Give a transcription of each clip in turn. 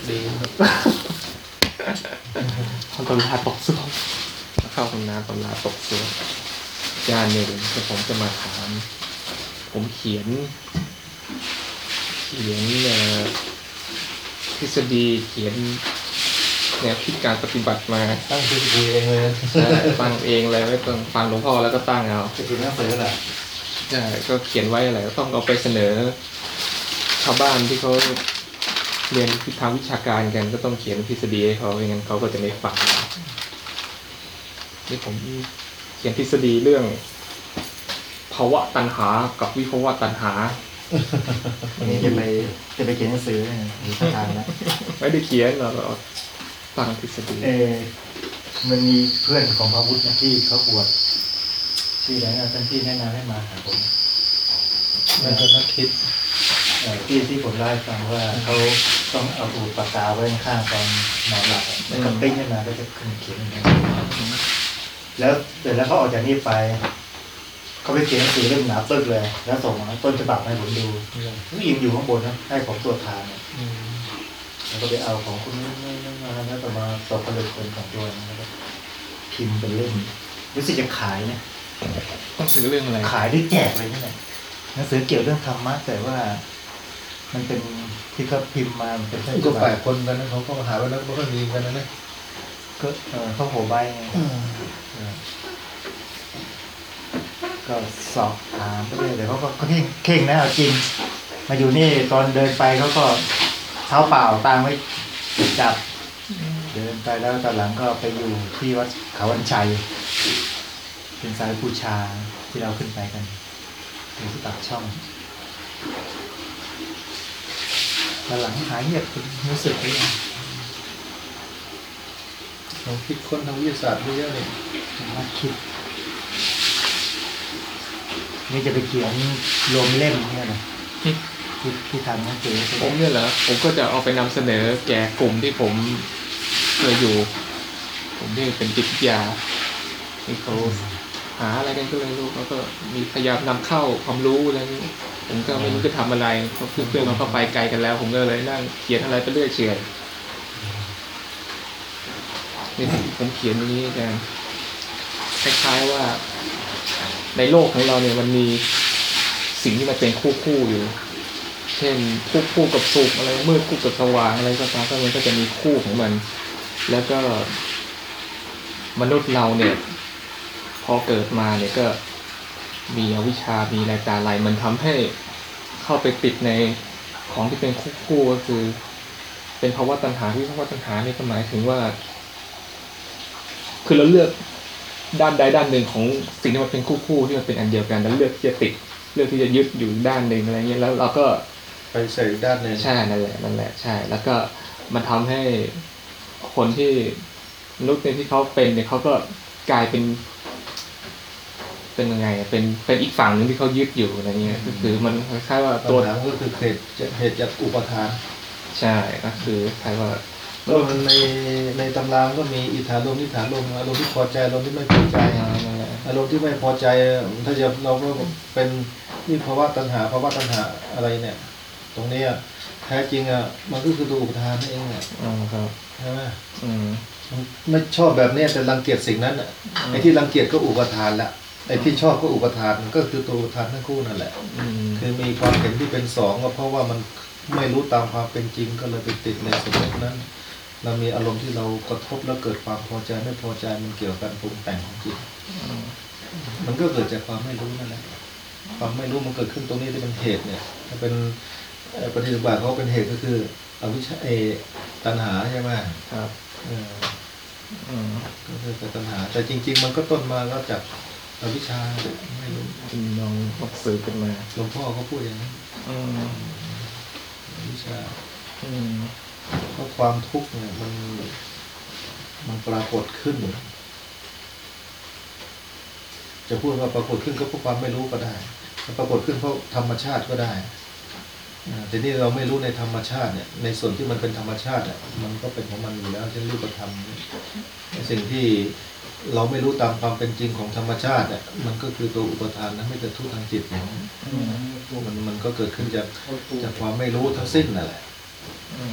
ดีตำราตกส้วมเข้าตำราตกส้วมอาจารย์หนึ่งที่ผมจะมาถามผมเขียนทฤษฎีเขียนแนวคิดการปฏิบัติมาตั้งทฤษฎีเองเลยตั้งเองเลยไม่ต้องฟังหลวงพ่อแล้วก็ตั้งเอาจะกินหนังสือแหละใช่ก็เขียนไว้อะไรก็ต้องเอาไปเสนอชาวบ้านที่เขาเรียนทางวิชาการกันก็ต้องเขียนทฤษฎีให้เขาไม่งั้นเขาก็จะไม่ฟังนี่ผมเขียนทฤษฎีเรื่องภาวะตัณหากับวิภาวะตัณหานี่จะไปเขียนหนังสือมีทางนะไม่ได้เขียนเราฟังทฤษฎีมันมีเพื่อนของพระพุทธที่เขาบวชที่ไหนนะท่านที่แนะนำให้มาหาผมนั่นก็นักคิดที่ผมเล่าให้ฟังว่าเขาต้องเอาอูปากกาไว้ข้างตอนนอนหลับแล้วก็ปิ้งขึ้นมาก็จะขึ้นเขียนแล้วเสร็จแล้วเขาออกจากนี่ไปเขาไปเขียนหนังสือเล่มหนาปึกเลยแล้วส่งต้นฉบับให้ผมดูผู้หญิงอยู่ข้างบนนะให้ผมตรวจทานแล้วก็ไปเอาของคุณนั่นมาแล้วก็มาตกผลึกเป็นของตัวแล้วก็พิมพ์เป็นเล่มรู้สึกจะขายเนี่ยต้องซื้อเรื่องอะไรขายได้แจกเลยนี่แหละหนังสือเกี่ยวเรื่องธรรมะแต่ว่ามันเป็นที่เขาพิมพ์มาเป็นก็แปลกคนกันนะเขาก็หาว่าแล้วก็มีกันนะก็เขาโหใบไงก็สอบถามไปเลยแต่เขาก็เข่งนะเอาจริงมาอยู่นี่ตอนเดินไปเขาก็เท้าเปล่าตามไว้จับเดินไปแล้วตอนหลังก็ไปอยู่ที่วัดเขาวันชัยเป็นสายบูชาที่เราขึ้นไปกันอยู่ที่ปากช่องตอนหลังหายเงียบรู้สึกไปยังเราคิดคนทางวิทยาศาสตร์เยอะเลยมาคิดนี่จะไปเขียนรวมเล่มเนี่ยนะที่ทำหนังสือผมเนี่ยเหรอผมก็จะเอาไปนำเสนอแก่กลุ่มที่ผมเคยอยู่ผมที่เป็นจิตวิทยาที่เขาหาอะไรกันก็เลยรู้เขาก็มีพยายามนำเข้าความรู้อะไรนี้ผมก็ไม่รู้จะทำอะไรเขาเพื่อนเขาไปไกลกันแล้วผมก็เลยนั่งเขียนอะไรไปเรื่อยเฉยนี่ผมเขียนอย่างนี้กันคล้ายๆว่าในโลกของเราเนี่ยมันมีสิ่งที่มันเป็นคู่อยู่เช่นคู่กับสุขอะไรมืดคู่กับสว่างอะไรก็ตามก็มันก็จะมีคู่ของมันแล้วก็มนุษย์เราเนี่ยพอเกิดมาเนี่ยก็มีอวิชชามีอะไรตาอะไรมันทำให้เข้าไปติดในของที่เป็นคู่ก็คือเป็นภาวะตัณหาที่ภาวะตัณหานี่ก็หมายถึงว่าคือเราเลือกด้านใดด้านหนึ่งของสิ่งที่มันเป็นคู่ที่มันเป็นอันเดียวกันแล้วเลือกที่จะติดเลือกที่จะยึดอยู่ด้านหนึ่งอะไรเงี้ยแล้วเราก็ไปใส่ด้านนึงใช่นั่นแหละใช่แล้วก็มันทำให้คนที่มนุษย์ที่เขาเป็นเนี่ยเขาก็กลายเป็นยังไงเป็นอีกฝั่งนึงที่เขายึดอยู่อะไรเงี้ยก็คือมันคล้ายๆว่าตัวนั้นก็คือเหตุจากอุปทานใช่ก็คือคล้ายว่าในตำราก็มีอิทธารมณ์นิฐารมณ์อารมณ์ที่พอใจอารมณ์ที่ไม่พอใจอารมณ์ที่ไม่พอใจถ้าจะเราก็เป็นนี่ภาวะตัณหาอะไรเนี่ยตรงนี้แท้จริงอ่ะมันก็คือตัวอุปทานนั่นเองอ่ะครับใช่ไหมไม่ชอบแบบนี้แต่รังเกียจสิ่งนั้นอ่ะไอ้ที่รังเกียจก็อุปทานละไอ้ที่ชอบก็อุปทานก็คือตัวอุปทานทั้งคู่นั่นแหละคือมีความเห็นที่เป็นสองก็เพราะว่ามันไม่รู้ตามความเป็นจริงก็เลยไปติดในสมมตินั้นเรามีอารมณ์ที่เรากระทบแล้วเกิดความพอใจไม่พอใจมันเกี่ยวกันปรุงแต่งของจิตมันก็เกิดจากความไม่รู้นั่นแหละความไม่รู้มันเกิดขึ้นตรงนี้ที่เป็นเหตุเนี่ยถ้าเป็นปฏิบัติเขาเป็นเหตุก็คืออวิชชาตัณหาใช่ไหมครับก็คือตัณหาแต่จริงๆมันก็ต้นมาก็จากอวิชชาไม่รู้ลองสื่อกันมาหลวงพ่อเขาพูดอย่างนั้นอวิชชาเพราะความทุกข์เนี่ยมันปรากฏขึ้นจะพูดว่าปรากฏขึ้นก็เพราะความไม่รู้ก็ได้ปรากฏขึ้นเพราะธรรมชาติก็ได้แต่นี่เราไม่รู้ในธรรมชาติเนี่ยในส่วนที่มันเป็นธรรมชาติมันก็เป็นของมันอยู่แล้วเช่นรูปธรรมสิ่งที่เราไม่รู้ตามความเป็นจริงของธรรมชาติเนี่ยมันก็คือตัวอุปทานนะไม่แต่ทุกข์ทางจิตอย่างนั้นมันก็เกิดขึ้นจากความไม่รู้ทั้งสิ้นนั่นแหละ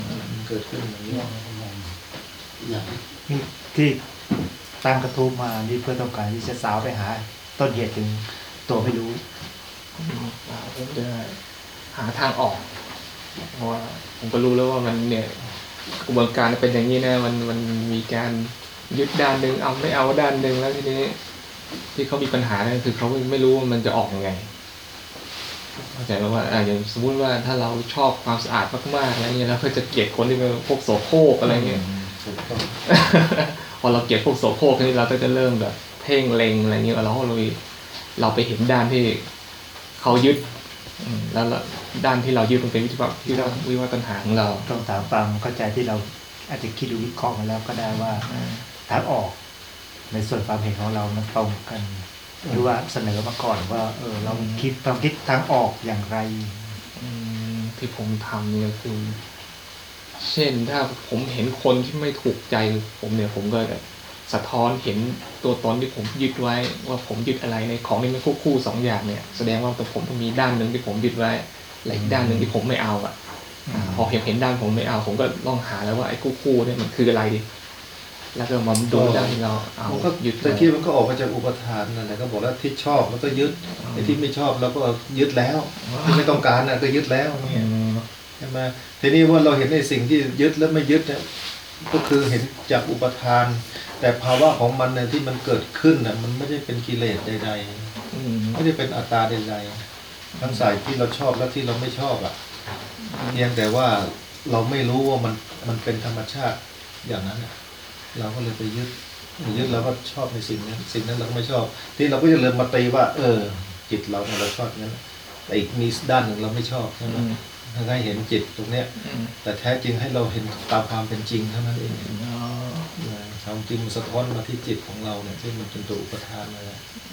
เกิดขึ้นอย่างนี้อย่างนี่ที่ตั้งกระทู้มานี่เพื่อต้องการที่จะสาวไปหาต้นเหตุถึงตัวไม่รู้ผมจะหาทางออกเพราะว่าผมก็รู้แล้วว่ามันเนี่ยกระบวนการเป็นอย่างนี้นะมันมีการยึดด้านหนึ่งเอาไม่เอาด้านหนึ่งแล้วทีนี้ที่เขามีปัญหาเนี่ยคือเขาไม่รู้ว่ามันจะออกยังไงเข้าใจไหมว่าอย่างสมมุติว่าถ้าเราชอบความสะอาดมากๆอะไรเงี้ยแล้วก็จะเกลียดคนที่เป็นพวกโสโครกอะไรเงี้ยถูกต้องพอเราเกลียดพวกโสโครกนี่เราก็จะเริ่มแบบเพ่งเล็งอะไรเงี้ยเราไปเห็นด้านที่เขายึดแล้วด้านที่เรายึดมันเป็นวิวัฒนาของเราต้องถามความเข้าใจที่เราอาจจะคิดดูวิเคราะห์มาแล้วก็ได้ว่าทางออกในส่วนความเห็นของเรามันตรงกันหรือว่าเสนอมาก่อนว่าเราคิดความคิดทางออกอย่างไรที่ผมทำเนี่ยคือ เช่นถ้าผมเห็นคนที่ไม่ถูกใจผมเนี่ยผมก็สะท้อนเห็นตัวตนที่ผมยึดไว้ว่าผมยึดอะไรในของที่มันคู่สองอย่างเนี่ยแสดงว่าตัวผมต้องมีด้านหนึ่งที่ผมยึดไว้และอีกด้านหนึ่งที่ผมไม่เอาพอเห็นด้านผมไม่เอาผมก็ลองหาแล้วว่าไอ้คู่เนี่ยมันคืออะไรดิแล้วก็มาดูด้านที่เราเอามันก็ยึดตะกี้มันก็ออกมาจากอุปทานนั่นแหละก็บอกแล้วที่ชอบมันก็ยึดไอ้ที่ไม่ชอบเราก็ยึดแล้วที่ไม่ต้องการก็ยึดแล้วเนี่ยใช่ไหมทีนี้ว่าเราเห็นในสิ่งที่ยึดและไม่ยึดเนี่ยก็คือเห็นจากอุปทาน แต่ภาวะของมันเนี่ยที่มันเกิดขึ้นน่ะมันไม่ได้เป็นกิเลสใดๆไม่ได้เป็นอัตตาใดๆทั้งสายที่เราชอบและที่เราไม่ชอบเพียงแต่ว่าเราไม่รู้ว่ามันเป็นธรรมชาติอย่างนั้นเราก็เลยไปยึดเราก็ชอบในสิ่งนั้นเราก็ไม่ชอบที่เราก็จะเริ่มมาตีว่าจิตเราเนี่ยเราชอบงั้นแต่อีกมีด้านหนึ่งเราไม่ชอบใช่ไหมให้เห็นจิตตรงเนี้ยแต่แท้จริงให้เราเห็นตามความเป็นจริงเท่านั้นเองความจริงมันสะท้อนมาที่จิตของเราเนี่ยที่มันเป็นตัวอุปทานเลย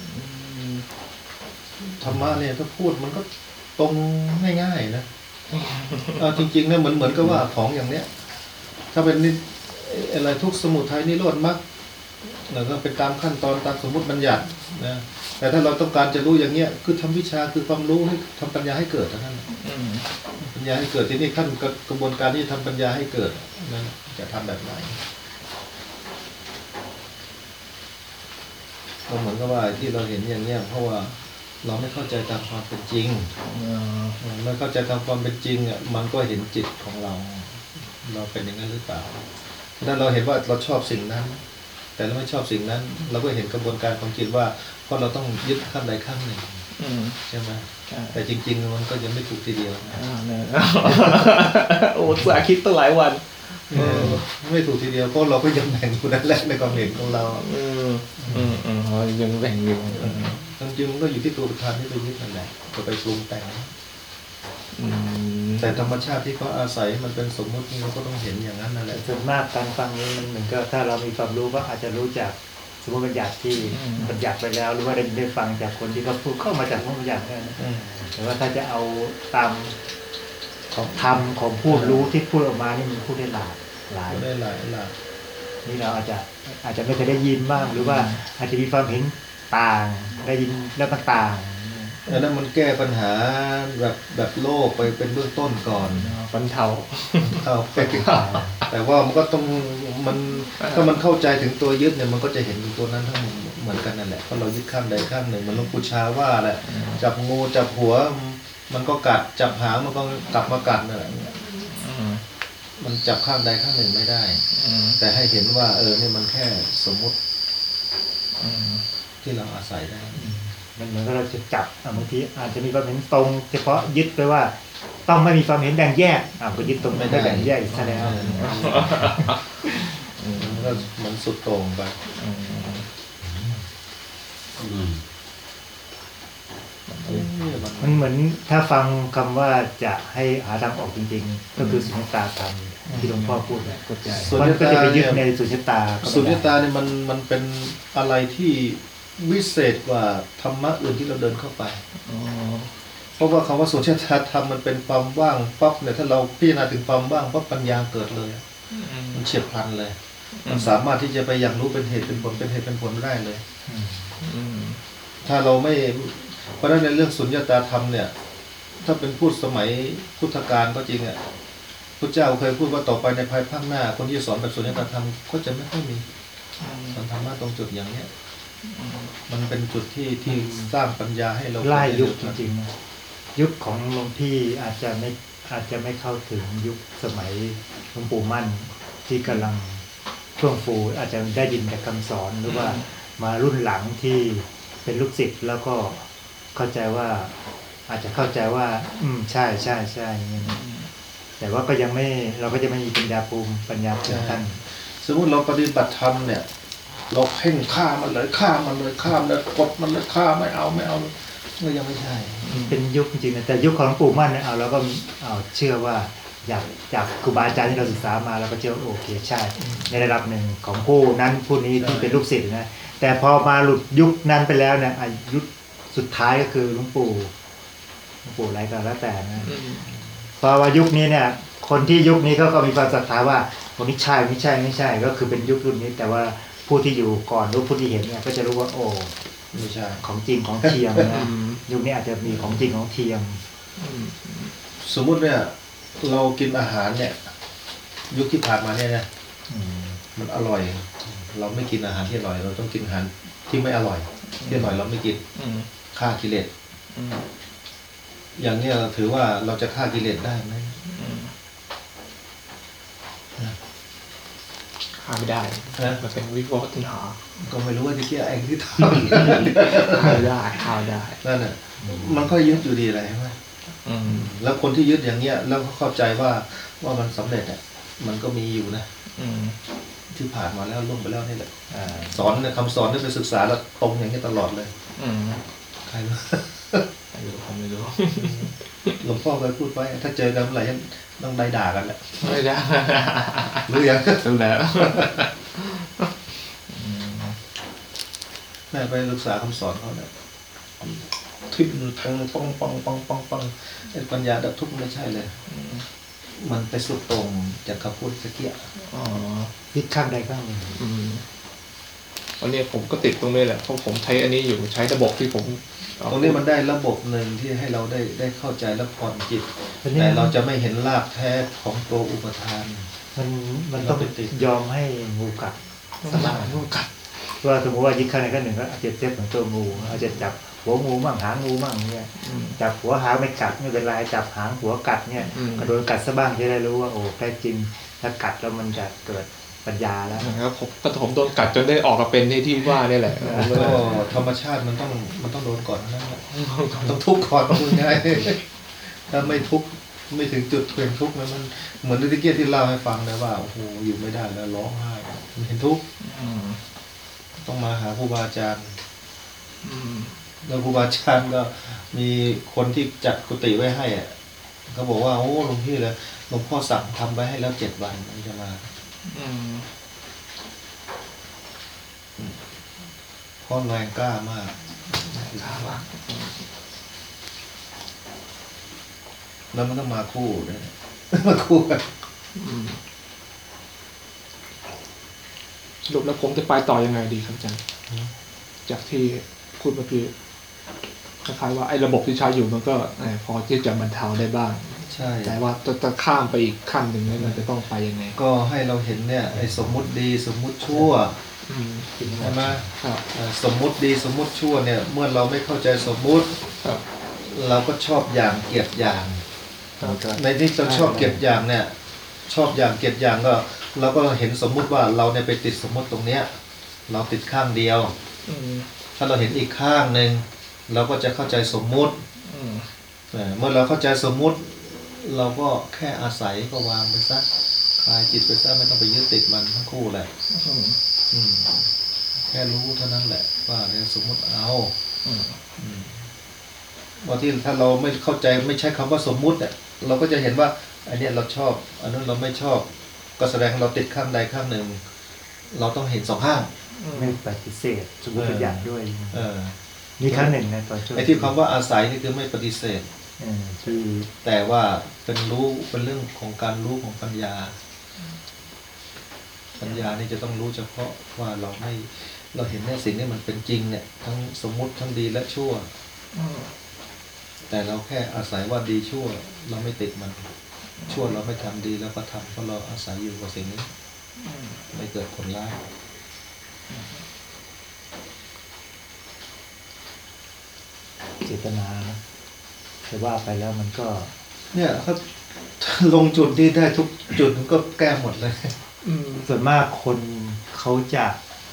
ธรรมะเนี่ยถ้าพูดมันก็ตรงง่ายๆนะจริงๆเนี่ยเหมือนกับว่าของอย่างเนี้ยถ้าเป็นอะไรทุกสมุทัยนิโรธมรรคแล้วก็เป็นตามขั้นตอนตามสมมุติบัญญัตินะแต่ถ้าเราต้องการจะรู้อย่างเงี้ยคือทำวิชาคือความรู้ให้ทำปัญญาให้เกิดเท่านั้นปัญญาให้เกิดที่นี่ขั้นกระบวนการที่ทำปัญญาให้เกิดนะจะทำแบบไหนก็เหมือนกับว่าที่เราเห็นอย่างเงี้ยเพราะว่าเราไม่เข้าใจตามความเป็นจริงไม่เข้าใจตามความเป็นจริงมันก็เห็นจิตของเราเป็นอย่างนั้นหรือเปล่าถ้าเราเห็นว่าเราชอบสิ่งนั้นแต่เราไม่ชอบสิ่งนั้นเราก็เห็นกระบวนการของจิตว่าเพราะเราต้องยึดขั้นใดขั้นหนึ่งใช่ไหมแต่จริงๆมันก็ยังไม่ถูกทีเดียวโอ้สาคิดตั้งหลายวันไม่ถูกทีเดียวเพราะเราก็ยังแบ่งอยู่นั่นแหละในความเห็นของเรายังแบ่งอยู่จริงๆมันก็อยู่ที่ตัวประธานที่ไปยึดนั่นแหละก็ไปปรุงแต่งแต่ธรรมชาติที่เขาอาศัยมันเป็นสมมติเราก็ต้องเห็นอย่างนั้นนั่นแหละส่วนมากการฟังนี้มันเหมือนก็ถ้าเรามีความรู้ก็อาจจะรู้จากสมมติบัญญัติที่บัญญัติไปแล้วหรือว่าได้ฟังจากคนที่เขาพูดเข้ามาจากสมมติบัญญัตินะแต่ว่าถ้าจะเอาตามของธรรมของพูดรู้ที่พูดออกมานี่มันพูดได้หลายนี่เราอาจจะไม่เคยได้ยินบ้างหรือว่าอาจจะมีความเห็นต่างได้ยินแล้วมันต่างอันนั้นมันแก้ปัญหาแบบโลกไปเป็นเบื้องต้นก่อนบรรเทาไปแต่ว่ามันก็ต้องถ้ามันเข้าใจถึงตัวยึดเนี่ยมันก็จะเห็นถึงตัวนั้นทั้งหมดเหมือนกันนั่นแหละเพราะเรายึดข้างใดข้างหนึ่งมันหลวงปู่ชาว่าแหละจับงูจับหัวมันก็กัดจับหางมันก็กลับมากัดนั่นแหละมันจับข้างใดข้างหนึ่งไม่ได้แต่ให้เห็นว่านี่มันแค่สมมุติที่เราอาศัยได้มันเหมือนกับเราจะจับบางทีอาจจะมีความเห็นตรงเฉพาะยึดไปว่าต้องไม่มีความเห็นแบ่งแยกก็ยึดตรงไม่ได้แบ่งแยกซะแล้วมันสุดโต่งไปมันเหมือนถ้าฟังคำว่าจะให้หาทางออกจริงๆก็คือสุญญตาธรรมที่หลวงพ่อพูดเนี่ยมันก็จะไปยึดในสุญญตาเนี่ยมันเป็นอะไรที่วิเศษกว่าธรรมะอื่นที่เราเดินเข้าไปเพราะว่าคำว่าสุญญตาธรรมมันเป็นความว่างปั๊บเนี่ยถ้าเราพิจารณาถึงความว่างปั๊บปัญญาเกิดเลยมันเฉียบพลันเลยมันสามารถที่จะไปอย่างรู้เป็นเหตุเป็นผลเป็นเหตุเป็นผลได้เลยถ้าเราไม่เพราะฉะนั้นในเรื่องสุญญตาธรรมเนี่ยถ้าเป็นพูดสมัยพุทธกาลก็จริงพระเจ้าเคยพูดว่าต่อไปในภายภาคหน้า คนที่สอนแบบสุญญตธรรมก็จะไม่ค่อยมีสอนธรรมะตรงจุดอย่างเนี้ยมันเป็นจุดที่สร้างปัญญาให้เราไล่ยุคจริงๆนะยุคของหลวงพี่อาจจะไม่เข้าถึงยุคสมัยหลวงปู่มั่นที่กำลังช่วงฟูอาจจะได้ยินแต่คำสอนหรือว่ามารุ่นหลังที่เป็นลูกศิษย์แล้วก็เข้าใจว่าอาจจะเข้าใจว่าใช่ใช่ใช่อย่างเงี้ยแต่ว่าก็ยังไม่เราก็จะไม่มีปัญญาภูมิท่านสมมติเราปฏิบัติธรรมเนี่ยเราเพ่งฆ่ามันเลยฆ่ามันเลยกดมันเลยฆ่าไม่เอาก็ยังไม่ใช่เป็นยุคจริงๆนะแต่ยุคของหลวงปู่มั่นเนี่ยเราก็เชื่อว่าจากครูบาอาจารย์ที่เราศึกษามาเราก็เชื่อโอเคใช่ในระดับหนึ่งของผู้นั้นผู้นี้ที่เป็นลูกศิษย์นะแต่พอมาหลุดยุคนั้นไปแล้วเนี่ยยุคสุดท้ายก็คือหลวงปู่อะไรก็แล้วแต่นะพอว่ายุคนี้เนี่ยคนที่ยุคนี้ก็มีความศรัทธาว่าคนนี้ใช่ไม่ใช่ก็คือเป็นยุครุ่นนี้แต่ว่าผู้ที่อยู่ก่อนหรือผู้ที่เห็นเนี่ยก็จะรู้ว่าโอ้ไม่ใช่ของจริงของเทียมนะยุคนี้อาจจะมีของจริงของเทียมสมมุติเนี่ยเรากินอาหารเนี่ยยุคที่ผ่านมาเนี่ยนะมันอร่อยเราไม่กินอาหารที่อร่อยเราต้องกินอาหารที่ไม่อร่อยที่อร่อยเราไม่กินฆ่ากิเลสอย่างนี้เราถือว่าเราจะฆ่ากิเลสได้ไหมฆ่าไม่ได้มันเป็นวิวัฒนาก็ไม่รู้ว่าที่เกี่ยไอ้ที่ทำฆ่าได้นั่นน่ะมันก็ยึดอยู่ดีอะไรใช่ไหมแล้วคนที่ยึดอย่างเงี้ยแล้วเขาเข้าใจว่ามันสำเร็จอ่ะมันก็มีอยู่นะที่ผ่านมาแล้วล่วงไปแล้วนี่แหละสอนคำสอนที่ไปศึกษาแล้วตรงอย่างนี้ตลอดเลยใครรู้ไม่รู้หลวงพ่อเคยพูดไว้ถ้าเจอกันเมื่อไหร่ต้องได้ด่ากันแหละไม่ได้รู้ยังรู้แล้วแม่ไปศึกษาคำสอนเขาเนี่ยทิ่มทางปังไอ้ปัญญาดับทุกข์ไม่ใช่เลยมันไปสุดตรงจากคำพูดตะเกียยึดข้างใดข้างหนึ่งวันนี้ผมก็ติดตรงนี้แหละเพราะผมใช้อันนี้อยู่ใช้ระบบที่ผมตรงนี้มันได้ระบบหนึ่งที่ให้เราได้เข้าใจและผ่อนจิตแต่เราจะไม่เห็นรากแท้ของตัวอุปทานมันต้องยอมให้งูกัดสลายงูกัดว่าสมมติว่ายึดข้างใดข้างหนึ่งก็อาจจะเจ็บเหมือนตัวงูอาจจะจับหัวงูมั่งหางงูมั่งเนี่ยจับหัวหางไม่กัดไม่เป็นไรจับหางหัวกัดเนี่ยก็โดนกัดซะบ้างจะได้รู้ว่าโอ้แท้จริงถ้ากัดแล้วมันจะเกิดปัญญาแล้วครับผมโดนกัดจนได้ออกมาเป็นที่ว่านี่แหละก็ธรรมชาติมันต้องโดนก่อนนะต้องทุกข์ก่อนต้องง่ายถ้าไม่ทุกข์ไม่ถึงจุดเป็นทุกข์มันเหมือนที่เกียรติที่เล่าให้ฟังนะว่าโอ้โหอยู่ไม่ได้แล้วร้องไห้เห็นทุกข์ต้องมาหาครูบาอาจารย์แล้วครูบาอาจารย์ก็มีคนที่จัดกุฏิไว้ให้อ่ะเขาบอกว่าโอ้หลวงพี่เลยหลวงพ่อสั่งทำไว้ให้แล้ว7 วันมันจะมาพ่อแรงกล้ามากแล้วมันต้องมาคู่ด้วยมาคู่กันสรุปแล้วผมจะไปต่อยังไงดีครับอาจารย์จากที่พูดเมื่อกี้คล้ายๆว่าไอ้ระบบที่ใช้อยู่มันก็พอที่จะบรรเทาได้บ้างใช่แต่ว่าจะข้ามไปอีกขั้นหนึ่งมันจะต้องไปยังไงก็ให้เราเห็นเนี่ยไอ้สมมุติดีสมมุติชั่วใช่ไหมสมมุติดีสมมุติชั่วเนี่ยเมื่อเราไม่เข้าใจสมมุติเราก็ชอบอย่างเกลียดอย่างในที่เราชอบเกลียดอย่างเนี่ยชอบอย่างเกลียดอย่างก็เราก็เห็นสมมุติว่าเราเนี่ยไปติดสมมุติตรงเนี้ยเราติดข้างเดียวถ้าเราเห็นอีกข้างหนึ่งเราก็จะเข้าใจสมมุติเมื่อเราเข้าใจสมมุติเราก็แค่อาศัยก็วางไปซะคลายจิตไปซะไม่ต้องไปยึดติดมันทั้งคู่แหละแค่รู้เท่านั้นแหละว่าเนี่ยสมมุติเอาบางทีถ้าเราไม่เข้าใจไม่ใช้คำว่าสมมุติเนี่ยเราก็จะเห็นว่าอันนี้เราชอบอันนั้นเราไม่ชอบก็แสดงเราติดข้างใดข้างหนึ่งเราต้องเห็น2 ข้างไม่ปฏิเสธสมมติเป็นอย่างด้วยมีครั้งหนึ่งนะตอนช่วงไอ้ที่คำว่าอาศัยนี่คือไม่ปฏิเสธแต่ว่าเป็นรู้เป็นเรื่องของการรู้ของปัญญานี่จะต้องรู้เฉพาะว่าเราเห็นในสิ่งนี้มันเป็นจริงเนี่ยทั้งสมมุติทั้งดีและชั่วแต่เราแค่อาศัยว่าดีชั่วเราไม่ติดมันชั่วเราไม่ทำดีแล้วก็ทำเพราะเราอาศัยอยู่กับสิ่งนี้ไม่เกิดผลร้ายเจตนานะแต่ว่าไปแล้วมันก็เนี่ยถ้าลงจุดนี้ได้ทุกจุดมันก็แก้หมดเลยส่วนมากคนเขาจะ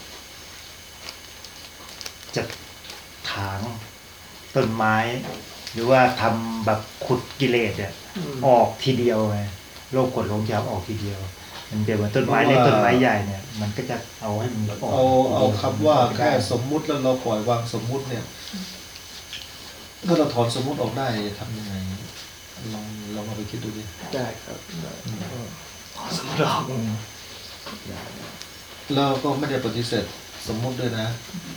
ถางต้นไม้ หรือว่าทำแบบขุดกิเลสเนี่ยออกทีเดียวไงโลกกดลงจะออกทีเดียว มันจะเหมือนต้นไม้เล็กต้นไม้ใหญ่เนี่ย มันก็จะเอาให้มันออกเอาคำว่าแค่สมมุติแล้วเราปล่อยวางสมมุติเนี่ยถ้าเราถอนสมมุติออกได้จะทำยังไงลองเอาไปคิดดูดิได้ครับสมมติเราเราก็ไม่ได้ปฏิเสธสมมุติด้วยนะ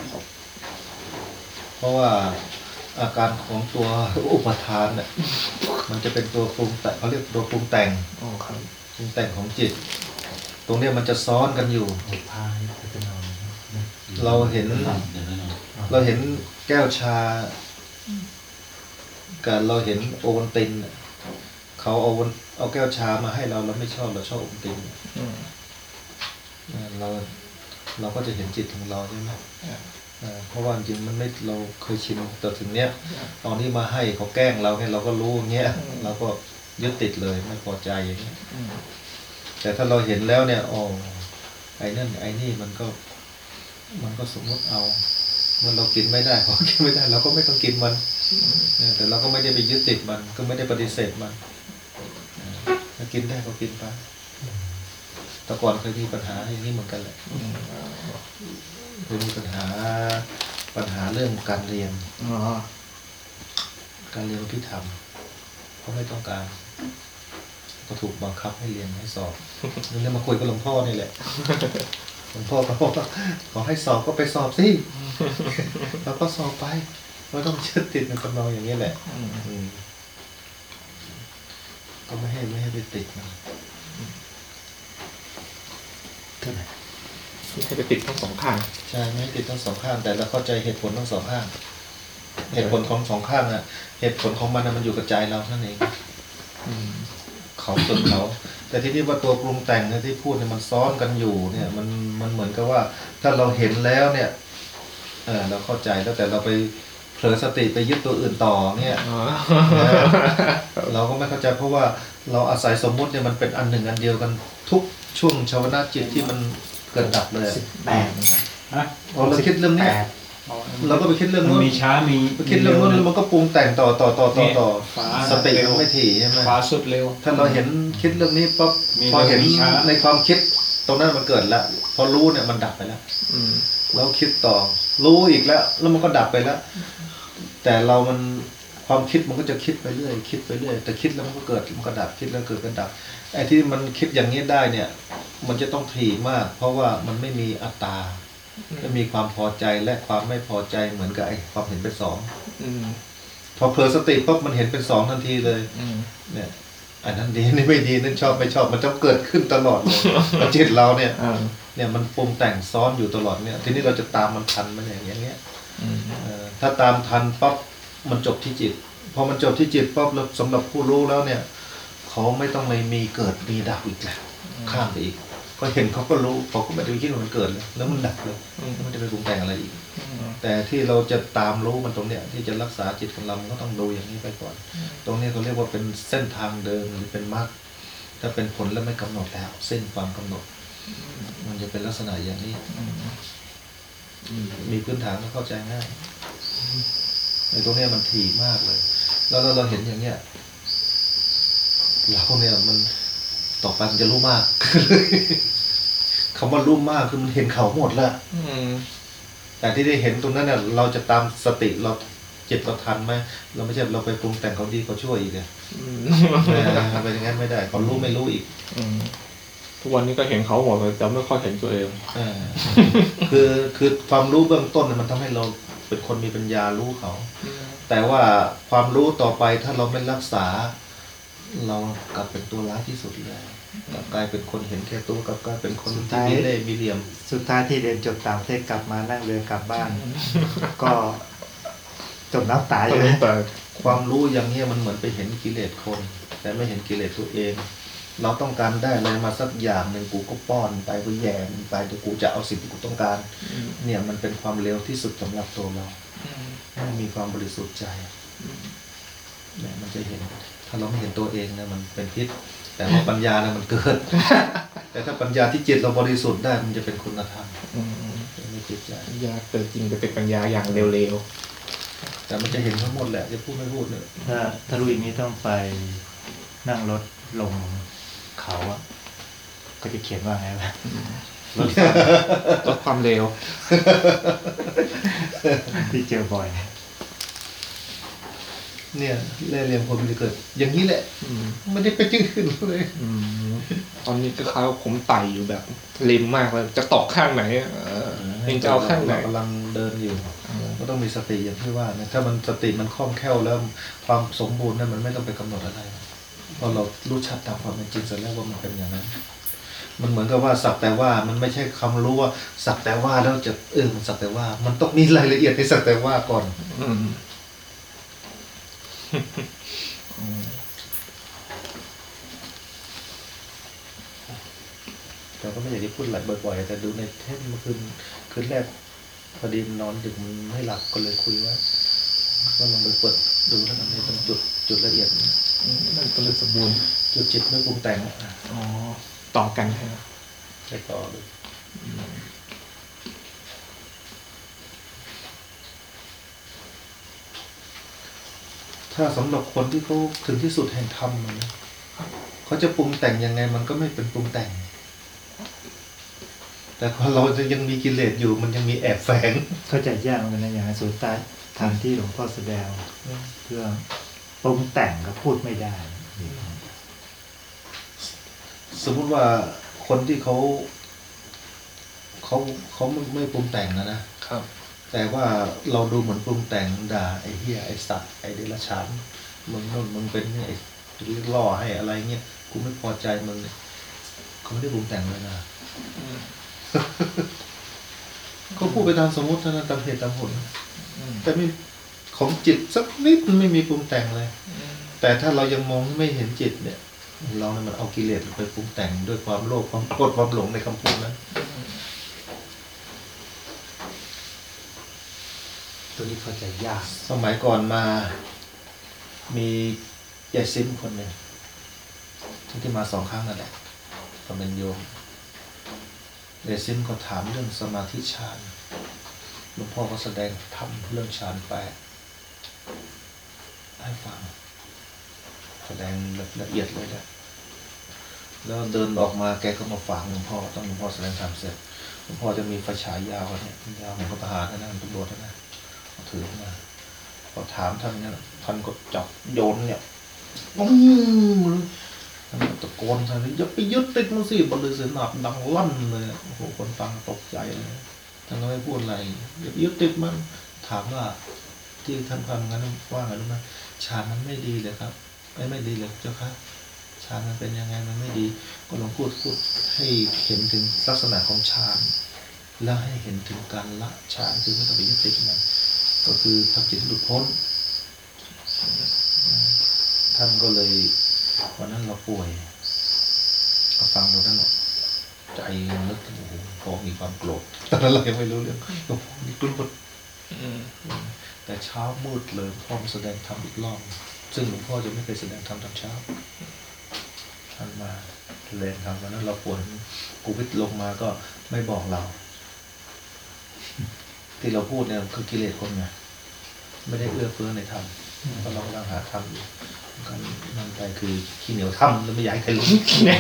เพราะว่าอาการของตัวอุปทานเนี่ยมันจะเป็นตัวปรุงแต่งเขาเรียกตัวปรุงแต่งอ๋อครับปรุงแต่งของจิต ตรงเนี้ยมันจะซ้อนกันอยู่พายไปนอนเราเห็นแก้วชากับเราเห็นโอวัลตินเขาเอาแก้วชามาให้เราไม่ชอบเราชอบโอวัลตินเราก็จะเห็นจิตของเราใช่ไหมเพราะว่าจริงมันไม่เราเคยชินแต่ถึงเนี้ยตอนนี้มาให้เขาแกล้งเราเนี่ยเราก็รู้อย่างเงี้ยเราก็ยึดติดเลยไม่พอใจอย่างเงี้ยแต่ถ้าเราเห็นแล้วเนี่ยอ๋อไอ้นั่นไอ้นี่มันก็สมมติเอาเมื่อเรากินไม่ได้พอกินไม่ได้เราก็ไม่ต้องกินมันแต่เราก็ไม่ได้ไปยึดติดมันก็ไม่ได้ปฏิเสธมันถ้ากินได้ก็กินไปแต่ก่อนเคยมีปัญหาอย่างนี้เหมือนกันแหละเคยมีปัญหาเรื่องการเรียนพิธรรมเพราะไม่ต้องการก็ถูกบังคับให้เรียนให้สอบนี่มาคุยกับหลวงพ่อนี่แหละหลวงพ่อก็บอกว่าขอให้สอบก็ไปสอบสิแล้วก็สอบไปไม่ต้องเชื่อติดในตำนองอย่างนี้แหละก็ไม่ให้ไปติดมันให้ไปติดทั้งสองข้างใช่ไม่ให้ติดทั้งสองข้างแต่เราเข้าใจเหตุผลทั้งสองข้างเหตุผลของสองข้างอะเหตุผลของมันมันอยู่กับใจเรานั่นเองเขาส่วนเขาแต่ที่นี่ว่าตัวปรุงแต่งที่พูดเนี่ยมันซ้อนกันอยู่เนี่ยมันเหมือนกับว่าถ้าเราเห็นแล้วเนี่ยเราเข้าใจแล้วแต่เราไปเผลอสติไปยึดตัวอื่นต่อเนี่ยเราก็ไม่เข้าใจเพราะว่าเราอาศัยสมมุติเนี่ยมันเป็นอันหนึ่งอันเดียวกันทุกช่วงชาวนาจิตที่มันเกิดดับเลยเราคิดเรื่องนี้เราก็ไปคิดเรื่องนู้นมีช้ามีไปคิดเรื่องนู้นแล้วมันก็ปรุงแต่งต่อสติมันไม่ถี่ใช่ไหมฟ้าสุดเร็วถ้าเราเห็นคิดเรื่องนี้ปั๊บพอเห็นในความคิดตรงนั้นมันเกิดแล้วพอรู้เนี่ยมันดับไปแล้วเราคิดต่อรู้อีกแล้วมันก็ดับไปแล้วแต่เรามันความคิดมันก็จะคิดไปเรื่อยคิดไปเรื่อยแต่คิดแล้วมันก็เกิดมันก็ดับคิดแล้วเกิดก็ดับไอ้ที่มันคิดอย่างนี้ได้เนี่ยมันจะต้องถี่มากเพราะว่ามันไม่มีอัตตาไม่มีความพอใจและความไม่พอใจเหมือนกับไอ้ความเห็นเป็นสองพอเผลอสติปุ๊บมันเห็นเป็นสองทันทีเลยเนี่ยอันนั้นดีนี่ไม่ดีนั่นชอบไม่ชอบมันจะเกิดขึ้นตลอดเลยจิตเราเนี่ยมันปรุงแต่งซ้อนอยู่ตลอดเนี่ยทีนี้เราจะตามมันทันมันอย่างเงี้ยถ้าตามทันปั๊บมันจบที่จิตพอมันจบที่จิตปั๊บแล้วสำหรับผู้รู้แล้วเนี่ยเขาไม่ต้องไม่มีเกิดมีดับอีกแล้วข้ามไปอีกก็เห็นเขาก็รู้เขาก็ไม่ได้คิดว่ามันเกิดเลยแล้วมันดับเลยไม่ได้ไปปรุงแต่งอะไรอีกแต่ที่เราจะตามรู้มันตรงเนี้ยที่จะรักษาจิตของเราก็ต้องดูอย่างนี้ไปก่อนตรงนี้เขาเรียกว่าเป็นเส้นทางเดินหรือเป็นมรรคถ้าเป็นผลแล้วไม่กำหนดแล้วเส้นความกำหนดมันจะเป็นลักษณะอย่างนี้มีพื้นฐานก็เข้าใจง่ายในตรงนี้มันถี่มากเลยแล้วเราเห็นอย่างเนี้ยเราเนี่ยมันต่อไปมันจะรู้มากคำว่ารู้มากคือมันเห็นเขาหมดแล้วแต่ที่ได้เห็นตรงนั้นเนี่ยเราจะตามสติเราจิตเราทันไหมเราไม่ใช่เราไปปรุงแต่งเขาดีเขาช่วยอีกเลยไปอย่างนั้นไม่ได้เขารู้ไม่รู้อีกทุกวันนี้ก็เห็นเขาหมดเลยแต่ไม่ค่อยเห็นตัวเองคือความรู้เบื้องต้นมันทำให้เราเป็นคนมีปัญญารู้เขาแต่ว่าความรู้ต่อไปถ้าเราไม่รักษาเรากลับเป็นตัวร้ายที่สุดเลยกลับกลายเป็นคนเห็นแค่ตัวกลับกลายเป็นคนที่มีเล่ห์มีเหลี่ยมสุดท้ายที่เรียนจบต่างประเทศกลับมานั่งเรือกลับบ้านก็จบน้ำตาอยู่เลยความรู้อย่างนี้มันเหมือนไปเห็นกิเลสคนแต่ไม่เห็นกิเลสตัวเอง เราต้องการได้อะไรมาสักอย่างหนึ่งกูก็ป้อนไปกูแย่มันไปเดี๋ยวกูจะเอาสิ่งที่กูต้องการเนี่ยมันเป็นความเลวที่สุดสำหรับตัวเราไม่มีความบริสุทธิ์ใจเนี่ยมันจะเห็นถ้าเราไม่เห็นตัวเองนะมันเป็นพิษแต่ว่าปัญญาเนี่ยมันเกิด แต่ถ้าปัญญาที่จิตเราบริสุทธิ์ได้มันจะเป็นคุณธรรมไม่จิตใจปัญญาเกิดจริงจะเป็นปัญญาอย่างเร็วแต่มันจะเห็นทั้งหมดแหละจะพูดไม่พูดเนี่ยถ้ารู้อย่างนี้ต้องไปนั่งรถลงเขาอะก็จะเขียนว่าไงวะรถลดความเร็วที่เจอบ่อยเนี่ยเล่ห์เหลี่ยมคนมันจะเกิด อย่างนี้แหละไม่ได้ไปจื้อขึ้นเลยตอนนี้ก็คล้ายว่าผมไต่อยู่แบบริมมากเลยจะตอกข้างไหนเองจะเอาข้างไหนกำลังเดินอยู่ก็ต้องมีสติอย่างที่ว่านะถ้ามันสติมันคล่องแคล่วแล้วความสมบูรณ์นั้นมันไม่ต้องไปกำหนดอะไรเพราะเรารู้ชัดตามความเป็นจริงเสร็จแล้วว่ามันเป็นอย่างนั้นมันเหมือนกับว่าสักแต่ว่ามันไม่ใช่คำรู้ว่าสักแต่ว่าแล้วจะมันสักแต่ว่ามันต้องมีรายละเอียดในสักแต่ว่าก่อนแต่ก็ไม่อยากจะพูดหลายบ่อยๆแต่ดูในเทปเมื่อคืนแรกพอดีนอนดึกมันไม่หลับก็เลยคุยว่าก็ลองไปเปิดดูแล้วกันในตรงจุดละเอียดมันก็เลยสมบูรณ์จุดจิตไม่ปรุงแต่งต่อกันใช่ไหมไปต่อเลยถ้าสำหรับคนที่เขาถึงที่สุดแห่งธรรมนะเขาจะปรุงแต่งยังไงมันก็ไม่เป็นปรุงแต่งแต่พอเราจะยังมีกิเลสอยู่มันยังมีแอบแฝงเข้าใจยากเหมือนกันนะอย่างสุตตะทางที่หลวงพ่อแสดงเพื่อปรุงแต่งก็พูดไม่ได้สมมุติว่าคนที่เขาไม่ปรุงแต่งนะครับแต่ว่าเราดูเหมือนปรุงแต่งด่าไอ้เหี้ยไอ้สัตว์ไอ้เดรัจฉานมึงนู่นมึงเป็นไอ้ล่อให้อะไรเงี้ยกูไม่พอใจมึงเขาไม่ได้ปรุงแต่งเลยนะเขาพูดไปตามสมมติเท่านั้นตามเหตุตามผลแต่ไม่ของจิตสักนิดมันไม่มีปรุงแต่งเลยแต่ถ้าเรายังมองไม่เห็นจิตเนี่ยเราเนี่ยมันเอากิเลสไปปรุงแต่งด้วยความโลภความโกรธความหลงในคำพูดนั้นตัวนี้เข้าใจยากสมัยก่อนมามียายซิมคนหนึ่งที่มา2 ครั้งนั่นแหละก็เป็นโยมยายซิมก็ถามเรื่องสมาธิฌานหลวงพ่อก็แสดงธรรมเรื่องฌานไปให้ฟังแสดงละเอียดเลยแหละแล้วเดินออกมาแกก็มาฝากหลวงพ่อต้องหลวงพ่อแสดงธรรมเสร็จหลวงพ่อจะมีไฟฉายยาวเนี่ยยาวเหมือนกับทหารนะตำรวจนะถือมาพอถามท่านเนี่ยท่านก็จับโยนเนี่ยท่านก็ตะโกนท่านอย่าไปยึดติดมันสิบริสุทธิ์หนับดังลั่นเลยโอ้โหคนฟังตกใจเลยท่านก็ไม่พูดอะไรอย่าไปยึดติดมันถามว่าที่ท่านฟังงั้นว่าไงรู้ไหมฌานมันไม่ดีเลยครับไม่ดีเลยเจ้าค่ะฌานมันเป็นยังไงมันไม่ดีก็ลองพูดให้เห็นถึงลักษณะของฌานแล้วให้เห็นถึงการละฌานคือไม่ต้องไปยึดติดมันก็คือทำจิตหลุดพ้นท่านก็เลยวันนั้นเราป่วยก็ฟังดูนั่นหรอกใจนึกโอ้โหพอมีความโกรธตอนนั้นเรายังไม่รู้เรื่องก็พอมีกลุ้มแต่เช้ามืดเลยพ่อมาแสดงธรรมอีกรอบซึ่งหลวงพ่อจะไม่เคยแสดงธรรมตอนเช้าท่านมาแสดงธรรมวันนั้นเราป่วยกูวิทย์ลงมาก็ไม่บอกเราที่เราพูดเนี่ยคือกิเลสคนไงไม่ได้เอื้อเฟื้อในธรรมก็เรากำลังหาธรรมอยู่กันนั่นไปคือขี้เหนียวธรรมแล้วไม่อยากให้ใครรู้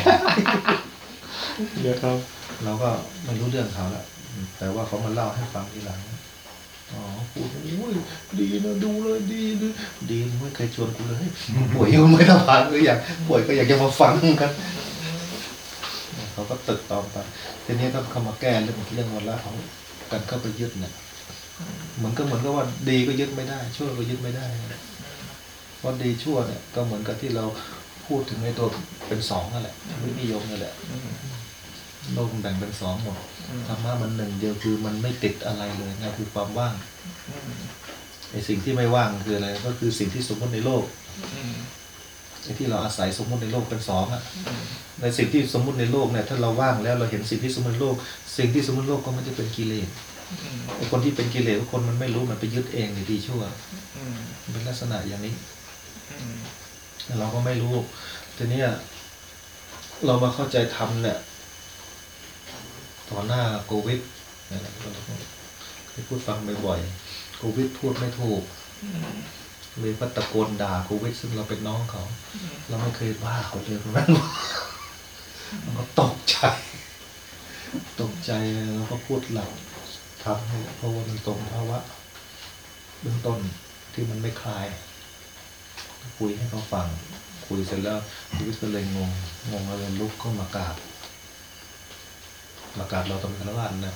เดี๋ยวครับเราก็ไม่รู้เรื่องเขาแล้วแต่ว่าเขามาเล่าให้ฟังทีหลังพูดโอ้ยดีนะดูเลยดีไม่เคยชวนกูเลยป่วยยังไม่ต้องผ่านเลยอยากป่วยก็อยากจะมาฟังกันเขาก็ตึกตอมไปทีนี้ต้องเข้ามาแก้เรื่องวันละของการเข้าไปยึดเนี่ยเหมือนกับว่าดีก็ยึดไม่ได้ชั่วก็ยึดไม่ได้เพราะดีชั่วเนี่ยก็เหมือนกับที่เราพูดถึงในตัวเป็น2นั่นแหละวินิยมนั่นแหละโลกแบ่งเป็น2หมดธรรมะมัน1เดียวคือมันไม่ติดอะไรเลยนั่นคือความว่างไอ้สิ่งที่ไม่ว่างคืออะไรก็คือสิ่งที่สมมติในโลกไอ้ที่เราอาศัยสมมุติในโลกเป็นสองอะในสิ่งที่สมมุติในโลกเนี่ยถ้าเราว่างแล้วเราเห็นสิ่งที่สมมุติในโลกสิ่งที่สมมุติในโลกก็มันจะเป็นกิเลสไอ้คนที่เป็นกิเลสคนมันไม่รู้มันไปยึดเองในดีชั่วมันเป็นลักษณะอย่างนี้เราก็ไม่รู้ทีนี้เรามาเข้าใจธรรมเนี่ยต่อหน้าโควิดที่พูดฟังบ่อยๆโควิดพูดไม่ถูกเลยก็ตะโกนด่าโควิดซึ่งเราเป็นน้องเขาเราไม่เคยว่าเขาเลยเพราะนั้นมันก็ตกใจแล้วก็พูดหลักทำให้เพราะว่ามันตรงภาวะเบื้องต้นที่มันไม่คลายคุยให้เขาฟังคุยเสร็จแล้วโควิดก็เลยงงแล้วเลยลุกเข้ามากราบเราตรงกันว่านะ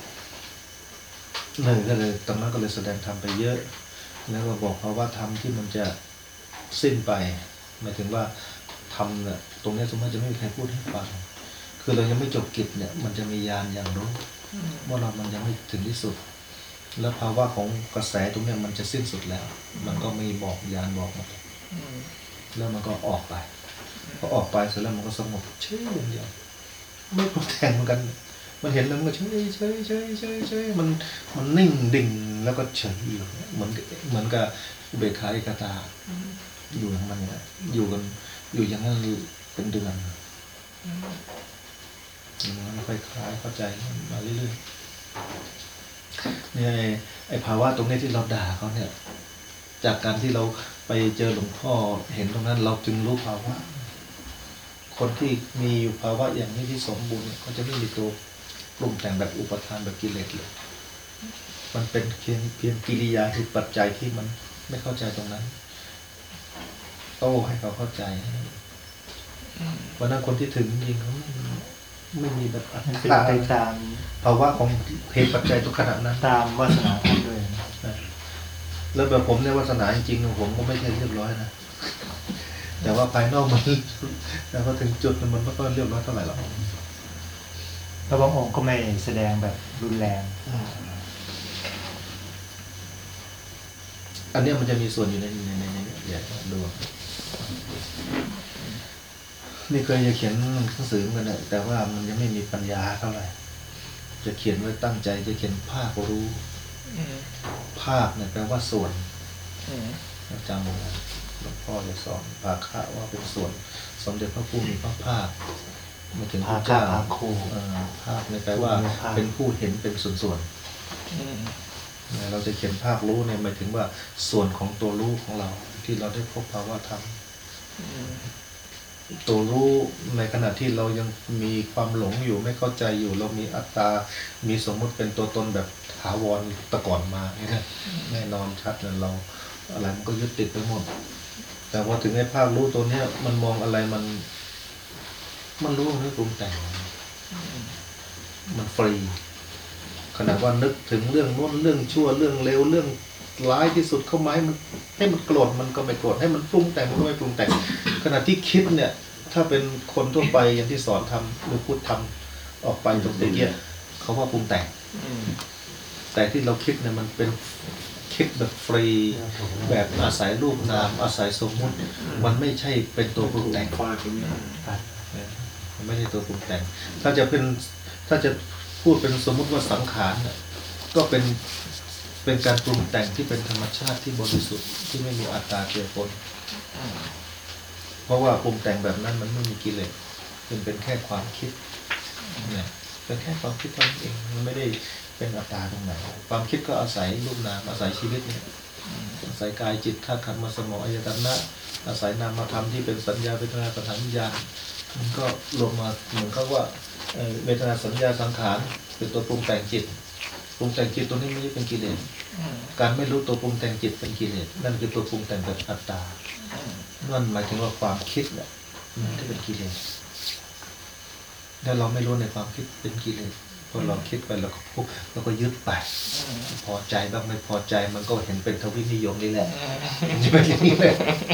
หนึ่งก็เลยตรงนั้นก็เลยแสดงธรรมไปเยอะแล้วก็บอกเขาว่าธรรมที่มันจะสิ้นไปหมายถึงว่าธรรมเนี่ยตรงนี้สมมติจะไม่มีใครพูดให้ฟังคือเรายังไม่จบกิจเนี่ยมันจะมีญาณอย่างรู้ว่าเรามันยังไม่ถึงที่สุดแล้วภาวะของกระแสตรงนี้มันจะสิ้นสุดแล้วมันก็ไม่บอกญาณบอกหมดแล้วมันก็ออกไปพอออกไปเสร็จแล้วมันก็สงบเฉยอย่างเดียวไม่ปรุงแต่งเหมือนกันมันเห็นแล้วมันก็เฉยมันนิ่งดิ่งแล้วก็เฉยอยู่เหมือนกับอุเบกขาเอกตาอยู่อย่างมันเนี่ยอยู่อย่างนั้นเป็นเดือนมันค่อยคลายเข้าใจมาเรื่อยๆเนี่ยไอ้ภาวะตรงนี้ที่เราด่าเขาเนี่ยจากการที่เราไปเจอหลวงพ่อเห็นตรงนั้นเราจึงรู้ภาวะคนที่มีอยู่ภาวะอย่างนี้ที่สมบูรณ์เนี่ยเขาจะไม่มีตัวปรุงแต่งแบบอุปทานแบบกิเลสเลยมันเป็นเพียงกิริยาคือปัจจัยที่มันไม่เข้าใจตรงนั้นโต้ให้เขาเข้าใจวันนั้นคนที่ถึงจริงเขาไม่มีแบบอัตเป็นตาไปตามภาวะของเหตุปัจจัยตัวขนาดนั้นตามวาสนาท่านด้วยนะแล้วแบบผมเนี่ยวาสนาจริงๆผมก็ไม่ใช่เรียบร้อยนะแต่ว่าภายนอกมันแต่พอถึงจุดมันไม่ค่อยเรียบร้อยเท่าไหร่หรอกแล้วบางองค์ก็ไม่แสดงแบบรุนแรงอันนี้มันจะมีส่วนอยู่ในอยากดูนี่เคยจะเขียนหนังสือกันนะแต่ว่ามันยังไม่มีปัญญาเท่าไหร่จะเขียนไว้ตั้งใจจะเขียนภาครู้ภาคเนี่ยแปลว่าส่วนจำนะหลวงพ่อจะสอนภาคะว่าเป็นส่วนสมเด็จพระผู้มีพระภาคมาถึงพระเจ้าภาคเนี่ยแปลว่าเป็นผู้เห็นเป็นส่วนๆเราจะเขียนภาครู้เนี่ยหมายถึงว่าส่วนของตัวรู้ของเราที่เราได้พบภาวะธรรมตัวรู้ในขณะที่เรายังมีความหลงอยู่ไม่เข้าใจอยู่เรามีอัตตามีสมมุติเป็นตัวตนแบบถาวรตะก่อนมาเนี่ยแน่นอนชัดเลยเราอะไรมันก็ยึดติดไปหมดแต่พอถึงไอ้ภาครู้ตัวเนี้ยมันมองอะไรมันรู้มันไม่ปรุงแต่งมันฟรีขนาดว่านึกถึงเรื่องโน้นเรื่องชั่วเรื่องเลวเรื่องร้ายที่สุดเข้ามาให้มันโกรธมันก็ไม่โกรธให้มันปรุงแต่งมันก็ไม่ปรุงแต่งขณะที่คิดเนี่ยถ้าเป็นคนทั่วไปอย่างที่สอนทำหรือพูดทำออกไปตรงเกี้ยเขาว่าปรุงแต่งแต่ที่เราคิดเนี่ยมันเป็นคิดแบบฟรีแบบอาศัยรูปนามอาศัยสมมุติมันไม่ใช่เป็นตัวปรุงแต่งมันไม่ใช่ตัวปรุงแต่งถ้าจะพูดเป็นสมมุติว่าสังขารเนี่ยก็เป็นการปรุงแต่งที่เป็นธรรมชาติที่บริสุทธิ์ที่ไม่มีอัตตาเกี่ยวปนเพราะว่าปรุงแต่งแบบนั้นมันไม่มีกิเลสเป็นแค่ความคิดเนี่ยเป็นแค่ความคิดเท่านั้นเองมันไม่ได้เป็นอัตตาตรงไหนความคิดก็อาศัยรูปนามอาศัยชีวิตเนี่ยอาศัยกายจิตธาตุขันธ์สมองอายตนะอาศัยนามธรรมที่เป็นสัญญาเวทนาสังขารวิญญาณมันก็รวมมาเหมือนกับว่าเวทนาสัญญาสังขารเป็นตัวปรุงแต่งจิตปรุงแต่งจิตตัวนี้ไม่ใช่เป็นกิเลสการไม่รู้ตัวปรุงแต่งจิตเป็นกิเลสนั่นคือตัวปรุงแต่งแบบอัตตานั่นหมายถึงว่าความคิดเนี่ยมันที่เป็นกิเลสถ้าเราไม่รู้ในความคิดเป็นกิเลสพอเราคิดไปแล้วก็ปุ๊บเราก็ยึดไปพอใจบ้างไม่พอใจมันก็เห็นเป็นทวินิยมนี่แหละจะเป็นอย่างนี้แหละ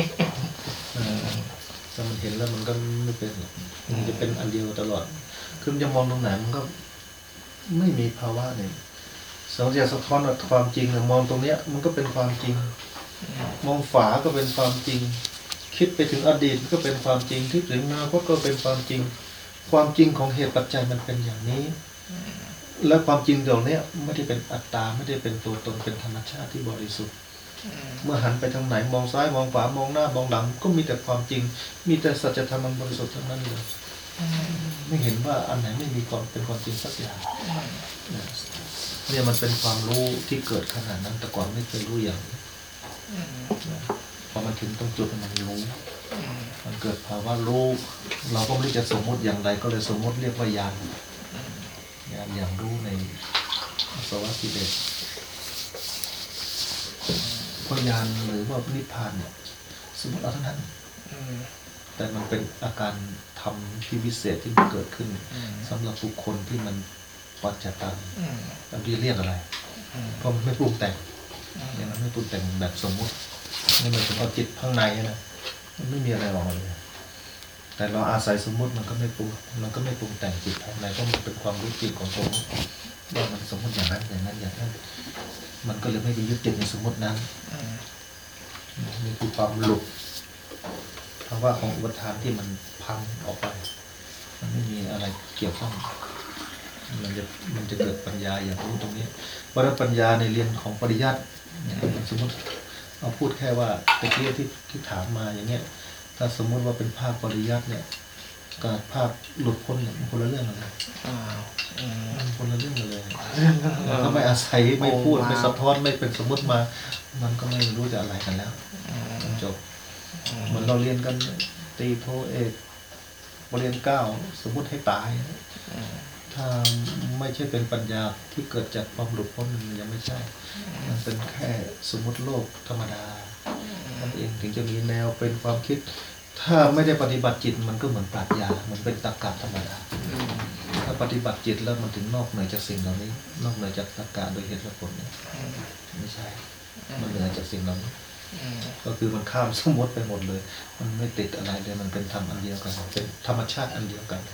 ถ้ามันเห็นแล้วมันก็ไม่เป็นมันจะเป็นอันเดียวตลอดคือมันจะมองตรงไหนมันก็ไม่มีภาวะเนี่ยสังเกตสะท้อนความจริงมองตรงเนี้ยมันก็เป็นความจริงมองฝาก็เป็นความจริงคิดไปถึงอดีตก็เป็นความจริงคิดถึงอนาคตก็เป็นความจริง ความจริงของเหตุปัจจัยมันเป็นอย่างนี้ และความจริงเหล่านี้ไม่ได้เป็นอัตตาไม่ได้เป็นตัวตนเป็นธรรมชาติที่บริสุทธิ์เมื่อหันไปทางไหนมองซ้ายมองขวามองหน้ามองหลังก็มีแต่ความจริง มีแต่สัจธรรมมันบริสุทธิ์ทั้งนั้นเลยไม่เห็นว่าอันไหนไม่มีความเป็นความจริงสักอย่างเนี่ยมันเป็นความรู้ที่เกิดขนาดนั้นแต่ก่อนไม่เคยรู้อย่างนี้พอมาถึงตรงจุดมันรู้มันเกิดภาวะรู้เราก็ไม่รู้จะสมมติอย่างไรก็เลยสมมติเรียกว่าญาณอย่างรู้ในอาสวะกิเลสพญานหรือว่านิพพานเนี่ยสมมติเอาเท่านั้นแต่มันเป็นอาการธรรมที่วิเศษที่มันเกิดขึ้นสำหรับบุคคลที่มันปัจจตังมันเรียกอะไรเพราะมันไม่ปรุงแต่งอย่างนั้นไม่ปรุงแต่งแบบสมมุตินี่มันเป็นเอาจิตข้างในนะมันไม่มีอะไรออกมาเลยแต่เราอาศัยสมมุติมันก็ไม่ปรุงแต่งจิตภายในเพราะมันเป็นความรู้จริงของสมมติว่ามันสมมติอย่างนั้นอย่างนั้นอย่างนั้นมันก็เลยไม่ได้ยึดติดในสมมตินั้นนี่คือความหลุดภาวะของอุปทานที่มันพังออกไปมันไม่มีอะไรเกี่ยวข้องมันจะเกิดปัญญาอย่างรู้ตรงนี้เพราะปัญญาในเรียนของปริยัติสมมติเอาพูดแค่ว่าตะกี้ที่ถามมาอย่างเงี้ยถ้าสมมุติว่าเป็นภาคปริยัติเนี่ยกับภาคหลุดพ้นเนี่ยมันคนละเรื่องกันเลยคนละเรื่องกันเลยถ้าไม่อาศัยไม่พูดไม่สะท้อนไม่เป็นสมมติมามันก็ไม่รู้จะอะไรกันแล้วจบเหมือนเราเรียนกันตีโทเอกเรียน9สมมติให้ตายถ้าไม่ใช่เป็นปัญญาที่เกิดจากความหลุดพ้นมันยังไม่ใช่มันเป็นแค่สมมติโลกธรรมดานั่นเองถึงจะมีแนวเป็นความคิดถ้าไม่ได้ปฏิบัติจิตมันก็เหมือนปรัชญามันเป็นตรรกะธรรมดาถ้าปฏิบัติจิตแล้วมันถึงนอกเหนือจากสิ่งเหล่านี้นอกเหนือจากตรรกะโดยเหตุและผลเนี่ยไม่ใช่มันเหนือจากสิ่งเหล่านี้ก็คือมันข้ามสมมติไปหมดเลยมันไม่ติดอะไรเลยมันเป็นธรรมอันเดียวกันเป็นธรรมชาติอันเดียวกัน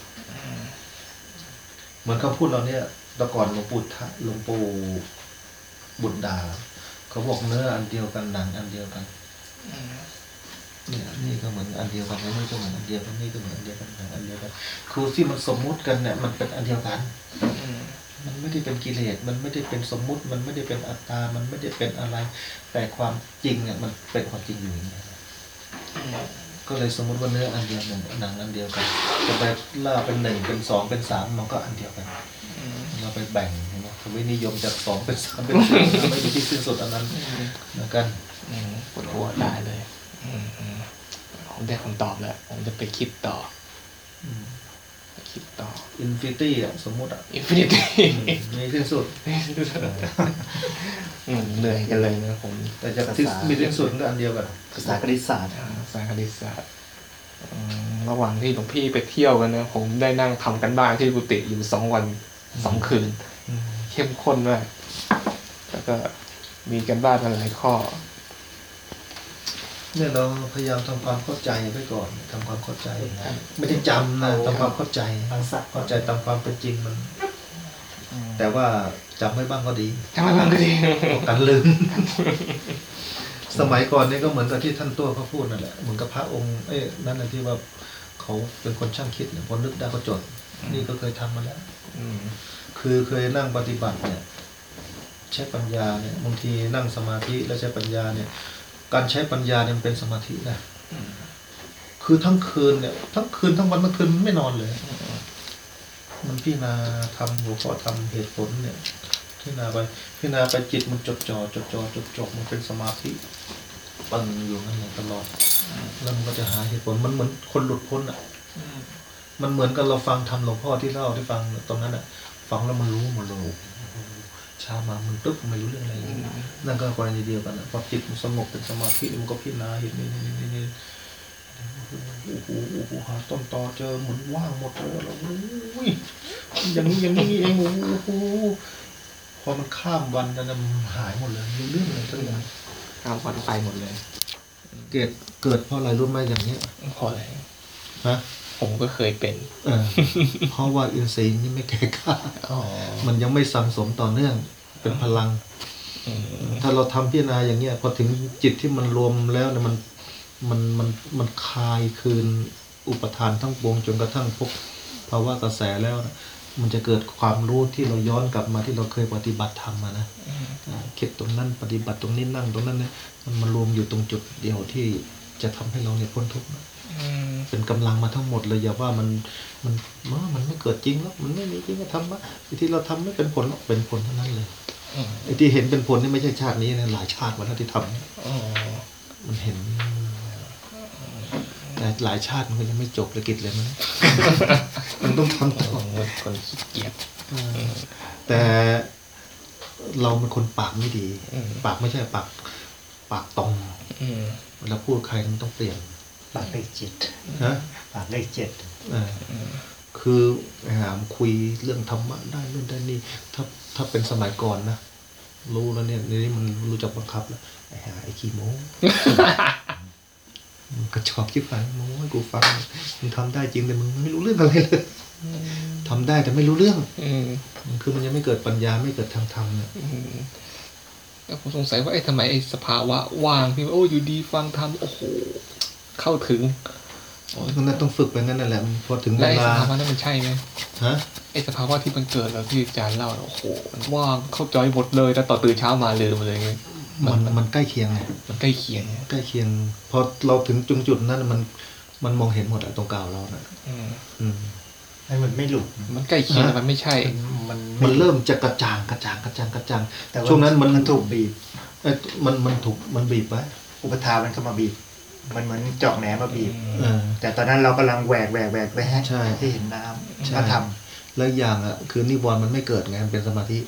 เหมือนคำพูดเราเนี่ยแต่ก่อนหลวงปู่บุตรดาเขาบอกเนื้ออันเดียวกันหนังอันเดียวกันเนี่ยนี่ก็เหมือนอันเดียวกันนี่ก็เหมือนอันเดียวกันนี่ก็เหมือนอันเดียวกันหนังอันเดียวกันคือที่มันสมมุติกันเนี่ยมันเป็นอันเดียวกันมันไม่ได้เป็นกิเลสมันไม่ได้เป็นสมมุติมันไม่ได้เป็นอัตตามันไม่ได้เป็นอะไรแต่ความจริงเนี่ยมันเป็นความจริงอยู่อย่างนี้ก็เลยสมมุติว่าเนื้ออันเดียวหนึ่งหนังอันเดียวกันจะไปล่าเป็น1เป็น2เป็น3มันก็อันเดียวกันเราไปแบ่งใช่ไหมทวินิยมจาก2เป็น3เป็น4ไม่มีที่สิ้นสุดอันนั้นเหมือนกันปวดหัวได้เลยผมได้คำตอบแล้วผมจะไปคิดต่ออินฟินิตี้อ่ะสมมุติอ่ะอินฟินิตี้มีสิ้นสุดเหนื่อยกันเลยนะผมแต่จะมีสิ้นสุดก็อันเดียวกันภาษาคณิตศาสตร์ระหว่างที่หลวงพี่ไปเที่ยวกันนะผมได้นั่งทำกันบ้านที่กุฏิอยู่2 วัน 2 คืนเข้มข้นมากแล้วก็มีกันบ้านหลายข้อเนี่ยเราพยายามทำความเข้าใจไว้ก่อนทำความเข้าใจไม่ได้จำนะทำความเข้าใจตามความเป็นจริงมันแต่ว่าจำไว้บ้างก็ดีกันลืมสมัยก่อนนี่ก็เหมือนกับที่ท่านตัวเขาพูดนั่นแหละเหมือนกับพระองค์นั่นแหละที่ว่าเขาเป็นคนช่างคิดพอนึกได้ก็จดนี่ก็เคยทำมาแล้วคือเคยนั่งปฏิบัติเนี่ยใช้ปัญญาเนี่ยบางทีนั่งสมาธิแล้วใช้ปัญญาเนี่ยการใช้ปัญญาเนี่ยมันเป็นสมาธินะคือทั้งคืนเนี่ยทั้งคืนทั้งวันทั้งคืนไม่นอนเลยมันพิจารณาทำหัวข้อทำเหตุผลเนี่ยพิจารณาไปจิตมันจดจ่อมันเป็นสมาธิปังอยู่นั่นแหละตลอดแล้วมันก็จะหาเหตุผลมันเหมือนคนหลุดพ้นอ่ะมันเหมือนกับเราฟังธรรมหลวงพ่อที่เล่าที่ฟังตรงนั้นอ่ะฟังแล้วมันรู้หมดเลยเช้ามามันตึ๊บไม่รู้เรื่องอะไรนั่นก็กรณีเดียวกันนะพอจิตมันสงบเป็นสมาธิมันก็พิจารณาเห็นนี่โอ้โหหาต้นตอเจอเหมือนว่างหมดเลยแล้วอุ้ยอย่างนี้เองโอ้โหพอมันข้ามวันนั้นมันหายหมดเลยรู้เรื่องเลยทุกอย่างข้ามวันไปหมดเลยเกิดเพราะอะไรรู้ไหมอย่างนี้เพราะอะไรฮะผมก็เคยเป็นเพราะว่าอินทรีย์นี่ไม่แก่กล้ามันยังไม่สั่งสมต่อเนื่องเป็นพลังถ้าเราทำพิจารณาอย่างเงี้ยพอถึงจิตที่มันรวมแล้วเนี่ยมันคลายคืนอุปทานทั้งปวงจนกระทั่งพบภาวะกระแสแล้วนะมันจะเกิดความรู้ที่เราย้อนกลับมาที่เราเคยปฏิบัติธรรมนะคิดตรงนั้นปฏิบัติตรงนี้นั่งตรงนั้นเนี่ยมันมารวมอยู่ตรงจุดเดียวที่จะทำให้เราเนี่ยพ้นทุกข์นะเป็นกำลังมาทั้งหมดเลยอย่าว่ามันไม่เกิดจริงแล้วมันไม่มีจริงก็ทำว่าที่เราทำไม่เป็นผลหรอกเป็นผลเท่านั้นเลยไอ้ที่เห็นเป็นผลนี่ไม่ใช่ชาตินี้นะหลายชาติมาแล้วที่ทำมันเห็นแต่หลายชาติมันก็ยังไม่จบเลยกิจเลยมันต้องทำต่อคนขี้เกียจแต่เราเป็นคนปากไม่ดีปากไม่ใช่ปากตรงเวลาพูดใครมันต้องเปลี่ยนปากเลข7 ฮะปากเลข7 คือหามคุยเรื่องธรรมะได้เรื่องได้นี่ถ้าเป็นสมัยก่อนนะรู้แล้วเนี่ยนี่มันรู้จักบังคับแล้วไอ้ขี้โม้ กระจอกที่ฟังโม้ให้กูฟังมึงทำได้จริงแต่มึงไม่รู้เรื่องอะไรเลยทำได้แต่ไม่รู้เรื่องคือมันยังไม่เกิดปัญญาไม่เกิดทางธรรมเนี่ยแล้วผมสงสัยว่าทำไมสภาวะว่างที่อยู่ดีฟังธรรมโอ้โหเข้าถึงก็นั่นต้องฝึกไปงั้นนั่นแหละพอถึงเวลาสภาวะนั้นมันใช่ไหมฮะสภาวะที่มันเกิดแล้วที่อาจารย์เล่าโอ้โหมันว่างเข้าใจหมดเลยแต่ต่อตื่นเช้ามาลืมเลยมันใกล้เคียงไงมันใกล้เคียงพอเราถึงจุดนั้นมันมองเห็นหมดอะตรงกาวเรานะมันไม่หลุดมันใกล้เคียงแต่มันไม่ใช่มันเริ่มจะกระจ่างแต่ช่วงนั้นมันถูกบีบมันบีบไว้อุปทานมันเข้ามาบีบมันเหมือนจอกแหนมาบีบแต่ตอนนั้นเรากำลังแหวกไปให้เห็นน้ำมาทำแล้วอย่างอ่ะคือนิวรณ์มันไม่เกิดไงมันเป็นสมาธิ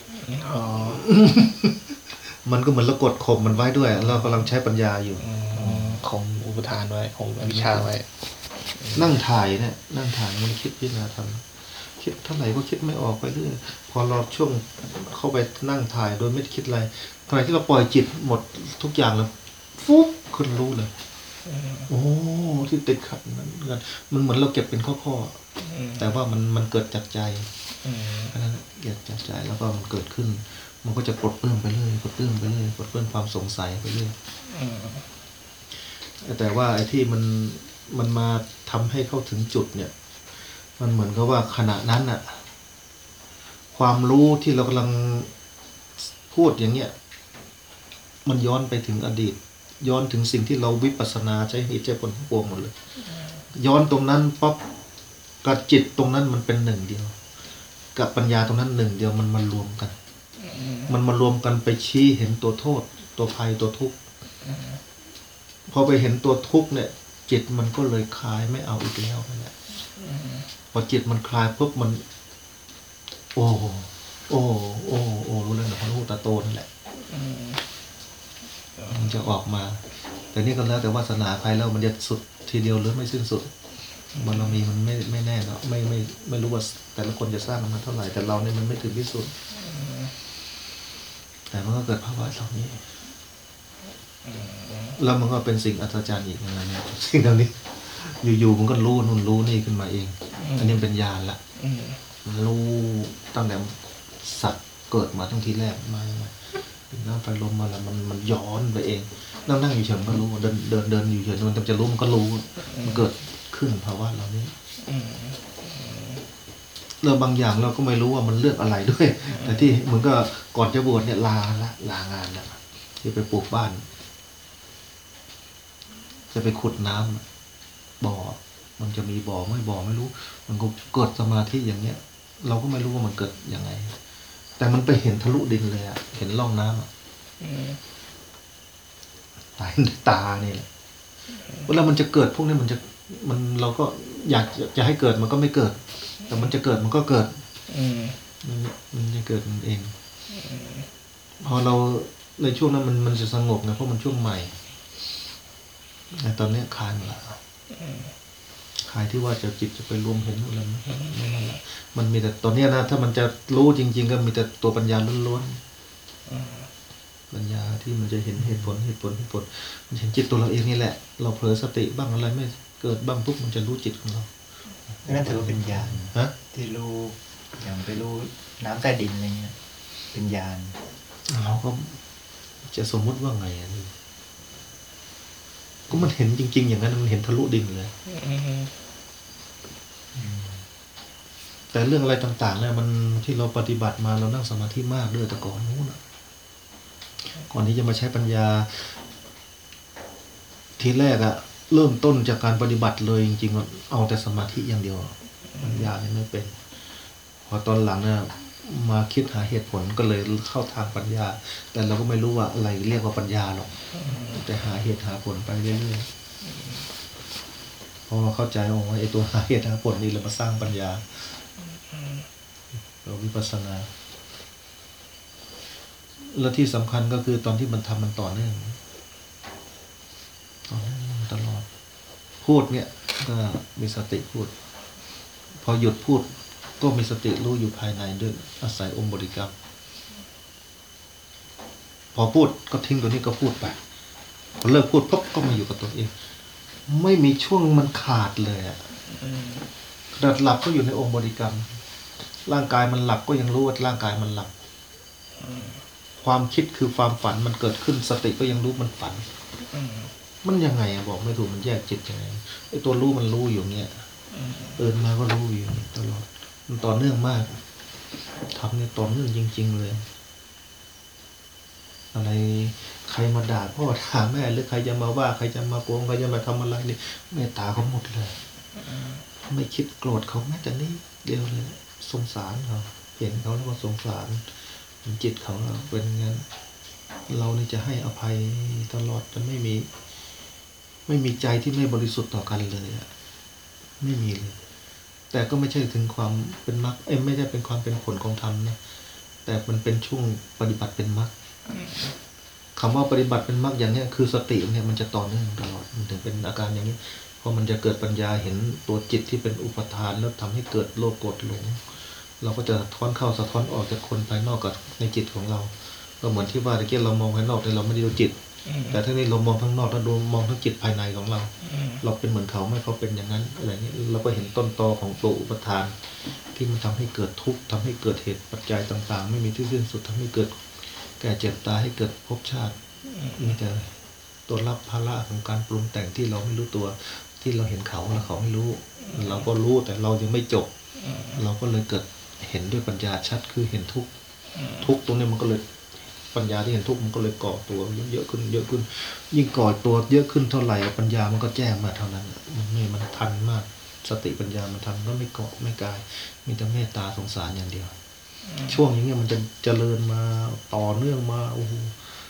มันก็เหมือนเรากดข่มมันไว้ด้วยเรากำลังใช้ปัญญาอยู่ข่มอุปทานไว้ข่มอวิชชาไว้นั่งถ่ายมันคิดพิจารณาทำคิดเท่าไหร่ก็คิดไม่ออกไปเรื่อยพอเราช่วงเข้าไปนั่งถ่ายโดยไม่คิดอะไรขณะที่เราปล่อยจิตหมดทุกอย่างแล้วฟุ๊บคุณรู้เลยโอ้ที่ติดขัดนั้นมันเหมือนเราเก็บเป็นข้อแต่ว่ามันเกิดจากใจนั้นเกิดจากใจแล้วก็มันเกิดขึ้นมันก็จะปลดเปลื้องไปเรื่อยปลดเปลื้องความสงสัยไปเรื่อยแต่ว่าไอ้ที่มันมาทำให้เข้าถึงจุดเนี่ยมันเหมือนกับว่าขณะนั้นน่ะความรู้ที่เรากำลังพูดอย่างเงี้ยมันย้อนไปถึงอดีตย้อนถึงสิ่งที่เราวิปัสสนาใช้เหตุใช้ผลทั้งปวงหมดเลยย้อนตรงนั้นปั๊บกับจิตตรงนั้นมันเป็นหนึ่งเดียวกับปัญญาตรงนั้นหนึ่งเดียวมันมารวมกันมันมารวมกันไปชี้เห็นตัวโทษตัวภัยตัวทุกข์พอไปเห็นตัวทุกข์เนี่ยจิตมันก็เลยคลายไม่เอาอีกแล้วนั่นแหละพอจิตมันคลายปุ๊บมันโอ้รู้แล้วนะพอรู้ตาโตนั่นแหละมันจะออกมาแต่นี่ก็แล้วแต่วาสนาใครแล้วมันจะสุดทีเดียวหรือไม่สิ้นสุดมันมีมันไม่แน่เนาะไม่รู้ว่าแต่ละคนจะสร้างมันเท่าไหร่แต่เราเนี่ยมันไม่ถึงที่สุดแต่มันก็เกิดภาวะเหล่านี้แล้วมันก็เป็นสิ่งอัศจรรย์อีกอะไรเนี่ยสิ่งเหล่านี้อยู่ๆมันก็รู้นู่นรู้นี่ขึ้นมาเองอันนี้เป็นญาณละรู้ตั้งแต่สัตว์เกิดมาตั้งทีแรกมาน้ำไฟลมมาแล้วมันย้อนไปเองนั่งอยู่เฉยมันก็รู้เดินอยู่เฉยมันจะรู้มันก็รู้มันเกิดขึ้นภาวะเหล่านี้เรื่องบางอย่างเราก็ไม่รู้ว่ามันเรื่องอะไรด้วยแต่ที่เหมือนก็ก่อนจะบวชเนี่ยลางานแล้วที่ไปปลูกบ้านจะไปขุดน้ำบ่อมันจะมีบ่อไม่รู้มันก็เกิดสมาธิอย่างเนี้ยเราก็ไม่รู้ว่ามันเกิดยังไงแต่มันไปเห็นทะลุดินเลยอะเห็นร่องน้ำตาเนี่ยแหละเวลามันจะเกิดพวกนี้มันเราก็อยากจะให้เกิดมันก็ไม่เกิดแต่มันจะเกิดมันก็เกิดมันจะเกิดมันเองพอเราในช่วงนั้นมันจะสงบนะเพราะมันช่วงใหม่แต่ตอนนี้คลายหมดแล้วคลายที่ว่าจะจิตจะไปรวมเห็นอะไรไม่นั่นแหละมันมีแต่ตอนนี้นะถ้ามันจะรู้จริงๆก็มีแต่ตัวปัญญาล้วนๆปัญญาที่มันจะเห็นเหตุผลมันเห็นจิตตัวเราเองนี่แหละเราเผลอสติบ้างอะไรไม่เกิดบ้างปุ๊บมันจะรู้จิตของเรานั่นถือว่าเป็นญาณที่รู้อย่างไปรู้น้ำใต้ดินอะไรเงี้ยเป็นญาณเราก็จะสมมุติว่าไงก็มันเห็นจริงๆอย่างนั้นมันเห็นทะลุดิ่งเลยแต่เรื่องอะไรต่างๆเนี่ยมันที่เราปฏิบัติมาเรานั่งสมาธิมากด้วยแต่ก่อนนู้นก่อนที่จะมาใช้ปัญญาทีแรกอะเริ่มต้นจากการปฏิบัติเลยจริงๆเอาแต่สมาธิอย่างเดียวปัญญาเนี่ยไม่เป็นพอตอนหลังเนี่ยมาคิดหาเหตุผลก็เลยเข้าทางปัญญาแต่เราก็ไม่รู้ว่าอะไรเรียกว่าปัญญาหรอกแต่หาเหตุหาผลไปเรื่อยๆพอเข้าใจว่าไอ้ตัวหาเหตุหาผลนี่เรามาสร้างปัญญาเราวิปัสสนาและที่สำคัญก็คือตอนที่มันทำมันต่อเนื่องตลอดพูดเนี่ยก็มีสติพูดพอหยุดพูดก็มีสติรู้อยู่ภายในด้วยอาศัยองค์บริกรรมพอพูดก็ทิ้งตัวนี้ก็พูดไปพอเลิกพูดปุ๊บก็มาอยู่กับตัวเองไม่มีช่วงมันขาดเลยอะขณะหลับก็อยู่ในองค์บริกรรมร่างกายมันหลับก็ยังรู้ว่าร่างกายมันหลับความคิดคือความฝันมันเกิดขึ้นสติก็ยังรู้มันฝันมันยังไงอะบอกไม่ถูกมันแยกจิตยังไงไอ้ตัวรู้มันรู้อยู่เนี้ยตื่นมาก็รู้อยู่ตลอดมันต่อเนื่องมากทำเนี่ยต่อเนื่องจริงๆเลยอะไรใครมาด่าพ่อด่าแม่หรือใครจะมาว่าใครจะมาโกงใครจะมาทำอะไรนี่เมตตาเขาหมดเลยไม่คิดโกรธเขาแม้แต่นี้เดียวเลยสงสารเขาเห็นเขาแล้วก็สงสารจิตเขาเป็นงั้นเรานี่จะให้อภัยตลอดจะไม่มีใจที่ไม่บริสุทธิ์ต่อกันเลยอะไม่มีเลยแต่ก็ไม่ใช่ถึงความเป็นมรรคไม่ได้เป็นความเป็นผลของธรรมนะแต่มันเป็นช่วงปฏิบัติเป็นมรรคคำว่าปฏิบัติเป็นมรรคอย่างนี้คือสติเนี่ยมันจะต่อเนื่องตลอดมันถึงเป็นอาการอย่างนี้เพราะมันจะเกิดปัญญาเห็นตัวจิตที่เป็นอุปทานแล้วทำให้เกิดโลภโกรธหลงเราก็จะสะท้อนเข้าสะท้อนออกจากคนภายนอกกับในจิตของเราก็เหมือนที่ว่าตะเกียบเรามองภายนอกแต่เราไม่ได้ดูจิตแต่ถ้านี้เรามองข้างนอกแล้วดูมองทั้งจิตภายในของเราเราเป็นเหมือนเขาไม่เขาเป็นอย่างนั้นอะไรนี้เราก็เห็นต้นตอของตัวอุปทานที่มันทำให้เกิดทุกข์ทำให้เกิดเหตุปัจจัยต่างๆไม่มีที่สิ้นสุดทำให้เกิดแก่เจ็บตายให้เกิดภพชาติมีแต่ตัวรับภาระของการปรุงแต่งที่เราไม่รู้ตัวที่เราเห็นเขาแล้วเขาไม่รู้เราก็รู้แต่เรายังไม่จบเราก็เลยเกิดเห็นด้วยปัญญาชัดคือเห็นทุกข์ตรงนี้มันก็เลยปัญญาที่เห็นทุกข์มันก็เลยก่อตัวเยอะขึ้นยิ่งก่อตัวเยอะขึ้นเท่าไหร่ปัญญามันก็แจ้งมาเท่านั้นมันทันมากสติปัญญามันทันก็ไม่เกาะไม่กายมีแต่เมตตาสงสารอย่างเดียวช่วงอย่างเงี้ยมันจะเจริญมาต่อเนื่องมาโอ้โห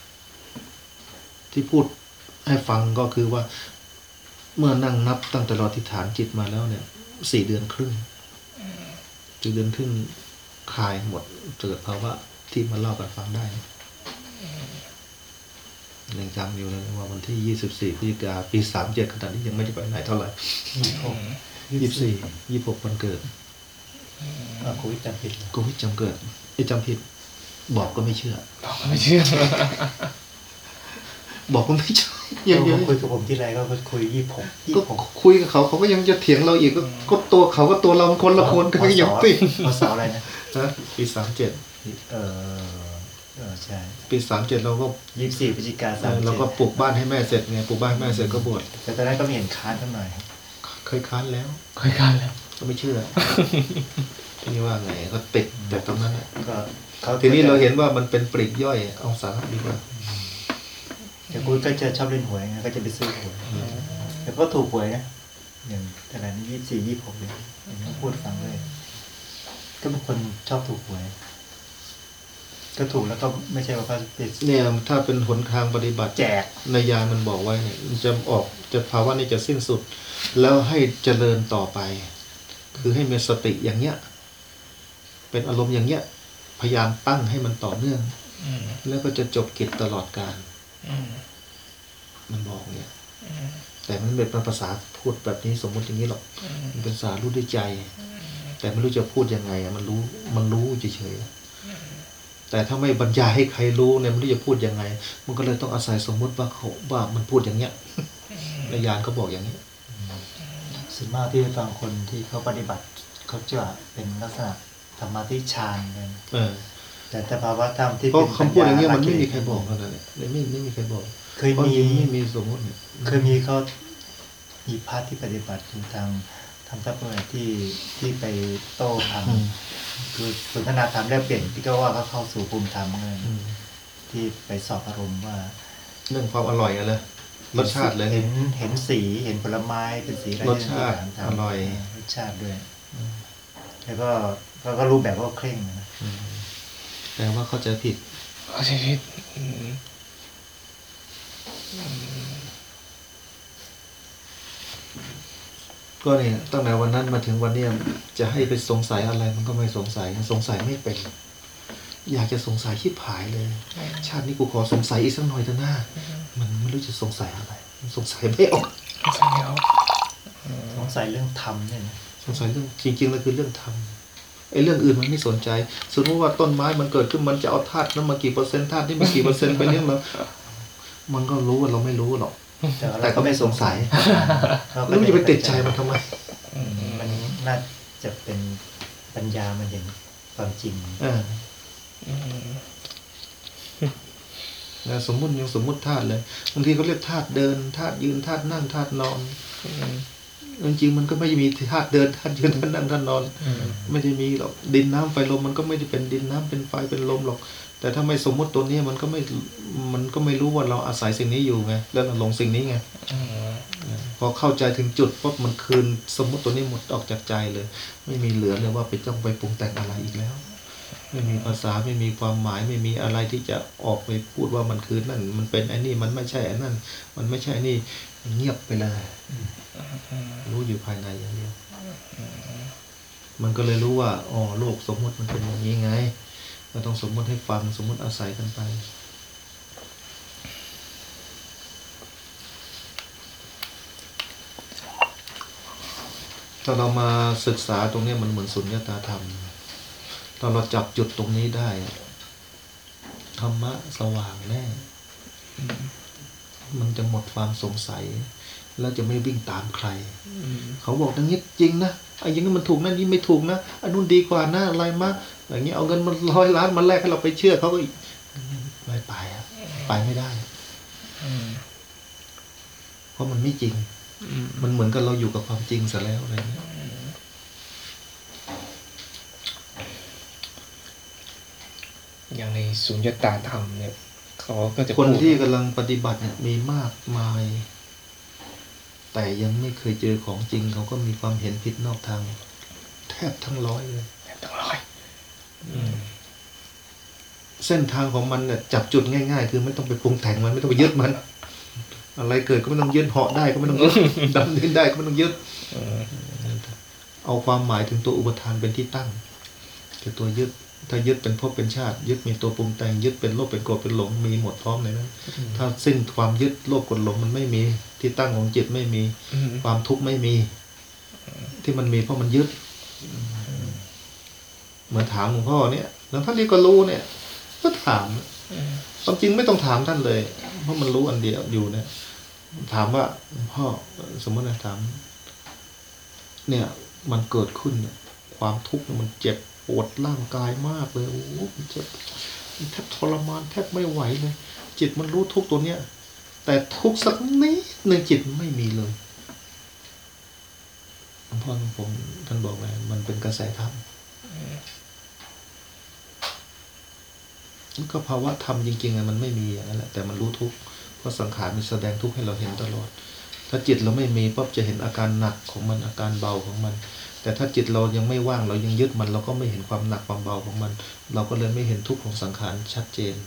ที่พูดให้ฟังก็คือว่าเมื่อนั่งนับตั้งแต่เราอธิษฐานจิตมาแล้วเนี่ย4 เดือนครึ่ง4 เดือนครึ่งคลายหมดเกิดภาวะที่มาเล่ากันฟังได้ยังจำอยู่เลยว่าวันที่24 พฤศจิกายนปี37ขนาดนี้ยังไม่ได้ไปไหนเท่าไหร่26วันเกิดโควิดจำผิดจำเกิดจำผิดบอกก็ไม่เชื่อบอกก็ไม่เชื่อยังคุยกับผมที่ไรก็คุย26ก็คุยกับเขาก็ยังจะเถียงเราอีกก็ตัวเขาก็ตัวเราคนละคนก็ยังติดภาษาอะไรนะปี37 ใช่ปี37เราก็ 24 พฤศจิกายนเราก็ปลูกบ้านให้แม่เสร็จไงปลูกบ้านให้แม่เสร็จก็บวชแต่ตอนนั้นก็ไม่เห็นค้านกันหน่อยเคยค้านแล้วก็ไม่เชื่อนี่ว่าไงก็ติดแต่ตรงนั้นทีนี้เราเห็นว่ามันเป็นปลีกย่อยเอาสาระดีกว่าแต่กูก็จะชอบเล่นหวยก็จะไปซื้อหวยแต่ก็ถูกหวยนะอย่างขนาดนี้24 26เลยอย่างนี้พูดฟังเลยก็เป็นคนชอบถูกหวยก็ถูกแล้วก็ไม่ใช่ว่าเนี่ยถ้าเป็นหนทางปฏิบัติแจกในยานมันบอกไว้เนี่ยจะภาวะนี้จะสิ้นสุดแล้วให้เจริญต่อไปคือให้มีสติอย่างเงี้ยเป็นอารมณ์อย่างเงี้ยพยายามตั้งให้มันต่อเนื่องแล้วก็จะจบกิจตลอดกาลมันบอกเนี่ยแต่มันเป็นภาษาพูดแบบนี้สมมติอย่างนี้หรอกมันเป็นภาษารู้ด้วยใจแต่ไม่รู้จะพูดยังไงมันรู้เฉยๆแต่ถ้าไม่บรรยายให้ใครรู้เนี่ยไม่รู้จะพูดยังไงมันก็เลยต้องอาศัยสมมติว่ามันพูดอย่างเงี้ยในญาณเขาบอกอย่างนี้ส่วนมากที่ฟังคนที่เขาปฏิบัติเขาจะเป็นลักษณะธรรมะที่ฌานกันแต่สภาวะธรรมที่เพราะเป็นคำพูดอย่างเงี้ยมันไม่มีปัญญาใครบอกกันเลยไม่มีใครบอกเคยเพราะมีจริงไม่มีสมมติเนี่ยเคยมีเขามีพระที่ปฏิบัติทางทัพเมื่อที่ไปโต้ธรรมคือสนทนาธรรมแลกเปลี่ยนที่ก็ว่าเขาเข้าสู่ภูมิธรรมเลยที่ไปสอบอารมณ์ว่าเรื่องความอร่อยอะไรรสชาติเลยเห็นสีเห็นผลไม้เป็นสีอะไรรสชาติที่อร่อยรสชาติด้วยแล้วก็รู้แบบว่าเคร่งนะแต่ว่าเข้าใจผิดเอาชีวิตก็เนี่ยตั้งแต่วันนั้นมาถึงวันเนี้ยจะให้ไปสงสัยอะไรมันก็ไม่สงสัยไม่เป็น อยากจะสงสัยชิบหายเลย ชาตินี้กูขอสงสัยอีกสักหน่อยเถอะหน้ามันไม่รู้จะสงสัยอะไรมันสงสัยไม่ออกใช่แล้วสงสัยเรื่องธรรมเนี่ยนะสงสัยเรื่องจริงๆแล้วคือเรื่องธรรมไอ้เรื่องอื่นมันไม่สนใจสมมติว่าต้นไม้มันเกิดขึ้นมันจะเอาธาตุนั้นมากี่เปอร์เซ็นต์ธาตุนี้มากี่เปอร์เซ็นต์ไปเรื่องแล้วมันก็รู้ว่าเราไม่รู้หรอกแต่ก็ไม่สงสัยแล้วมันจะไปติดใจมันทำไมมันน่าจะเป็นปัญญามันเห็นความจริงสมมุติยังสมมุติธาตุเลยบางทีเขาเรียกธาตุเดินธาตุยืนธาตุนั่งธาตุนอนจริงๆมันก็ไม่ได้มีธาตุเดินธาตุยืนธาตุนั่งธาตุนอนไม่ได้มีหรอกดินน้ำไฟลมมันก็ไม่ได้เป็นดินน้ำเป็นไฟเป็นลมหรอกแต่ถ้าไม่สมมุติตัวนี้มันก็ไม่รู้ว่าเราอาศัยสิ่งนี้อยู่ไงแล้วเราหลงสิ่งนี้ไงพอเข้าใจถึงจุดปุ๊บมันคืนสมมุติตัวนี้หมดออกจากใจเลย ไม่มีเหลือเลยว่าไปจ้องไปปรุงแต่งอะไรอีกแล้วไม่มีภาษาไม่มีความหมายไม่มีอะไรที่จะออกไปพูดว่ามันคือนั่นมันเป็นไอ้นี่มันไม่ใช่ไอ้นั่นมันไม่ใช่นี่เงียบไปเลยรู้อยู่ภายในอย่างเดียวมันก็เลยรู้ว่าอ๋อโลกสมมติมันเป็นอย่างนี้ไงเราต้องสมมติให้ฟังสมมติอาศัยกันไปถ้าเรามาศึกษาตรงนี้มันเหมือนสุญญตาธรรมตอนเราจับจุดตรงนี้ได้ธรรมะสว่างแน่มันจะหมดความสงสัยแล้วจะไม่วิ่งตามใครเขาบอกอย่างนี้จริงนะไอ้อย่างนี้มันถูกนะนี่ไม่ถูกนะอันนู้นดีกว่านะอะไรมาอย่างนี้เอาเงินมา100 ล้านมาแลกให้เราไปเชื่อเขาก็ไม่ไปอะไปไม่ได้เพราะมันไม่จริงมันเหมือนกับเราอยู่กับความจริงซะแล้วอะไรเงี้ยอย่างในสุญญตาธรรมเนี่ยเขาก็จะคนที่กำลังปฏิบัติเนี่ยมีมากมายแต่ยังไม่เคยเจอของจริงเขาก็มีความเห็นผิดนอกทางแทบทั้งร้อยเลยทั้งร้อยเส้นทางของมันเนี่ยจับจุดง่ายๆคือไม่ต้องไปปรุงแต่งมันไม่ต้องไปยึดมันอะไรเกิดก็ไม่ต้องยึดเหาะได้ก็ไม่ต้องยึดดำดินได้ก็ไม่ต้องยึดเอาความหมายถึงตัวอุปทานเป็นที่ตั้งคือตัวยึดถ้ายึดเป็นภพเป็นชาติยึดมีตัวปรุงแต่งยึดเป็นโลภเป็นโกรธเป็นหลงมีหมดพร้อมเลยนะถ้าสิ้นความยึดโลภโกรธหลงมันไม่มีที่ตั้งของจิตไม่มีความทุกข์ไม่มีที่มันมีเพราะมันยึดเหมือนถามหลวงพ่อเนี่ยแล้วท่านนี้ก็รู้เนี่ยก็ถามความจริงไม่ต้องถามท่านเลยเพราะมันรู้อันเดียวอยู่เนี่ยถามว่าหลวงพ่อสมมตินะถามเนี่ยมันเกิดขึ้นเนี่ยความทุกข์มันเจ็บปวดร่างกายมากเลยโอ้มันเจ็บมันแทบทรมานแทบไม่ไหวเลยจิตมันรู้ทุกตัวเนี้ยแต่ทุกสักนิดหนึ่งจิตไม่มีเลยหลวงพ่อผมท่านบอกไงมันเป็นกระแสธรรมก็ภาวะธรรมจริงๆมันไม่มีอย่างนั้นแหละแต่มันรู้ทุกเพราะสังขารมันแสดงทุกให้เราเห็นตลอดถ้าจิตเราไม่มีปั๊บจะเห็นอาการหนักของมันอาการเบาของมันแต่ถ้าจิตเรายังไม่ว่างเรายังยึดมันเราก็ไม่เห็นความหนักความเบาของมันเราก็เลยไม่เห็นทุกข์ของสังขารชัดเจน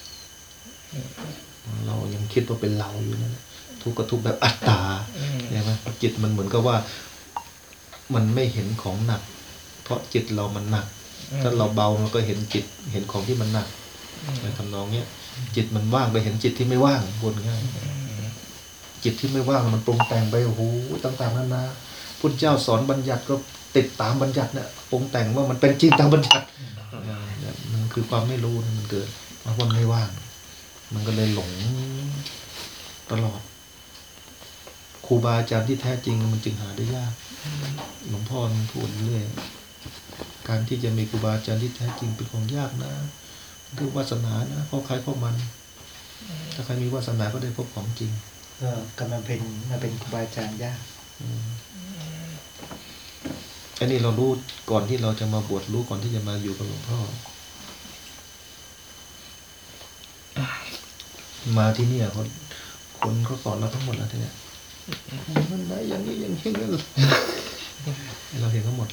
เรายังคิดว่าเป็นเราอยู่นั่นทุกข์ก็ทุกข์แบบอัตตาใช่ไหมจิตมันเหมือนกับว่ามันไม่เห็นของหนักเพราะจิตเรามันหนักถ้าเราเบาเราก็เห็นจิตเห็นของที่มันหนักในทำนองเนี้ยจิตมันว่างไปเห็นจิตที่ไม่ว่างบนง่ายจิตที่ไม่ว่างมันปรุงแต่งไปโอ้โหต่างๆนานาพุทธเจ้าสอนบัญญัติก็ติดตามบัญญัติเนี่ยปรุงแต่งว่ามันเป็นจริงตามบัญญัติมันคือความไม่รู้มันเกิดเพราะมันไม่ว่างมันก็เลยหลงตลอดครูบาอาจารย์ที่แท้จริงมันจึงหาได้ยากหลวงพ่อพูดเรื่อยการที่จะมีครูบาอาจารย์ที่แท้จริงเป็นของยากนะคือวาสนานะเพราะใครเพราะมันถ้าใครมีวาสนาก็ได้พบของจริงก็กำลังเป็นมาเป็นครูบาอาจารย์ยากอันนี้เรารู้ก่อนที่เราจะมาบวชรู้ก่อนที่จะมาอยู่กับหลวงพ่อมาที่นี่คนเขาสอนเราทั้งหมดแล้วทีเนี้ยมันได้อย่างนี้อย่างนี้เราเห็นทั้งหมด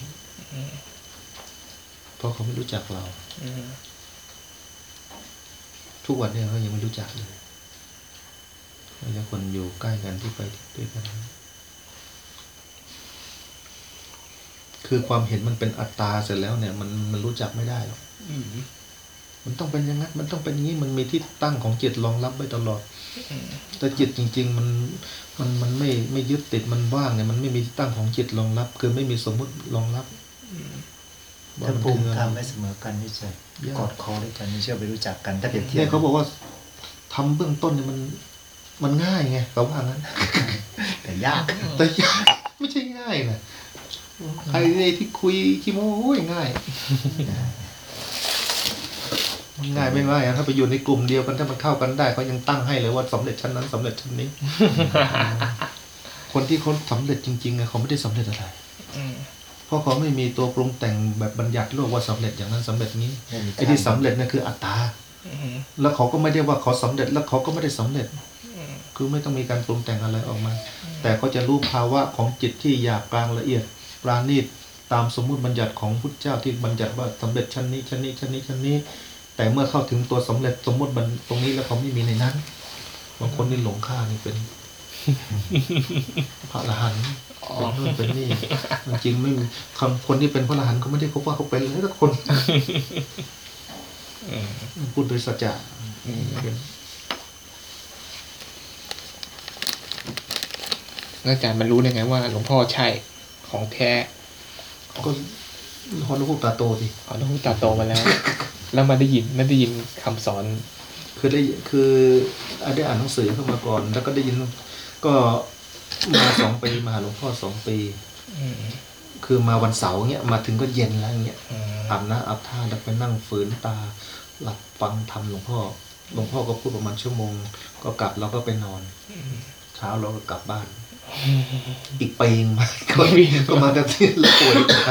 เพราะเขาไม่รู้จักเราทุกวันนี้เขายังไม่รู้จักเลยเราจะคนอยู่ใกล้กันที่ไปด้วยกันคือความเห็นมันเป็นอัตตาเสร็จแล้วเนี่ยมันรู้จักไม่ได้หรอกมันต้องเป็นอย่างนั้นมันต้องเป็นอย่างนี้มันมีที่ตั้งของจิตรองรับไว้ตลอดแต่จิตจริงๆมันไม่ยึดติดมันว่างเนี่ยมันไม่มีที่ตั้งของจิตรองรับคือไม่มีสมมุติรองรับถ้าภูมิธรรมไม่เสมอกันนี่จะกอดคอด้วยกันนี่เชื่อไปรู้จักกันถ้าเปรียบเทียบเนี่ยเขาบอกว่าทำเบื้องต้นเนี่ยมันง่ายไงเขาว่างั้นแต่ยากไม่ใช่ง่ายนะใครที่คุยขี้โม้ง่ายง่ายไม่ง่ายถ้าไปอยู่ในกลุ่มเดียวกันถ้ามันเข้ากันได้เขายังตั้งให้เลยว่าสำเร็จชั้นนั้นสำเร็จชั้นนี้คนที่เขาสำเร็จจริงๆเขาไม่ได้สำเร็จอะไรเพราะเขาไม่มีตัวปรุงแต่งแบบบัญญัติโลกว่าสำเร็จอย่างนั้นสำเร็จนี้ไอ้ที่สำเร็จนั่นคืออัตตาแล้วเขาก็ไม่ได้ว่าเขาสำเร็จแล้วเขาก็ไม่ได้สำเร็จคือไม่ต้องมีการปรุงแต่งอะไรออกมาแต่เขาจะรู้ภาวะของจิตที่หยาบกลางละเอียดปราณีตตามสมมุติบัญญัติของพุทธเจ้าที่บัญญัติว่าสำเร็จชั้นนี้ชั้นนี้ชั้นนี้ชั้นนี้แต่เมื่อเข้าถึงตัวสำเร็จสมมติมันตรงนี้แล้วเขาไม่มีในนั้นบางคนนี่หลงค่านี่เป็นพระอรหันต์เป็นนู่นเป็นนี่จริงไม่คนที่เป็นพระอรหันต์เขาไม่ได้พบว่าเขาเป็นเลยทุกคนพูดโดยสัจจะอาจารย์มันรู้ได้ไงว่าหลวงพ่อใช่ของแท้ก็ฮอนลูกตาโตดิฮอนลูกตาโตมาแล้วแล้วมาได้ยินคำสอนคือได้อ่านหนังสือเข้ามาก่อนแล้วก็ได้ยินก็มา2 ปีมาหาหลวงพ่อ2 ปีคือมาวันเสาร์เงี้ยมาถึงก็เย็นแล้วเงี้ยอาบน้ำอาบท่าแล้วไปนั่งฝืนตาหลับฟังธรรมหลวงพ่อก็พูดประมาณ1 ชั่วโมงก็กลับแล้วก็ไปนอนเช้าเราก็กลับบ้านอีกปีมาก็มากันที่แล้วป่วยตา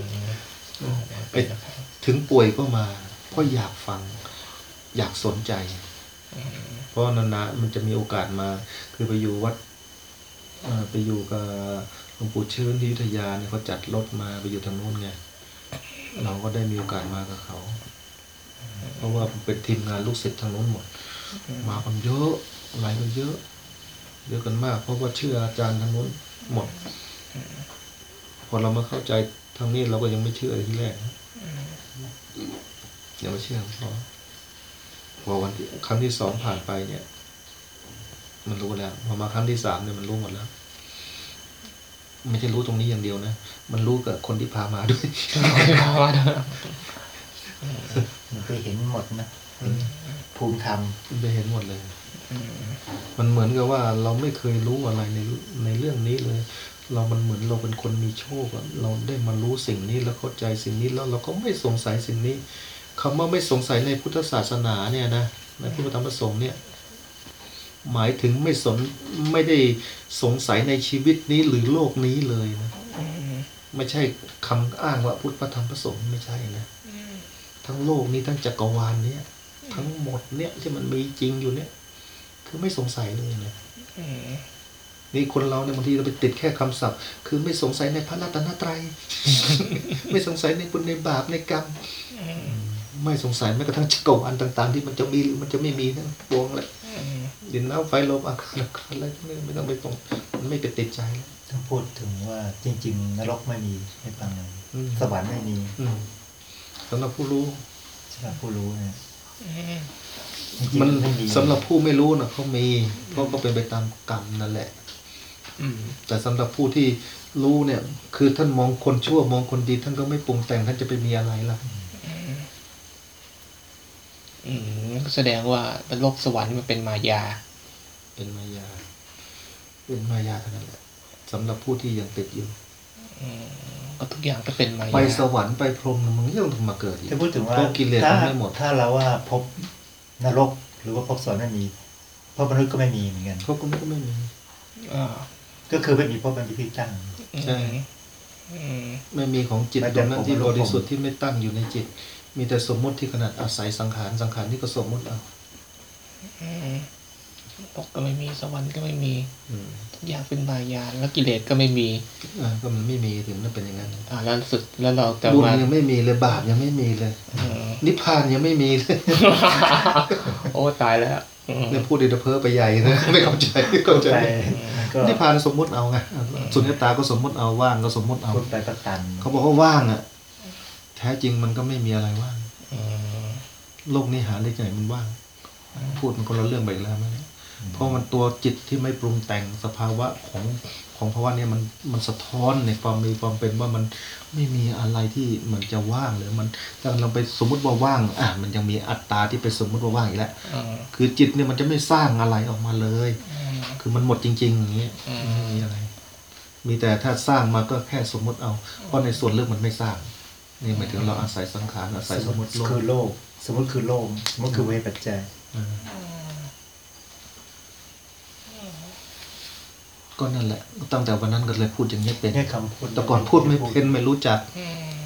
ถึงป่วยก็มาเพราะอยากฟังอยากสนใจเพราะนานๆมันจะมีโอกาสมาคือไปอยู่วัดไปอยู่กับหลวงปู่เชิญที่อยุธยาเนี่ยเขาจัดรถมาไปอยู่ทางโน้นไงเราก็ได้มีโอกาสมากับเขาเพราะว่าเป็นทีมงานลูกศิษย์ทางโน้นหมดมากันเยอะหลายกันเยอะกันมากเพราะว่าเชื่ออาจารย์ทางโน้นหมดพอเรามาเข้าใจทางนี้เราก็ยังไม่เชื่อที่แรกยังไม่เชื่อพอวันครั้งที่2ผ่านไปเนี่ยมันรู้แล้วพอมาครั้งที่3เนี่ยมันรู้หมดแล้วไม่ใช่รู้ตรงนี้อย่างเดียวนะมันรู้กับคนที่พามาด้วยมันไปเห็นหมดนะภูมิธรรมไปเห็นหมดเลยมันเหมือนกับว่าเราไม่เคยรู้อะไรในเรื่องนี้เลยมันเหมือนเราเป็นคนมีโชคเราได้มารู้สิ่งนี้แล้วเข้าใจสิ่งนี้แล้วเราก็ไม่สงสัยสิ่งนี้คำว่าไม่สงสัยในพุทธศาสนาเนี่ยนะในพุทธธรรมประสงค์เนี่ยหมายถึงไม่ได้สงสัยในชีวิตนี้หรือโลกนี้เลยนะไม่ใช่คำอ้างว่าพุทธธรรมประสงค์ไม่ใช่นะทั้งโลกนี้ทั้งจักรวาลนี้ทั้งหมดเนี่ยที่มันมีจริงอยู่เนี่ยคือไม่สงสัยเลยนะนี่คนเราเนี่ยบางทีเราไปติดแค่คำศัพท์คือไม่สงสัยในพระรัตนตรัย ไม่สงสัยในบุญในบาปในกรรมไม่สงสัยแม้กระทั่งจักรวาลต่างๆที่มันจะมีหรือมันจะไม่มีทั้งปวงเลยดินน้ำไฟลมอากาศอะไรพวกนี้ไม่ต้องไปมันไม่ไปติดใจถ้าพูดถึงว่าจริงๆนรกไม่มีให้ฟังเลยสวรรค์ไม่มีสำหรับผู้รู้เนี่ยมันสำหรับผู้ไม่รู้นะเขามีเพราะก็เป็นไปตามกรรมนั่นแหละแต่สำหรับผู้ที่รู้เนี่ยคือท่านมองคนชั่วมองคนดีท่านก็ไม่ปรุงแต่งท่านจะไปมีอะไรล่ะแสดงว่าโลกสวรรค์มันเป็นมายาเท่านั้นแหละสำหรับผู้ที่ยังติดอยู่ก็ทุกอย่างก็เป็นมายาไปสวรรค์ไปพรหมมันก็ยังต้องมาเกิดอีกถ้าพูดถึงว่าเพราะกิเลสมันไม่หมดถ้าเราว่าพบนรกหรือว่าพบสวรรค์ไม่มีพบมนุษย์ก็ไม่มีเหมือนกันเขาก็ไม่มีอ่าก็คือไม่มีพบมันมีที่ตั้งใช่อืมไม่มีของจิตไม่ตแต่รงนั้นที่ผมบริสุทธิ์ที่ไม่ตั้งอยู่ในจิต มีแต่สมมุติที่ขนาดอาศัยสังขารสังขารนี่ก็สมมุติเอาอืมตกก็ไม่มีสวรรค์ก็ไม่มีอืมทุกอย่างเป็นมายาแล้วกิเลสก็ไม่มีก็มันไม่มีถึงนั่นเป็นอย่างนั้นแล้วสุดแล้วเราแต่บุญมายังไม่มีเลยบาปยังไม่มีเลย นิพพานยังไม่มีเลยโอ้ตายแล้วอืมเนี่ยพูดเดเพ้อไปใหญ่นะ ไม่เข้าใจไม่เข้าใจไปก็นิพพานสมมุติเอาไงสุญญตาก็สมมุติเอาว่างก็สมมุติเอาพูดไปก็ตันเขาบอกว่าว่างอ่ะ แท้จริงมันก็ไม่มีอะไรว่างอืมโลกนี้หาได้ที่ไหนมันว่าง พูดมันคนละเรื่องไปอีกแล้วมั้ยเพราะมันตัวจิตที่ไม่ปรุงแต่งสภาวะของภาวะเนี่ยมันสะท้อนในความมีความเป็นว่ามันไม่มีอะไรที่มันจะว่างหรือมันถ้าเราไปสมมุติว่าว่างมันยังมีอัตตาที่ไปสมมุติว่าว่างอีกแล้วอืมคือจิตเนี่ยมันจะไม่สร้างอะไรออกมาเลยอืมคือมันหมดจริงๆอย่างนี้ไม่มีอะไร มีแต่ถ้าสร้างมาก็แค่สมมติเอา เพราะในส่วนลึกมันไม่สร้าง นี่หมายถึงเราอาศัยสังขารอาศัยสมมติโลกคือโลก สมมติคือโลกสมมติคือเวทปัจจัยก็นั่นแหละ ตั้งแต่วันนั้นก็เลยพูดอย่างนี้เป็นเนี่ยคำพูดแต่ก่อนพูดไม่เป็นไม่รู้จักอืม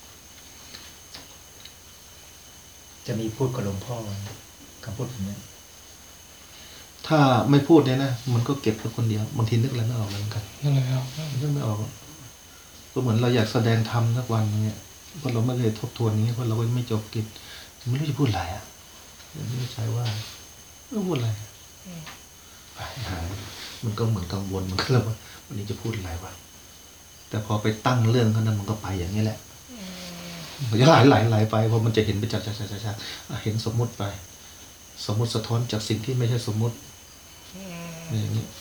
จะมีพูดกับหลวงพ่อคำพูดแบบนี้ถ้าไม่พูดเนี่ยนะมันก็เก็บแค่คนเดียวบางทีนึกอะไรไม่ออกเลยเหมือนกันนั่นแหละครับนึกไม่ออกก็เหมือนเราอยากแสดงธรรมสักวันอย่างเงี้ยเพราะเราไม่เคยทบทวนอย่างเงี้ยเพราะเราก็ไม่จบกิจไม่รู้จะพูดอะไรไม่รู้ใช้ว่าไม่พูดอะไรหายมันก็เหมือนกังวลมันก็เลยว่าวันนี้จะพูดอะไรวะแต่พอไปตั้งเรื่องเขานั้นมันก็ไปอย่างนี้แหละมันจะไหลไปเพราะมันจะเห็นไปจากเห็นสมมุติไป สมมุติสะท้อนจากสิ่งที่ไม่ใช่สมมุติอย่างนี้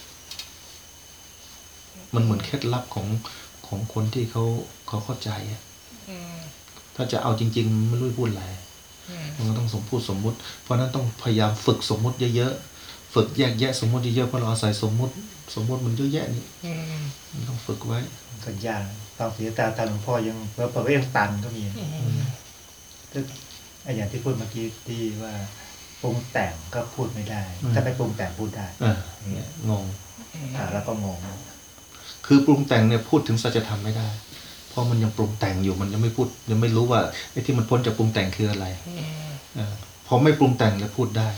มันเหมือนเคล็ดลับของคนที่เขาเข้าใจอะถ้าจะเอาจริงๆไม่รู้จะพูดอะไรมันก็ต้องพูดสมมุติ เพราะนั้นต้องพยายามฝึกสมมุติเยอะๆฝึกแยกแยะสมมุติเยอะๆเพราะเราอาศัยสมมุติมันเยอะแยะนี่มันต้องฝึกไว้ก็ยากตอนเสียตาหลวงพ่อยังเปิดยังตันก็มีซึ่งไอ้อย่างที่พูดเมื่อกี้ที่ว่าปรุงแต่งก็พูดไม่ได้ ถ้าไม่ปรุงแต่งพูดได้เนี่ยงงแล้วก็งงคือปรุงแต่งเนี่ยพูดถึงสัจธรรมไม่ได้ เพราะมันยังปรุงแต่งอยู่มันยังไม่พูดยังไม่รู้ว่าไอ้ที่มันพ้นจากปรุงแต่งคืออะไรพอไม่ปรุงแต่งแล้วพูดได้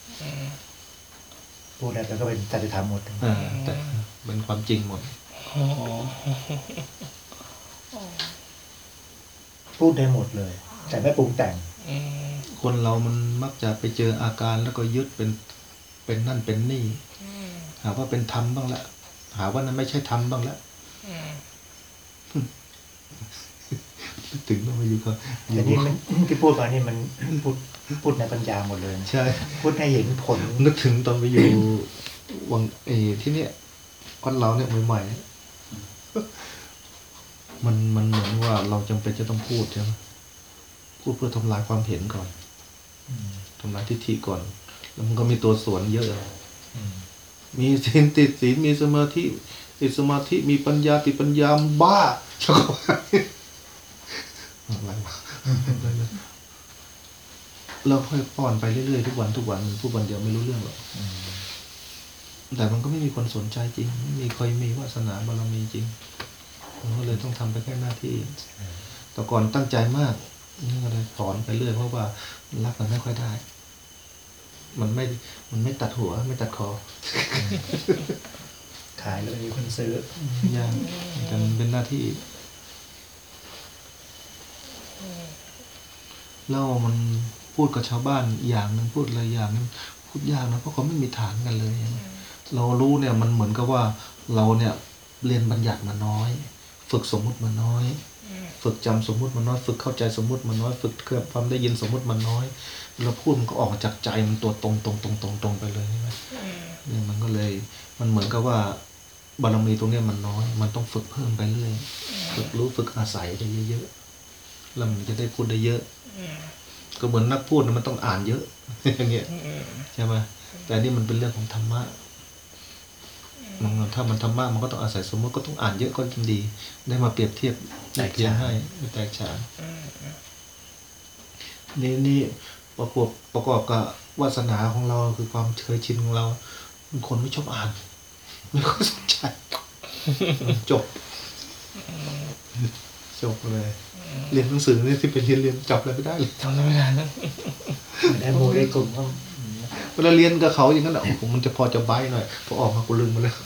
พูดได้แต่ก็เป็นสัจธรรมหมดแต่เป็นความจริงหมดพูดได้หมดเลย แต่ไม่ปรุงแต่งคนเรามันมักจะไปเจออาการแล้วก็ยึดเป็นนั่นเป็นนี่หาว่าเป็นธรรมบ้างละหาว่านั้นไม่ใช่ธรรมบ้างละถึงต้องมาอยู่กับแต่นี่มันที่พูดมานี่มันพูดในปัญญาหมดเลยใช่พูดให้เห็นผลนึกถึงตอนไปอยู่วังที่เนี้ยคนเราเนี่ยใหม่ๆมันเหมือนว่าเราจำเป็นจะต้องพูดใช่ไหมพูดเพื่อทำลายความเห็นก่อนทำลายทิฏฐิก่อน แล้วมันก็มีตัวสวนเยอะมีศีลติดศีลมีสมาธิติดสมาธิมีปัญญาติดปัญญาบ้าแล้วก็อะไรวะเราค่อยป้อนไปเรื่อยๆทุกวันมันพูดวันเดียวไม่รู้เรื่องหรอกแต่มันก็ไม่มีคนสนใจจริงไม่มีใครมีวาสนาบารมีจริงมันก็เลยต้องทำไปแค่หน้าที่แต่ก่อนตั้งใจมากนี่ก็เลยสอนไปเรื่อยเพราะว่ารับมันไม่ค่อยได้มันไม่ตัดหัวไม่ตัดคอขายแล้วมีคนซื้อยังแต่มันเป็นหน้าที่แล้วมันพูดกับชาวบ้านอย่างนึงพูดอะไรอย่างนึงพูดยากนะเพราะเขาไม่มีฐานกันเลยเรารู้เนี่ยมันเหมือนกับว่าเราเนี่ยเรียนบัญญัติมาน้อยฝึกสมมุติมาน้อยฝึกจำสมมุติมาน้อยฝึกเข้าใจสมมุติมาน้อยฝึกเคลื่อนความได้ยินสมมุติมาน้อยเราพูดมันก็ออกจากใจมันตัวตรงไปเลยใช่ไหมเนี่ยมันก็เลยมันเหมือนกับว่าบารมีตรงเนี้ยมันน้อยมันต้องฝึกเพิ่มไปเรื่อยฝึกรู้ฝึกอาศัยได้เยอะๆแล้วมันจะได้พูดได้เยอะก็เหมือนนักพูดมันต้องอ่านเยอะอย่างเงี้ยใช่ไหมแต่นี่มันเป็นเรื่องของธรรมะถ้ามันทำมากมันก็ต้องอาศัยสมมติก็ต้องอ่านเยอะก็ยิ่งดี ได้มาเปรียบเทียบเทียงให้ไม่แตกฉานนี่ประกอบกับวาสนาของเราคือความเคยชินของเราบางคนไม่ชอบอ่าน ไม่ค่อยสนใจจบเลยเรียนหนังสือเนี่ยที่เป็นเรียนจับอะไรไม่ได้เลยทำไม่ได้นะได้หมู่ได้กลุ่มก็เวลาเรียนกับเขาอย่างนั้นผมมันจะพอจะใบ้หน่อยพอออกมากูลืมมาแล้ว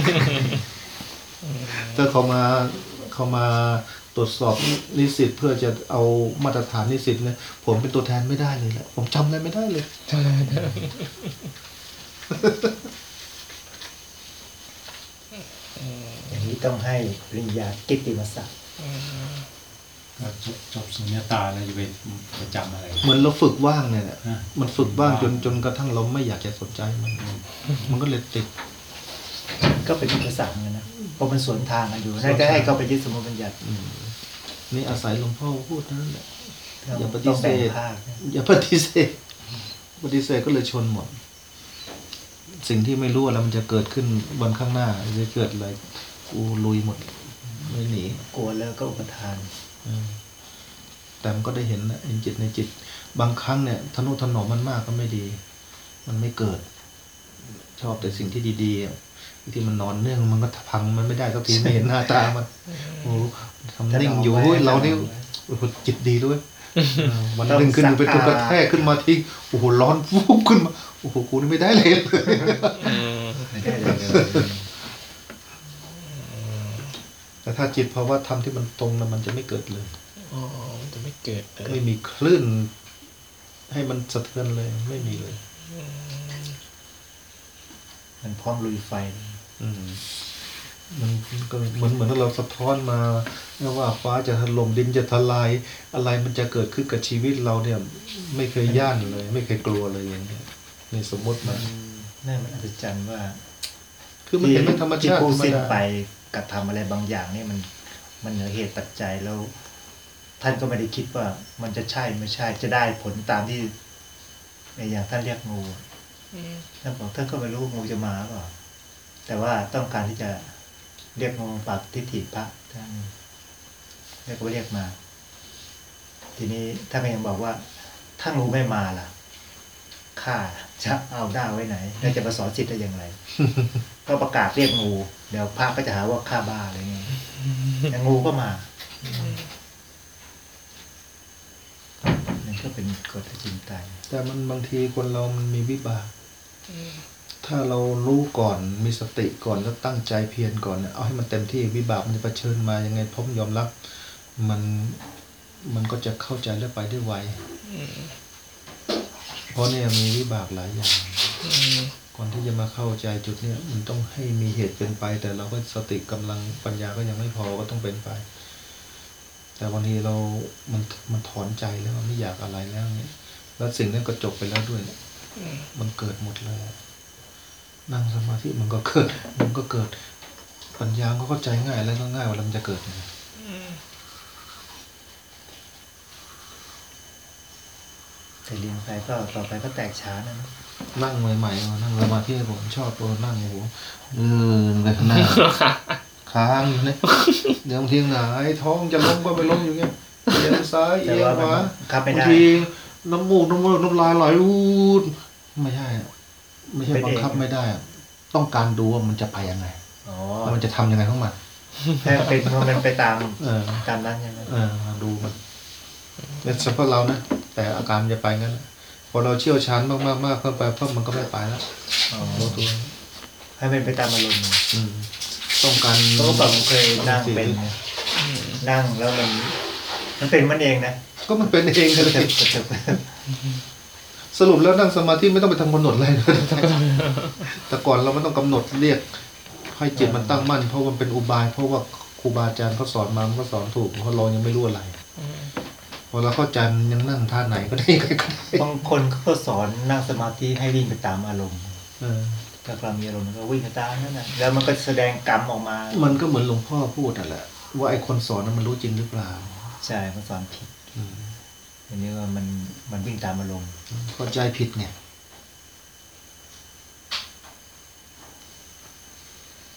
ถ้าเขามาตรวจสอบนิสิตเพื่อจะเอามาตรฐานนิสิตเนี่ยผมเป็นตัวแทนไม่ได้เลยแหละผมจำอะไรไม่ได้เลยทำไม่ได้อย่างนี้ต้องให้ปริญญากิตติมศักดิ์จบสุญญตาแล้วจะไปจำอะไรเหมือนเราฝึกว่างเนี่ยแหละฮะมันฝึกว่างจนกระทั่งเราไม่อยากจะสนใจมันก็เลยติดก็เป็นอุปสรรคเหมือนกันนะเพราะมันสวนทางกันอยู่นั่นก็ให้เขาไปยึดสมมติบัญญัตินี่อาศัยหลวงพ่อพูดนั่นแหละ อย่าปฏิต้องเสแบ่งธภาคอย่าปฏิเสธก็เลยชนหมด สิ่งที่ไม่รู้แล้วมันจะเกิดขึ้นวันข้างหน้าจะเกิดอะไรกูลุยหมดไม่หนีกลัวแล้วก็อุปทานแต่มันก็ได้เห็นนะเห็นจิตในจิต บางครั้งเนี่ยทนุถนอมมันมากก็ไม่ดี มันไม่เกิด ชอบแต่สิ่งที่ดีๆอะที่มันนอนเนื่องมันก็พังมันไม่ได้สักทีไม่เห็นหน้าตามันโอ้ทำนิ่งอยู่เฮ้ยเรานี่โอ้โหจิตดีด้วยวันหนึ่งขึ้นเป็นตัวกระแทกขึ้นมาทิ้งโอ้โหร้อนฟุบขึ้นมาโอ้โหกูนี่ไม่ได้เลยไม่ได้เลยแต่ถ้าจิตภาวะธรรมที่มันตรงนะมันจะไม่เกิดเลยอ๋อมันจะไม่เกิดเลยไม่มีคลื่น ให้มันสะเทือนเลยไม่มีเลยมันพร้อมลุยไฟมันก็เหมือนเราสะท้อนมาว่าฟ้าจะถล่มดินจะทลาย อะไรมันจะเกิดขึ้นกับชีวิตเราเนี่ย ไม่เคยย่านเลย ไม่เคยกลัวเลยอย่างเงี้ยในสมมติมันนั่นมันอัศจรรย์ว่าคือมันเห็นเป็นธรรมชาติที่ผู้ธรรมสิ้นดาไปกระทำอะไรบางอย่างนี่มันเหนือเหตุปัจจัยแล้ว ท่านก็ไม่ได้คิดว่า มันจะใช่ไม่ใช่ จะได้ผลตามที่อย่างท่านเรียกงูท่านบอกท่านก็ไม่รู้งูจะมาหรือเปล่าแต่ว่าต้องการที่จะเรียกงูปากทิฏฐิพระท่านแล้วก็เรียกมา ทีนี้ท่านก็ยังบอกว่า ถ้างูไม่มาล่ะข้าจะเอาหน้าไว้ไหนแล้วจะมาสอนจิตได้อย่างไร ก็ประกาศเรียกงู เดี๋ยวพระก็จะหาว่าข้าบ้าอะไรเงี้ยแต่งูก็มานั่นก็เป็นกฎจริงใจแต่มันบางทีคนเรามันมีวิบาก ถ้าเรารู้ก่อนมีสติก่อนแล้วตั้งใจเพียรก่อนเนี่ยเอาให้มันเต็มที่วิบากมันจะเผชิญมายังไงพร้อมยอมรับมันก็จะเข้าใจและไปได้ไวเพราะเนี่ยมีวิบากหลายอย่างก่อนที่จะมาเข้าใจจุดเนี้ยมันต้องให้มีเหตุเป็นไป แต่เราก็สติกำลังปัญญาก็ยังไม่พอก็ต้องเป็นไป แต่วันนี้มันถอนใจแล้วมันไม่อยากอะไรแล้วเนี่ยแล้วสิ่งนั้นก็จบไปแล้วด้วยมันเกิดหมดเลยนั่งสมาธิมันก็เกิดปัญญาก็เข้าใจง่ายแล้วก็ง่ายเวลามันจะเกิดเนี่ยแต่เรียนไปก็ต่อไปก็แตกฉานนะนั่งใหม่ๆนั่งสมาธิผมชอบตัวนั่งโอ้โหในข้างหน้าค้างอยู่เนี่ยเดี๋ยวบางทีหงายท้องจะล้มก็ไปล้มอยู่เงี้ยเอียงซ้ายเอียงขวาครับบาไม่งได้ทีน้ำลายไหลอูดไม่ใช่บังคับไม่ได้อะต้องการดูว่ามันจะไปยังไงอ๋อว่ามันจะทำยังไงของมันแค่เป็นมันไปตามเออตามนั้นใช่ไหมดูมันเป็นเฉพาะเรานะแต่อาการมันจะไปงั้นน่ะพอเราเชี่ยวชาญมากๆเพิ่มไปเพิ่มมันก็ไม่ไปแล้วอ๋อรู้ตัวให้เป็นไปตามอารมณ์ต้องการเพราะว่าผมเคยนั่งเป็นไงนั่งแล้วมันเป็นมันเองนะก็มันเป็นเองเลยแต่สรุปแล้วนั่งสมาธิไม่ต้องไปทำกำหนดอะไรเลยแต่ก่อนเราไม่ต้องกำหนดเรียกให้จิตมันตั้งมั่นเพราะมันเป็นอุบายเพราะว่าครูบาอาจารย์เขาสอนมามันก็สอนถูกเพราะเรายังไม่รู้อะไรพอเราเข้าใจมันยังนั่งท่าไหนก็ได้บางคนเขาก็สอนนั่งสมาธิให้วิ่งไปตามอารมณ์เออถ้าเรามีอารมณ์มันก็วิ่งไปตามนั่นนะแล้วมันก็แสดงกรรมออกมามันก็เหมือนหลวงพ่อพูดนั่นแหละว่าไอ้คนสอนนั้นมันรู้จริงหรือเปล่าใช่มันสอนผิดอันนี้ว่ามันวิ่งตามอารมณ์เข้าใจผิดเนี่ย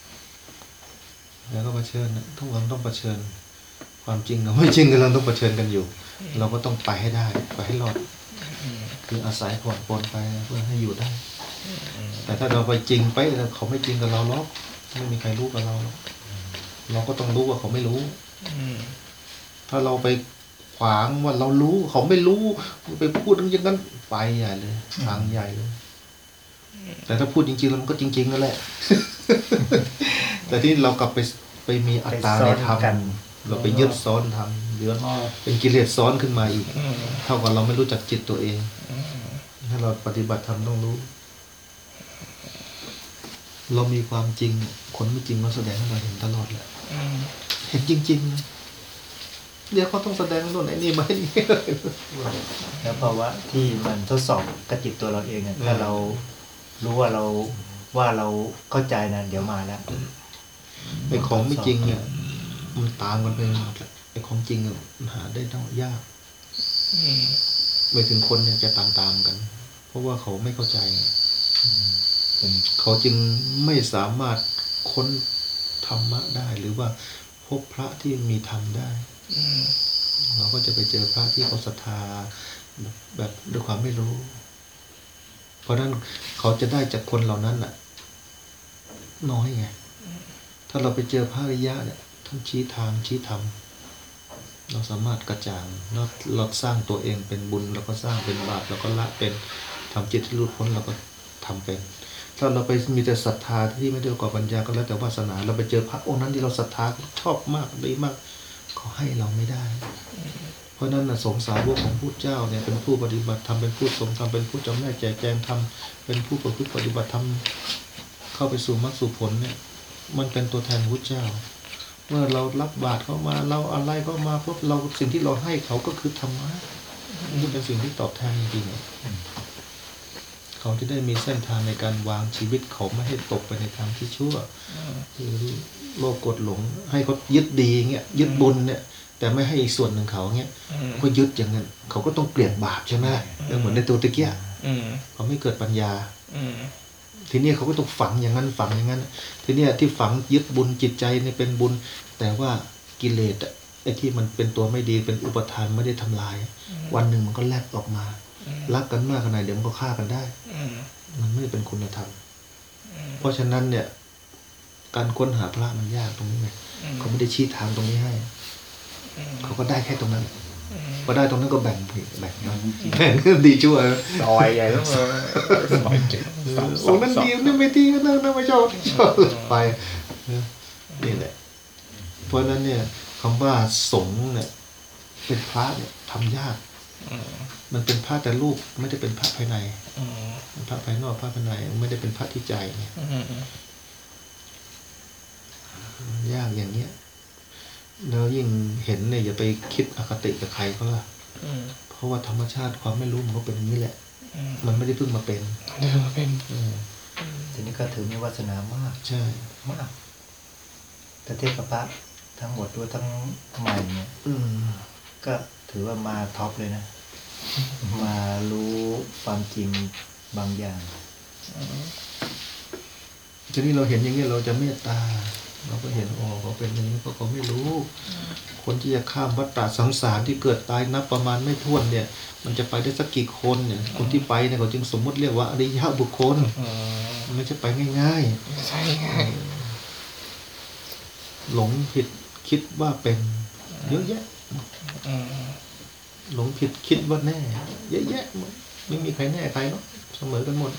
แล้วก็เผชิญนะทุกคนต้องเผชิญความจริงกับไม่จริงเราต้องเผชิญกันอยู่ เราก็ต้องไปให้ได้ไปให้รอดคืออาศัยผ่อนปลนไปเพื่อให้อยู่ได้ แต่ถ้าเราไปจริงไปแล้วเขาไม่จริงกับเราหรอกไม่มีใครรู้กับเราหรอกเราก็ต้องรู้ว่าเขาไม่รู้ถ้าเราไปขวางว่าเรารู้เขาไม่รู้ไปพูดอย่างนั้นไปใหญ่เลยทางใหญ่เลยแต่ถ้าพูดจริงๆแล้วมันก็จริงๆนั่นแหละ แต่ที่เรากลับไปมีอัตตาในธรรมเราไปยึดซ้อนธรรมเดือดเป็นกิเลสซ้อนขึ้นมาอีกเท่ากับเราไม่รู้จักจิตตัวเองถ้าเราปฏิบัติธรรมต้องรู้เรามีความจริงคนไม่จริงมาแสดงให้เราเห็นตลอดแหละเห็นจริงๆเดี๋ยวเขาต้องแสดงโน่นไอ้นี่มาให้นี่แล้วภาวะที่มันทดสอบกับจิตตัวเราเองอะถ้าเรารู้ว่าเราเข้าใจนะเดี๋ยวมาแล้วไอ้ของไม่จริงเนี่ยมันตามกันไปหมดแหละไอ้ของจริงเนี่ยมันหาได้เท่ายากไปถึงคนเนี่ยจะตามกัน เพราะว่าเขาไม่เข้าใจเขาจึงไม่สามารถค้นธรรมะได้หรือว่าพบพระที่มีธรรมได้เราก็จะไปเจอพระที่เขาศรัทธาแบบด้วยความไม่รู้ เพราะนั้นเขาจะได้จากคนเหล่านั้นน่ะน้อยไงถ้าเราไปเจอพระอริยะเนี่ยท่านชี้ทางชี้ธรรมเราสามารถกระจ่างเราสร้างตัวเองเป็นบุญเราก็สร้างเป็นบาปเราก็ละเป็นทำจิตที่หลุดพ้นเราก็ทำเป็นถ้าเราไปมีแต่ศรัทธาที่ไม่ได้ประกอบปัญญาก็แล้วแต่วาสนาเราไปเจอพระองค์นั้นที่เราศรัทธาชอบมากดีมากเขาให้เราไม่ได้ เพราะนั้นสงสารของพุทธเจ้าเนี่ยเป็นผู้ปฏิบัติธรรมเป็นผู้ทรงธรรมเป็นผู้จำแนกแจกแจงธรรมเป็นผู้ประพฤติปฏิบัติธรรมเข้าไปสู่มรรคสู่ผลเนี่ยมันเป็นตัวแทนพุทธเจ้าเมื่อเรารับบาตรเข้ามาเราอะไรก็มาพวกเราสิ่งที่เราให้เขาก็คือธรรมะนี่เป็นสิ่งที่ตอบแทนจริงๆเขาที่ได้มีเส้นทางในการวางชีวิตเขาไม่ให้ตกไปในทางที่ชั่วคือโลภกดหลงให้เขายึดดีเงี้ยยึดบุญเนี่ยแต่ไม่ให้อีกส่วนหนึ่งเขาเงี้ยก็ยึดอย่างนั้นเขาก็ต้องเปลี่ยนบาปใช่ไหมเหมือนในตัวตะเกียเขาไม่เกิดปัญญาทีนี้เขาก็ต้องฝังอย่างนั้นฝังอย่างนั้นทีนี้ที่ฝังยึดบุญจิตใจนี่เป็นบุญแต่ว่ากิเลสไอ้ที่มันเป็นตัวไม่ดีเป็นอุปทานไม่ได้ทำลายวันหนึ่งมันก็แลบออกมารักกันมากขนาดเดี๋ยวมันก็ฆ่ากันได้มันไม่เป็นคุณธรรมเพราะฉะนั้นเนี่ยการค้นหาพระมันยากตรงนี้ไงเขาไม่ได้ชี้ทางตรงนี้ให้เขาก็ได้แค่ตรงนั้นพอได้ตรงนั้นก็แบ่งดีชั่วซอยใหญ่แล้วซอยเจ็บโอ้นั่นดีนั่นไม่ดีนั่นไม่ชอบไปนี่แหละเพราะนั้นเนี่ยคำว่าสงฆ์เนี่ยเป็นพระเนี่ยทำยากมันเป็นพระแต่รูปไม่ได้เป็นพระภายในพระภายนอกพระภายในไม่ได้เป็นพระที่ใจเนี่ยยากอย่างเนี้ยแล้วยิ่งเห็นเนี่ยอย่าไปคิดอคติกับใครเขาละเพราะว่าธรรมชาติความไม่รู้มันก็เป็นอย่างนี้แหละมันไม่ได้เพิ่งมาเป็นทีนี้ก็ถือมีวาสนามากใช่มากแต่เทพพระทั้งหมดด้วยทั้งใหม่เนี่ยก็ถือว่ามาท็อปเลยนะมารู้ความจริงบางอย่างทีนี้เราเห็นอย่างนี้เราจะเมตตาเราก็เห็นเขาเป็นอย่างนี้เพราะเขาไม่รู้คนที่จะข้ามวัฏฏะสังสารที่เกิดตายนับประมาณไม่ถ้วนเนี่ยมันจะไปได้สักกี่คนเนี่ยคนที่ไปเนี่ยเขาจึงสมมติเรียกว่าอริยบุคคลมันไม่ใช่ไปง่ายๆใช่ง่ายหลงผิดคิดว่าเป็นเยอะแยะหลงผิดคิดว่าแน่เยอะแยะไม่มีใครแน่ใครเนาะเสมอกันหมด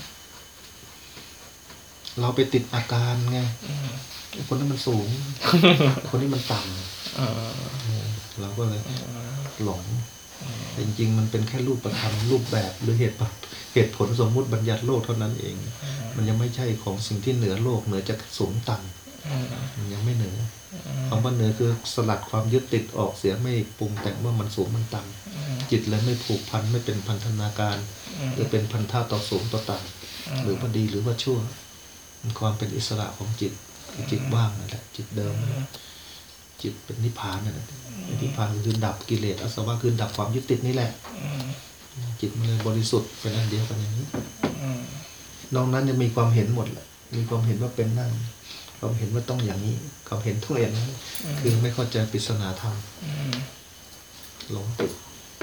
เราไปติดอาการไงคนนั้นมันสูงคนนี้มันต่ำเราก็เลยหลงแต่จริงๆมันเป็นแค่รูปธรรมรูปแบบหรือเหตุผลสมมุติบัญญัติโลกเท่านั้นเองมันยังไม่ใช่ของสิ่งที่เหนือโลกเหนือจากสูงต่ำมันยังไม่เหนือคำว่าเหนือคือสลัดความยึดติดออกเสียไม่ปรุงแต่งว่ามันสูงมันต่ำจิตเลยไม่ผูกพันไม่เป็นพันธนาการหรือเป็นพันธะต่อสูงต่อต่ำหรือว่าดีหรือว่าชั่วความเป็นอิสระของจิตจิตว่างนั่นแหละจิตเดิมจิตเป็นนิพพานนั่นแหละนิพพานคือดับกิเลสอาสวะคือดับความยึดติดนี่แหละจิตมันเลยบริสุทธิ์เป็นอันเดียวกันอย่างนี้นอกนั้นจะมีความเห็นหมดแหละมีความเห็นว่าเป็นนั่นเขาเห็นว่าต้องอย่างนี้ เขาเห็นต้องอย่างนี้คือไม่เข้าใจปริศนาธรรมหลงติด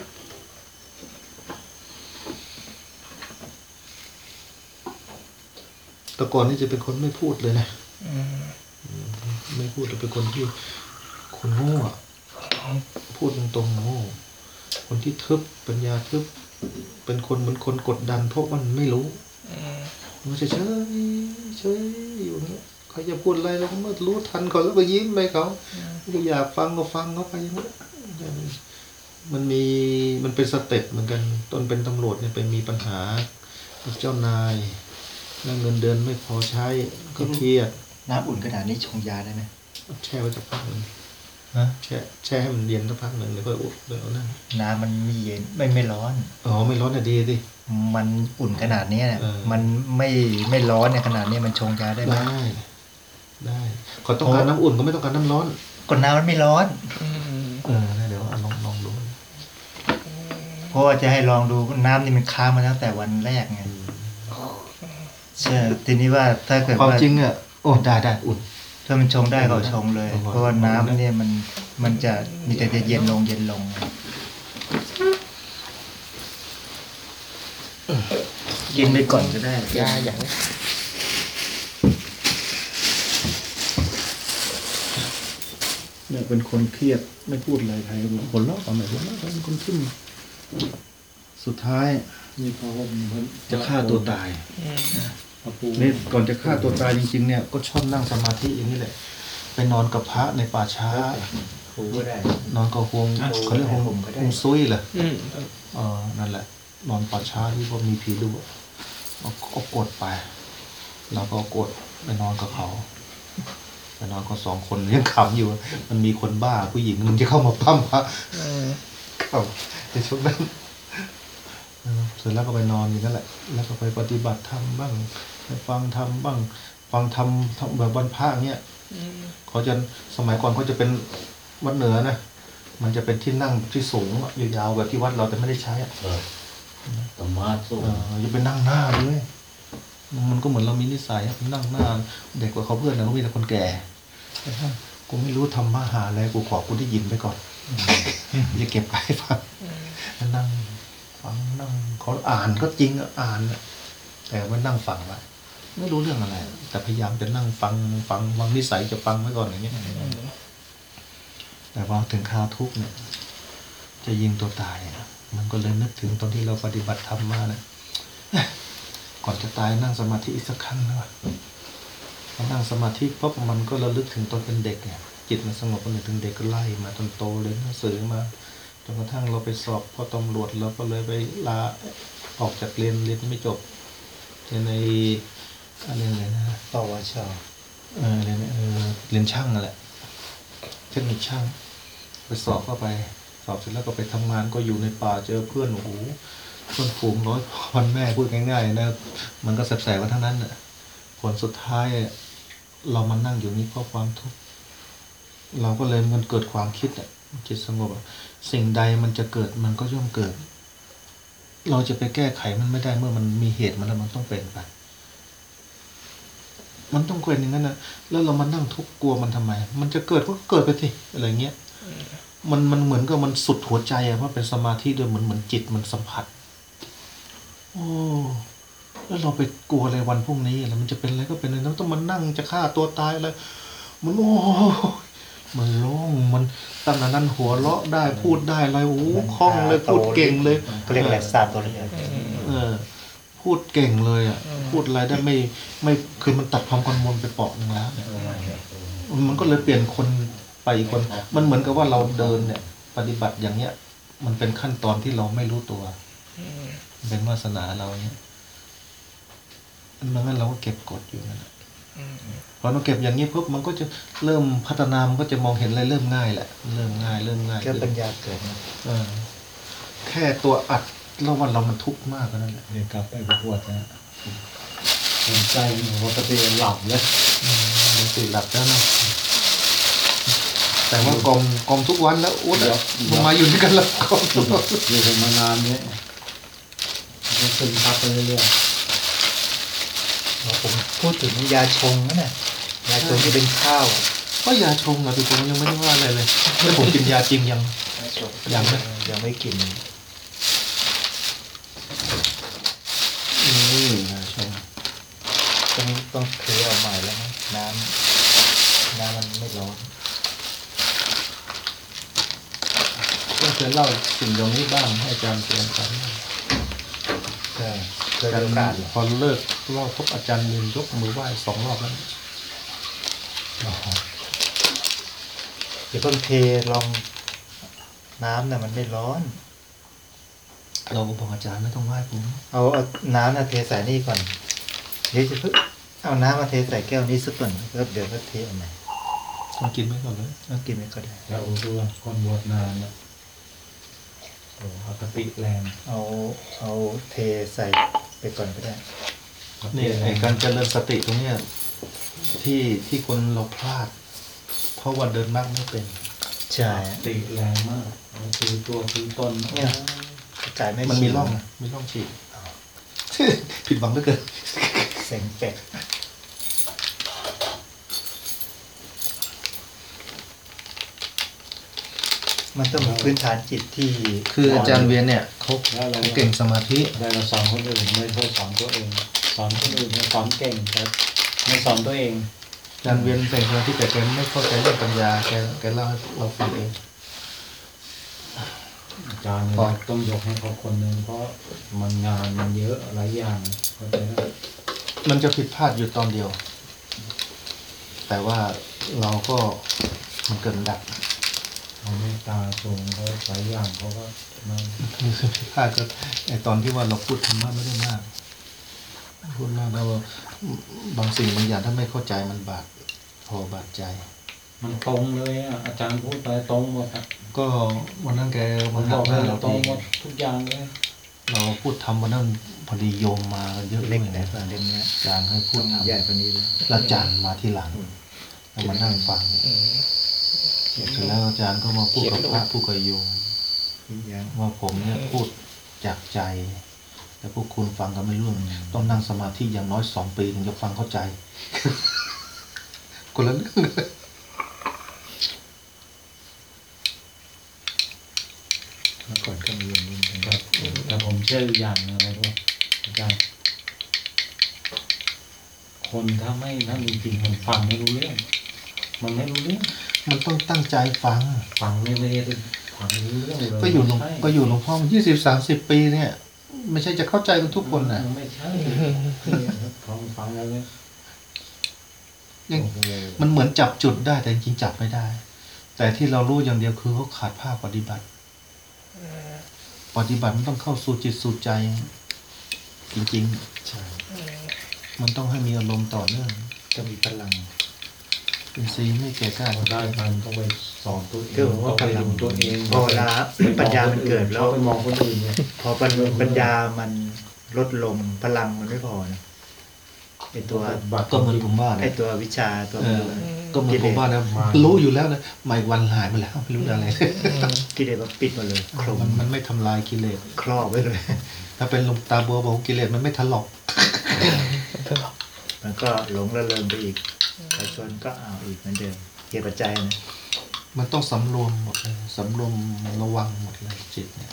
แต่ก่อนนี่จะเป็นคนไม่พูดเลยนะไม่พูดแต่เป็นคนที่คนโง่อะพูดตรงๆโง่คนที่ทึบปัญญาทึบเป็นคนเหมือนคนกดดันเพราะมันไม่รู้มันเฉยเฉยอยู่เนี้ยเขาจะพูดอะไรเราก็ไม่รู้ทันเขาแล้วก็ยิ้มไปเขาก็อยากฟังก็ฟังเขาไปอย่างนี้มันเป็นสเต็ปเหมือนกันตอนเป็นตำรวจเนี่ยไปมีปัญหากับเจ้านายแล้วเงินเดือนไม่พอใช้ก็เครียดน้ำอุ่นขนาดนี้ชงยาได้ไหมแช่ไว้สักพักหนึ่งฮะแช่ให้มันเย็นสักพักหนึ่งแล้วก็อุดแล้วนั่นน้ำมันไม่เย็นไม่ร้อนอ๋อไม่ร้อนน่ะดีสิมันอุ่นขนาดนี้เนี่ยเออมันไม่ร้อนเนี่ยขนาดนี้มันชงยาได้ไหมได้เขาต้องการน้ำอุ่นก็ไม่ต้องการน้ำร้อนก็น้ำมันไม่ร้อนเดี๋ยวลองดูเพราะว่าจะให้ลองดูน้ำนี่มันค้างมาตั้งแต่วันแรกไงใช่ทีนี้ว่าถ้าเกิดความว่าจริงอ่ะโอ้ได้อุ่นถ้ามันชงได้ก็ชงเลยอร่อยเพราะว่าน้ำเนี่ยมันจะมีแต่จะเย็นลงกินไปก่อนก็ได้ยาอย่างเนี่ยเป็นคนเครียดไม่พูดอะไรใครผลลัพธ์อะไรผลลัพธ์เป็นคนขึ้นสุดท้ายนี่พอผมจะฆ่าตัวตายพระปูนี่ก่อนจะฆ่าตัวตายจริงๆเนี่ยก็ชอบนั่งสมาธิอย่างนี้แหละไปนอนกับพระในป่าช้าปูก็ได้นอนกับฮวงเขาเรียกฮวงผมก็ได้ฮวงซุยเหรอนั่นแหละ นอนป่าช้าที่พวกมีผีดุเอากดไปเราก็เอากดไปนอนกับเขาไปนอนกับสองคนยังขำอยู่ มันมีคนบ้าผู้หญิงมันจะเข้ามาปั้มพระเข้าในช่วงนั้นเสร็จแล้วก็ไปนอนอย่างนั้นแหละ แล้วก็ไปปฏิบัติธรรมบ้างไปฟังธรรมบ้างฟังธรรมแบบวันพระเงี้ยเขาจะสมัยก่อนเขาจะเป็นวัดเหนือนะมันจะเป็นที่นั่งที่สูงยาวๆแบบที่วัดเราแต่ไม่ได้ใช้อะธรรมะสู้อย่าไปนั่งหน้าเลยมันก็เหมือนเรามีนิสัยนั่งหน้าเด็กกว่าเขาเพื่อนนะเขามีแต่คนแก่กูไม่รู้ทำมาหาอะไรกูขอกูได้ยินไปก่อนจะเก็บไว้ฟังนั่งฟังนั่งเขาอ่านก็จริงอ่านแต่ว่านั่งฟังไว้ไม่รู้เรื่องอะไรแต่พยายามจะนั่งฟังวางนิสัยจะฟังไว้ก่อนอย่างเงี้ยแต่พอถึงคราวทุกข์เนี่ยจะยิงตัวตายมันก็เลยนึกถึงตอนที่เราปฏิบัติธรรมมานะก่อนจะตายนั่งสมาธิอีกสักครั้งนะพอนั่งสมาธิปุ๊บมันก็ระลึกถึงตอนเป็นเด็กเนี่ยจิตมันสงบมันถึงเด็กก็ไล่มาจนโตเลยหนังสือมาจนกระทั่งเราไปสอบพอตำรวจเราก็เลยไปลาออกจากเรียนไม่จบในอะไรเลยนะปวชเรียนช่างนั่นแหละเทคนิคช่างไปสอบเข้าไปสอบเสร็จแล้วก็ไปทำงานก็อยู่ในป่าเจอเพื่อนโอ้โหเพื่อนฝูงน้อยวันแม่พูดง่ายๆนะมันก็แสบๆกันทั้งนั้นน่ะผลสุดท้ายเรามานั่งอยู่นี้เพราะความทุกข์เราก็เลยมันเกิดความคิดอ่ะจิตสงบสิ่งใดมันจะเกิดมันก็ย่อมเกิด เราจะไปแก้ไขมันไม่ได้เมื่อมันมีเหตุมันแล้วมันต้องเป็นไปมันต้องเป็นอย่างนั้นนะแล้วเรามานั่งทุกข์กลัวมันทำไมมันจะเกิดก็เกิดไปสิอะไรเงี้ยมันเหมือนกับมันสุดหัวใจอะเพราะเป็นสมาธิด้วยเหมือนจิตมันสัมผัสโอ้แล้วเราไปกลัวอะไรวันพรุ่งนี้แล้วมันจะเป็นอะไรก็เป็นเลยต้องมานั่งจะฆ่าตัวตายอะไรมันโอ้มันโล่งมันตั้งแต่นั้นหัวเราะได้พูดได้อะไรโอ้คล่องเลยพูดเก่งเลยก็เรียกอะไรทราบตัวเลยพูดเก่งเลยอ่ะพูดอะไรได้ไม่คือมันตัดความกังวลไปเปาะนึงแล้วมันก็เลยเปลี่ยนคนไปอีกคนมันเหมือนกับว่าเราเดินเนี่ยปฏิบัติอย่างเนี้ยมันเป็นขั้นตอนที่เราไม่รู้ตัวเป็นวาสนาเราเนี้ยมันงั้นเราก็เก็บกดอยู่นั่นแหละพอเราเก็บอย่างนี้ปุ๊บมันก็จะเริ่มพัฒนามันก็จะมองเห็นอะไรเริ่มง่ายแหละเริ่มง่ายก็ปัญญาเกิดนะแค่ตัวอัดแล้ววันเรามันทุกข์มากนั่นแหละเรียนกลับไปประกวดนะผมใจปกติหลับเลยมันติดหลับแล้วนะแต่ว่ากองทุกวันแล้วอุ๊ดมันมาอยู่ด้วยกันแล้วกองทุกวันอยู่กันมานานเนี้ยมันซึมซับไปเรื่อยผมพูดถึงยาชงนะเนี่ยยาชงที่เป็นข้าวก็ยาชงอะทุกคนยังไม่ได้ว่าอะไรเลยแล้วผมกินยาจริงยัง ยังนะยังไม่กินยาชงต้องเทเอาใหม่แล้วนะน้ำมันไม่ร้อนก็เคยเล่าสิ่งตรงนี้บ้างให้อาจารย์เตือนกันใช่เคยอามีจารโอกาสย์พอเลิกเล่าพบอาจารย์ยืนยกมือไหว้2 รอบแล้วอย่าเพิ่งเทลองน้ำน่ะมันไม่ร้อนเราก็บอกอาจารย์ไม่ต้องไหว้ผมเอาน้ำน่ะเทใส่นี่ก่อนเดี๋ยวจะเพิ่งเอาน้ำมาเทใส่แก้วนี้สักก่อนแล้วเดี๋ยวก็เทเอาใหม่ต้องกินไว้ก่อนเลยต้องกินไปก็ได้เราดูว่าคนบวชนานเนี่ยโอ้อคติแรงเอาเทใส่ไปก่อนก็ได้นี่ไอ้การเจริญสติตรงเนี้ยที่คนเราพลาด เพราะว่าเดินมากไม่เป็นใช่ติแรงมากคือตัวคือตนเนี่ยกายไม่มันมีฉีดร่องนะมีร่องฉีด ผิดหวังเหลือเกินเสียงเป็ดมันต้องมีพื้นฐานจิตที่คืออาจารย์เวียนเนี่ยเขาแล้วเราเก่งสมาธิได้เราสอนคนอื่นไม่ใช่สอนตัวเอง สอนคนอื่นเนี่ยสอนเก่งแต่ไม่สอนตัวเองอาจารย์เวียนเก่งสมาธิแต่แกไม่เข้าใจเรื่องปัญญาแกเล่าให้เราฟังเองอาจารย์เนี่ยต้องยกให้เขาคนหนึ่งเพราะมันงานมันเยอะหลายอย่างเข้าใจไหมมันจะผิดพลาดอยู่ตอนเดียว แต่ว่าเราก็มันเกินดับเขาเมตตาสูงเขาหลายอย่างเขาก็มันคือผิดพลาดก็ไอตอนที่ว่าเราพูดธรรมะไม่ได้มากพูดมากแล้วว่าบางสิ่งบางอย่างถ้าไม่เข้าใจมันพอบาดใจมันตรงเลยอ่ะอาจารย์พูดไปตรงหมดอ่ะก็วันนั้นแกมัมานบหัอกกหเลน้าย เราตรงทีหมดทุกอย่างเลยเราพูดทำวันนั้นพอดีโยมมากันเยอะเล็กด้วยแต่นะฝั่งเล่มเนี้ยอาจารย์ให้พูดทำใหญ่กว่านี้เลยแล้วอาจารย์มาทีหลังแล้วมานั่งฟังเสร็จแล้วอาจารย์ก็มาพูดกับพระพูดกับโยมอย่างว่าผมเนี่ยพูดจากใจ แต่พวกคุณฟังกันไม่รู้เรื่องต้องนั่งสมาธิอย่างน้อย2 ปีถึงจะฟังเข้าใจ คนละเรื่องเลยเมื่อก่อนก็มีอย่างนี้เหมือนคกัรันบแต่ผมเชื่ออย่างหนึงอะไรด้วยอาจารย์คนถ้าจริงๆมันฟังไม่รู้เรื่อง มันไม่รู้เรื่องมันต้องตั้งใจฟังฟังไม่ได้ฟังไม่รู้เรื่องเลยก็อยู่หลวงใช่ก็อยู่หลวงพ่อมา20-30 ปีเนี่ย ไม่ใช่จะเข้าใจกันทุกคนนะไม่ใช่ฟังแล้วเนี่ยยังโอ้โหมันเหมือนจับจุดได้แต่จริงๆจับไม่ได้ แต่ที่เรารู้อย่างเดียวคือเขาขาดภาคปฏิบัติ ปฏิบัติมันต้องเข้าสู่จิตสู่ใจ จริงใช่ๆ มันต้องให้มีอารมณ์ต่อเนื่องก็มีพลังเป็นซีย์ไม่แก่กล้าเราได้มันต้องไปสอนตัวเองคือผมว่าต้องพไปลังดูตัวเองพอเวลาปัญญามันเกิดแล้วไปมองคนอื่นเนี่ยพอปัญญามันลดลงพลังมันไม่พอนะไอตัวก็เหมือนผมว่าไอเนี่ยตัววิชาตัวก็เหมือนผมว่านะรู้อยู่แล้วนะไม่วันหายไปแล้วไม่รู้อะไรกิเลสมันปิดหมาเลยคลุมมันไม่ทำลายกิเลสครอบไว้เลยถ้าเป็นหลวงตาบัวบอกกิเลสมันไม่ถลอกมันก็หลงระเริงไปอีกไปชนก็เอาอีกเหมือนเดิมเหตุปัจจัยนะมันต้องสำรวมหมดเลยสำรวมระวังหมดเลยจิตเนี่ย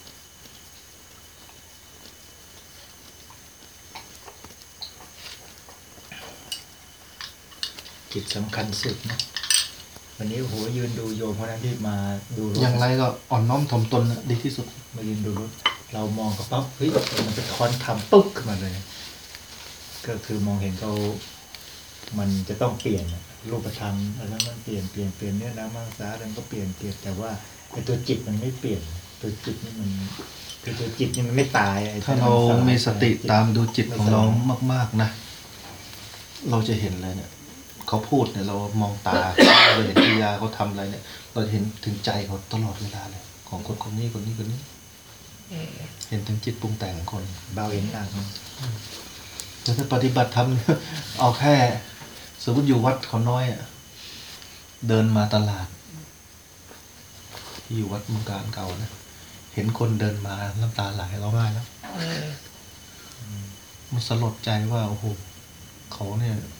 จิตสำคัญสุดนะวันนี้โอ้โหยืนดูโยมคนนั้นที่มาดูรถอย่างไรก็อ่อนน้อมถ่อมตนน่ะดีที่สุดมายืนดูรถเรามองก็ปั๊บเฮ้ยมันจะค้อนทำปุ๊บขึ้นมาเลย ก็คือมองเห็นเขามันจะต้องเปลี่ยนอะรูปธรรมอะไรมันเปลี่ยนเนื้อน้ำมังสาอะไรมันก็เปลี่ยนแต่ว่าไอ้ตัวจิตมันไม่เปลี่ยน ตัวจิตนี่มันคือตัวจิตนี่มันไม่ตายไอ้ถ้าเรามีสติตามดูจิตของเรามากๆนะ เราจะเห็นเลยเนี่ยเขาพูดเนี่ยเรามองตา เราเห็นกิริยาเขาทำอะไรเนี่ย เราเห็นถึงใจเขาตลอดเวลาเลย ของคนนี้เห็นถึงจิตปรุงแต่งของคนเบาเห็นหนักแต่ถ้าปฏิบัติทำ เอาแค่สมมติอยู่วัดเขาน้อยอ่ะเดินมาตลาด ที่อยู่วัดเมืองการเก่านะเห็นคนเดินมาน้ำตาไหลร้องไห้แล้วมันสลดใจว่าโอ้โหเขาเนี่ย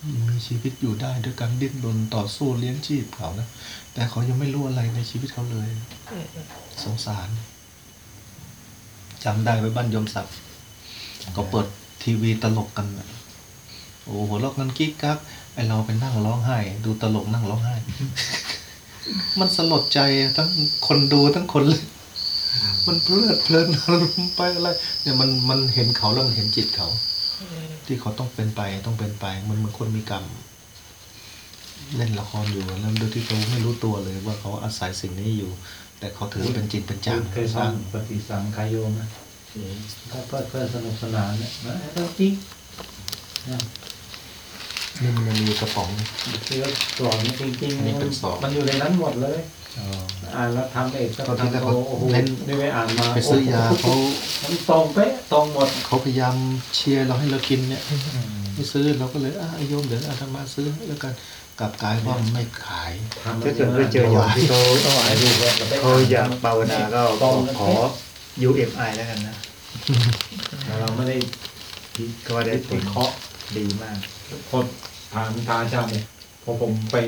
มีชีวิตอยู่ได้ด้วยการดิ้นรนต่อสู้เลี้ยงชีพเขานะแต่เขายังไม่รู้อะไรในชีวิตเขาเลยสงสารจำได้ไว้บ้านโยมศักดิ์ก็เปิดทีวีตลกกันน่ะโอ้หัวเราะกันกิ๊กกักไอเราไปนั่งร้องไห้ ดูตลกนั่งร้องไห้ มันสลดใจทั้งคนดูทั้งคนเลย มันเพลิดเพลินอารมณ์ไปอะไรเนี่ยมันเห็นเขาแล้วมันเห็นจิตเขา ที่เขาต้องเป็นไปมันเหมือนคนมีกรรม เล่นละครอยู่แล้วโดยที่เขาไม่รู้ตัวเลยว่าเขาอาศัยสิ่งนี้อยู่ แต่เขาถือเป็นจริงเป็นจังเคยฟังปฏิสังขายโยมนะถ้าเพื่อนสนุกสนานเนี่ยนะต้องจริงนะนี่มันยังมีกระป๋องคือสอนจริงๆนี่เป็นสอนมันอยู่ในนั้นหมดเลยอ่านแล้วทำเอกก็ตอนที่แรกทำโตเขาโอ้โหเล่นนี่ไปอ่านมาไปซื้อยาเขามันตรงเป๊ะตรงหมดเขาพยายามเชียร์เราให้เรากินเนี่ยไม่ซื้อเราก็เลยโยมเดี๋ยวอาตมาซื้อแล้วกันกลับกลายว่ามันไม่ขายถ้าเกิดไปเจออย่างที่เขาถ่ายรูปแล้วไปเขาอยากภาวนาก็ขอ UMI แล้วกันนะเราไม่ได้ก็ได้ผลเคาะดีมากคนทางอาจารย์เนี่ยพอผมไป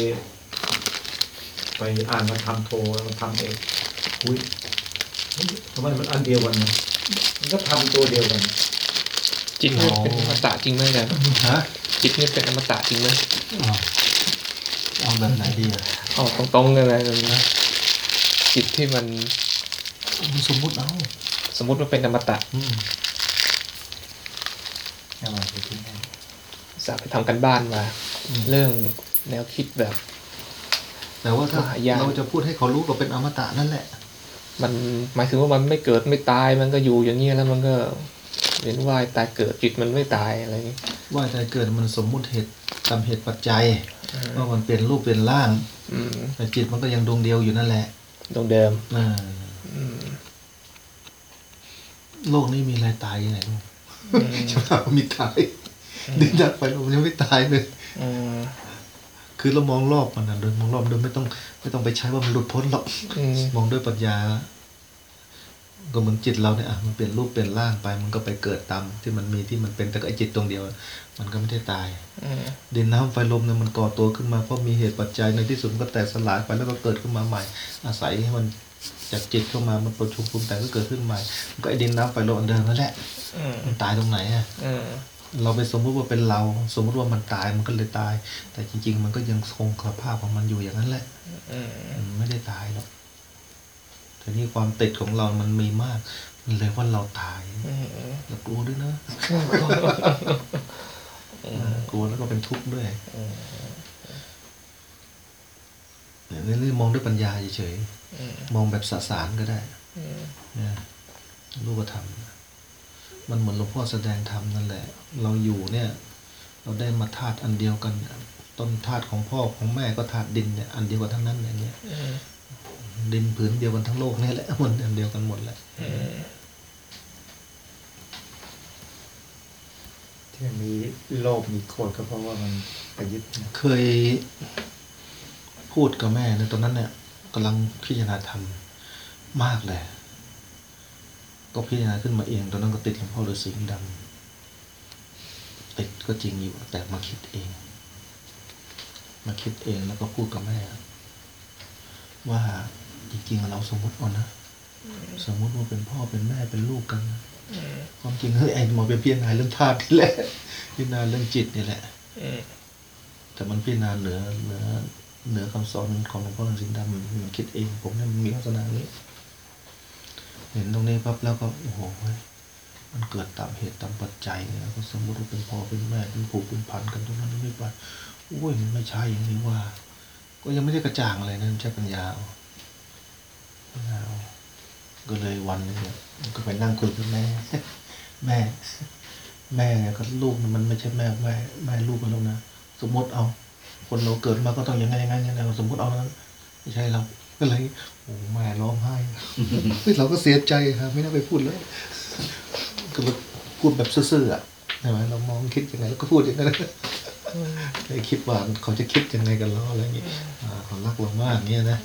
อ่านมาทำโทมาทำเองอุ้ยทำไมมันอันเดียวกันนะมันก็ทำตัวเดียวกันจิตนี่เป็นอมตะจริงไหมอาจารย์ฮะจิตนี่เป็นอมตะจริงไหมเอาแบบไหนดีอ่ะเอาตรงๆเลยนะจิตที่มันมันสมมุติเอาสมมติว่าเป็นอมตะเอามาไปที่นั่นสาไปทำกันบ้านมา เรื่องแนวคิดแบบแต่ว่าถ้าหายากเราจะพูดให้เขารู้ก็เป็นอมตะนั่นแหละมันหมายถึงว่ามันไม่เกิดไม่ตายมันก็อยู่อย่างนี้แล้วมันก็เวียนว่ายตายเกิดจิตมันไม่ตายอะไรอย่างนี้ว่าใจเกิดมันสมมุติเหตุตามเหตุปัจจัยว่ามันเปลี่ยนรูปเปลี่ยนร่างอืมแต่จิตมันก็ยังดวงเดียวอยู่นั่นแหละตรงเดิมโลกนี้มีอะไรตายยังไงลูกจะถามว่ามีตายดินดับไฟลมยังไม่ตายเลยอืมคือเรามองรอบมันนะโดยมองรอบโดยไม่ต้องไปใช้ว่ามันหลุดพ้นหรอกอืมมองด้วยปัญญา ก็เหมือนจิตเราเนี่ยมันเปลี่ยนรูปเปลี่ยนร่างไป มันก็ไปเกิดตามที่มันมีที่มันเป็นแต่ก็ไอจิตตรงเดียว มันก็ไม่ได้ตายอืมดินน้ำไฟลมเนี่ยมันก่อตัวขึ้นมาเพราะมีเหตุปัจจัยในที่สุดมันก็แตกสลายไปแล้วก็เกิดขึ้นมาใหม่ อาศัยให้มันจากจิตเข้ามามันประชุมปรุงแต่งก็เกิดขึ้นใหม่มันก็ไอดินน้ำไฟลมอันเดิมนั่นแหละอืมมันตายตรงไหนอ่ะอืมเราไปสมมติว่าเป็นเรา สมมติว่ามันตายมันก็เลยตาย แต่จริง ๆ มันก็ยังคงสภาพของมันอยู่อย่างนั้นแหละอืมมันไม่ได้ตายหรอกแต่นี่ความติดของเรามันมีมากมันเลยว่าเราตายอืมเรากลัวด้วยนะกลัวแล้วก็เป็นทุกข์ด้วยนี่มองด้วยปัญญาเฉยๆมองแบบสสารก็ได้เนี่ยรูปธรรมมันเหมือนหลวงพ่อแสดงธรรมนั่นแหละ เราอยู่เนี่ย เราได้มาธาตุอันเดียวกัน ต้นธาตุของพ่อของแม่ก็ธาตุดินเนี่ยอันเดียวกันทั้งนั้นอย่างเงี้ยดินผืนเดียวกันทั้งโลกนี่แหละมันอันเดียวกันหมดแหละที่มีโลภมีโกรธก็เพราะว่ามันไปยึดนะเคยพูดกับแม่ในตอนนั้นเนี่ยกำลังพิจารณาธรรมมากเลยก็พิจารณาขึ้นมาเองตอนนั้นก็ติดหลวงพ่อฤาษีดำติดก็จริงอยู่แต่มาคิดเอง แล้วก็พูดกับแม่ ว่าจริงๆเราสมมติเอานะสมมติว่าเป็นพ่อเป็นแม่เป็นลูกกันนะความจริงเฮ้ยไอ้มาเป็นพิจารณาเรื่องธาตุนี่แหละพิจารณาเรื่องจิตนี่แหละแต่มันพิจารณาเหนือคำสอนของหลวงพ่อฤาษีดำมันคิดเองผมเนี่ยมันมีลักษณะนี้ เห็นตรงนี้ปั๊บแล้วก็โอ้โหมันเกิดตามเหตุตามปัจจัยเนี่ยก็สมมติว่าเป็นพ่อเป็นแม่เป็นผูกเป็นพันกันตรงนั้นไม่ไปโอ้ยมันไม่ใช่อย่างนี้ว่า ก็ยังไม่ได้กระจ่างอะไรนะใช้ปัญญาก็เลยวันนึงเนี่ยก็ไปนั่งคุยกับแม่ แม่กับลูกมันไม่ใช่แม่ลูกกันแล้วนะสมมติเอาคนเราเกิดมาก็ต้องอย่างงั้นสมมติเอานั้นไม่ใช่เราก็เลยโอ้แม่ร้องไห้ เราก็เสียใจครับไม่น่าไปพูดเลยก็พูดแบบซื่อๆอ่ะใช่ไหมเรามองคิดยังไงแล้วก็พูดอย่างนั้นเลยคิดว่าเขาจะคิดยังไงกันล้ออะไรอย่างเงี้ยเขารักเรามากเงี้ยนะ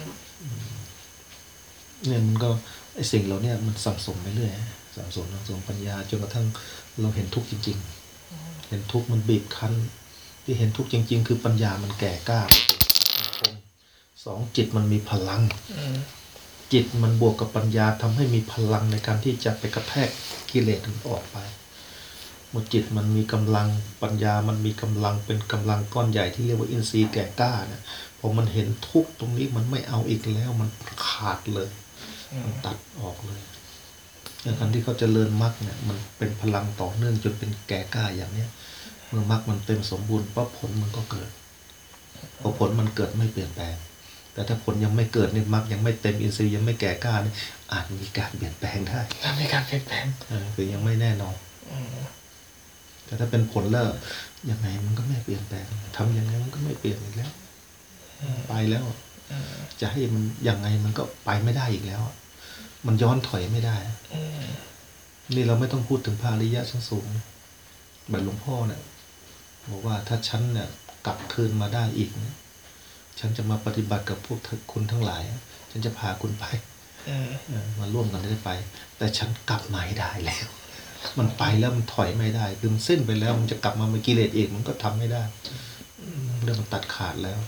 เนี่ยมันก็ไอสิ่งเราเนี่ยมันสั่งสมไปเรื่อยสั่งสมปัญญาจนกระทั่งเราเห็นทุกข์จริงๆเห็นทุกข์มันบีบคั้นที่เห็นทุกข์จริงๆคือปัญญามันแก่กล้าสองจิตมันมีพลังจิตมันบวกกับปัญญาทำให้มีพลังในการที่จะไปกระแทกกิเลสมันออกไปเมื่อจิตมันมีกำลังปัญญามันมีกำลังเป็นกำลังก้อนใหญ่ที่เรียกว่าอินทรีย์แก่กล้าเนี่ยพอมันเห็นทุกข์ตรงนี้มันไม่เอาอีกแล้วมันขาดเลยมันตัดออกเลยในการที่เขาเจริญมรรคเนี่ยมันเป็นพลังต่อเนื่องจนเป็นแก่กล้าอย่างเนี้ยเมื่อมรรคมันเต็มสมบูรณ์ปั๊บผลมันก็เกิดพอผลมันเกิดไม่เปลี่ยนแปลงแต่ถ้าผลยังไม่เกิดเนี่ยมรรคยังไม่เต็มอินทรีย์ยังไม่แก่กล้าเนี่ยอาจมีการเปลี่ยนแปลงได้มีการเปลี่ยนแปลงคือยังไม่แน่นอนแต่ถ้าเป็นผลแล้วยังไงมันก็ไม่เปลี่ยนแปลงทำยังไงมันก็ไม่เปลี่ยนอีกแล้วไปแล้วจะให้มันยังไงมันก็ไปไม่ได้อีกแล้วมันย้อนถอยไม่ได้นี่เราไม่ต้องพูดถึงพาริยะชั้นสูงแบบหลวงพ่อเนี่ยบอกว่าถ้าฉันเนี่ยกลับคืนมาได้อีกฉันจะมาปฏิบัติกับพวกคุณทั้งหลายฉันจะพาคุณไปมาร่วมกันได้ไปแต่ฉันกลับมาไม่ได้แล้วมันไปแล้วมันถอยไม่ได้คือมันสิ้นไปแล้วมันจะกลับมาเป็นกิเลสอีกมันก็ทำไม่ได้เรื่องมันตัดขาดแล้ว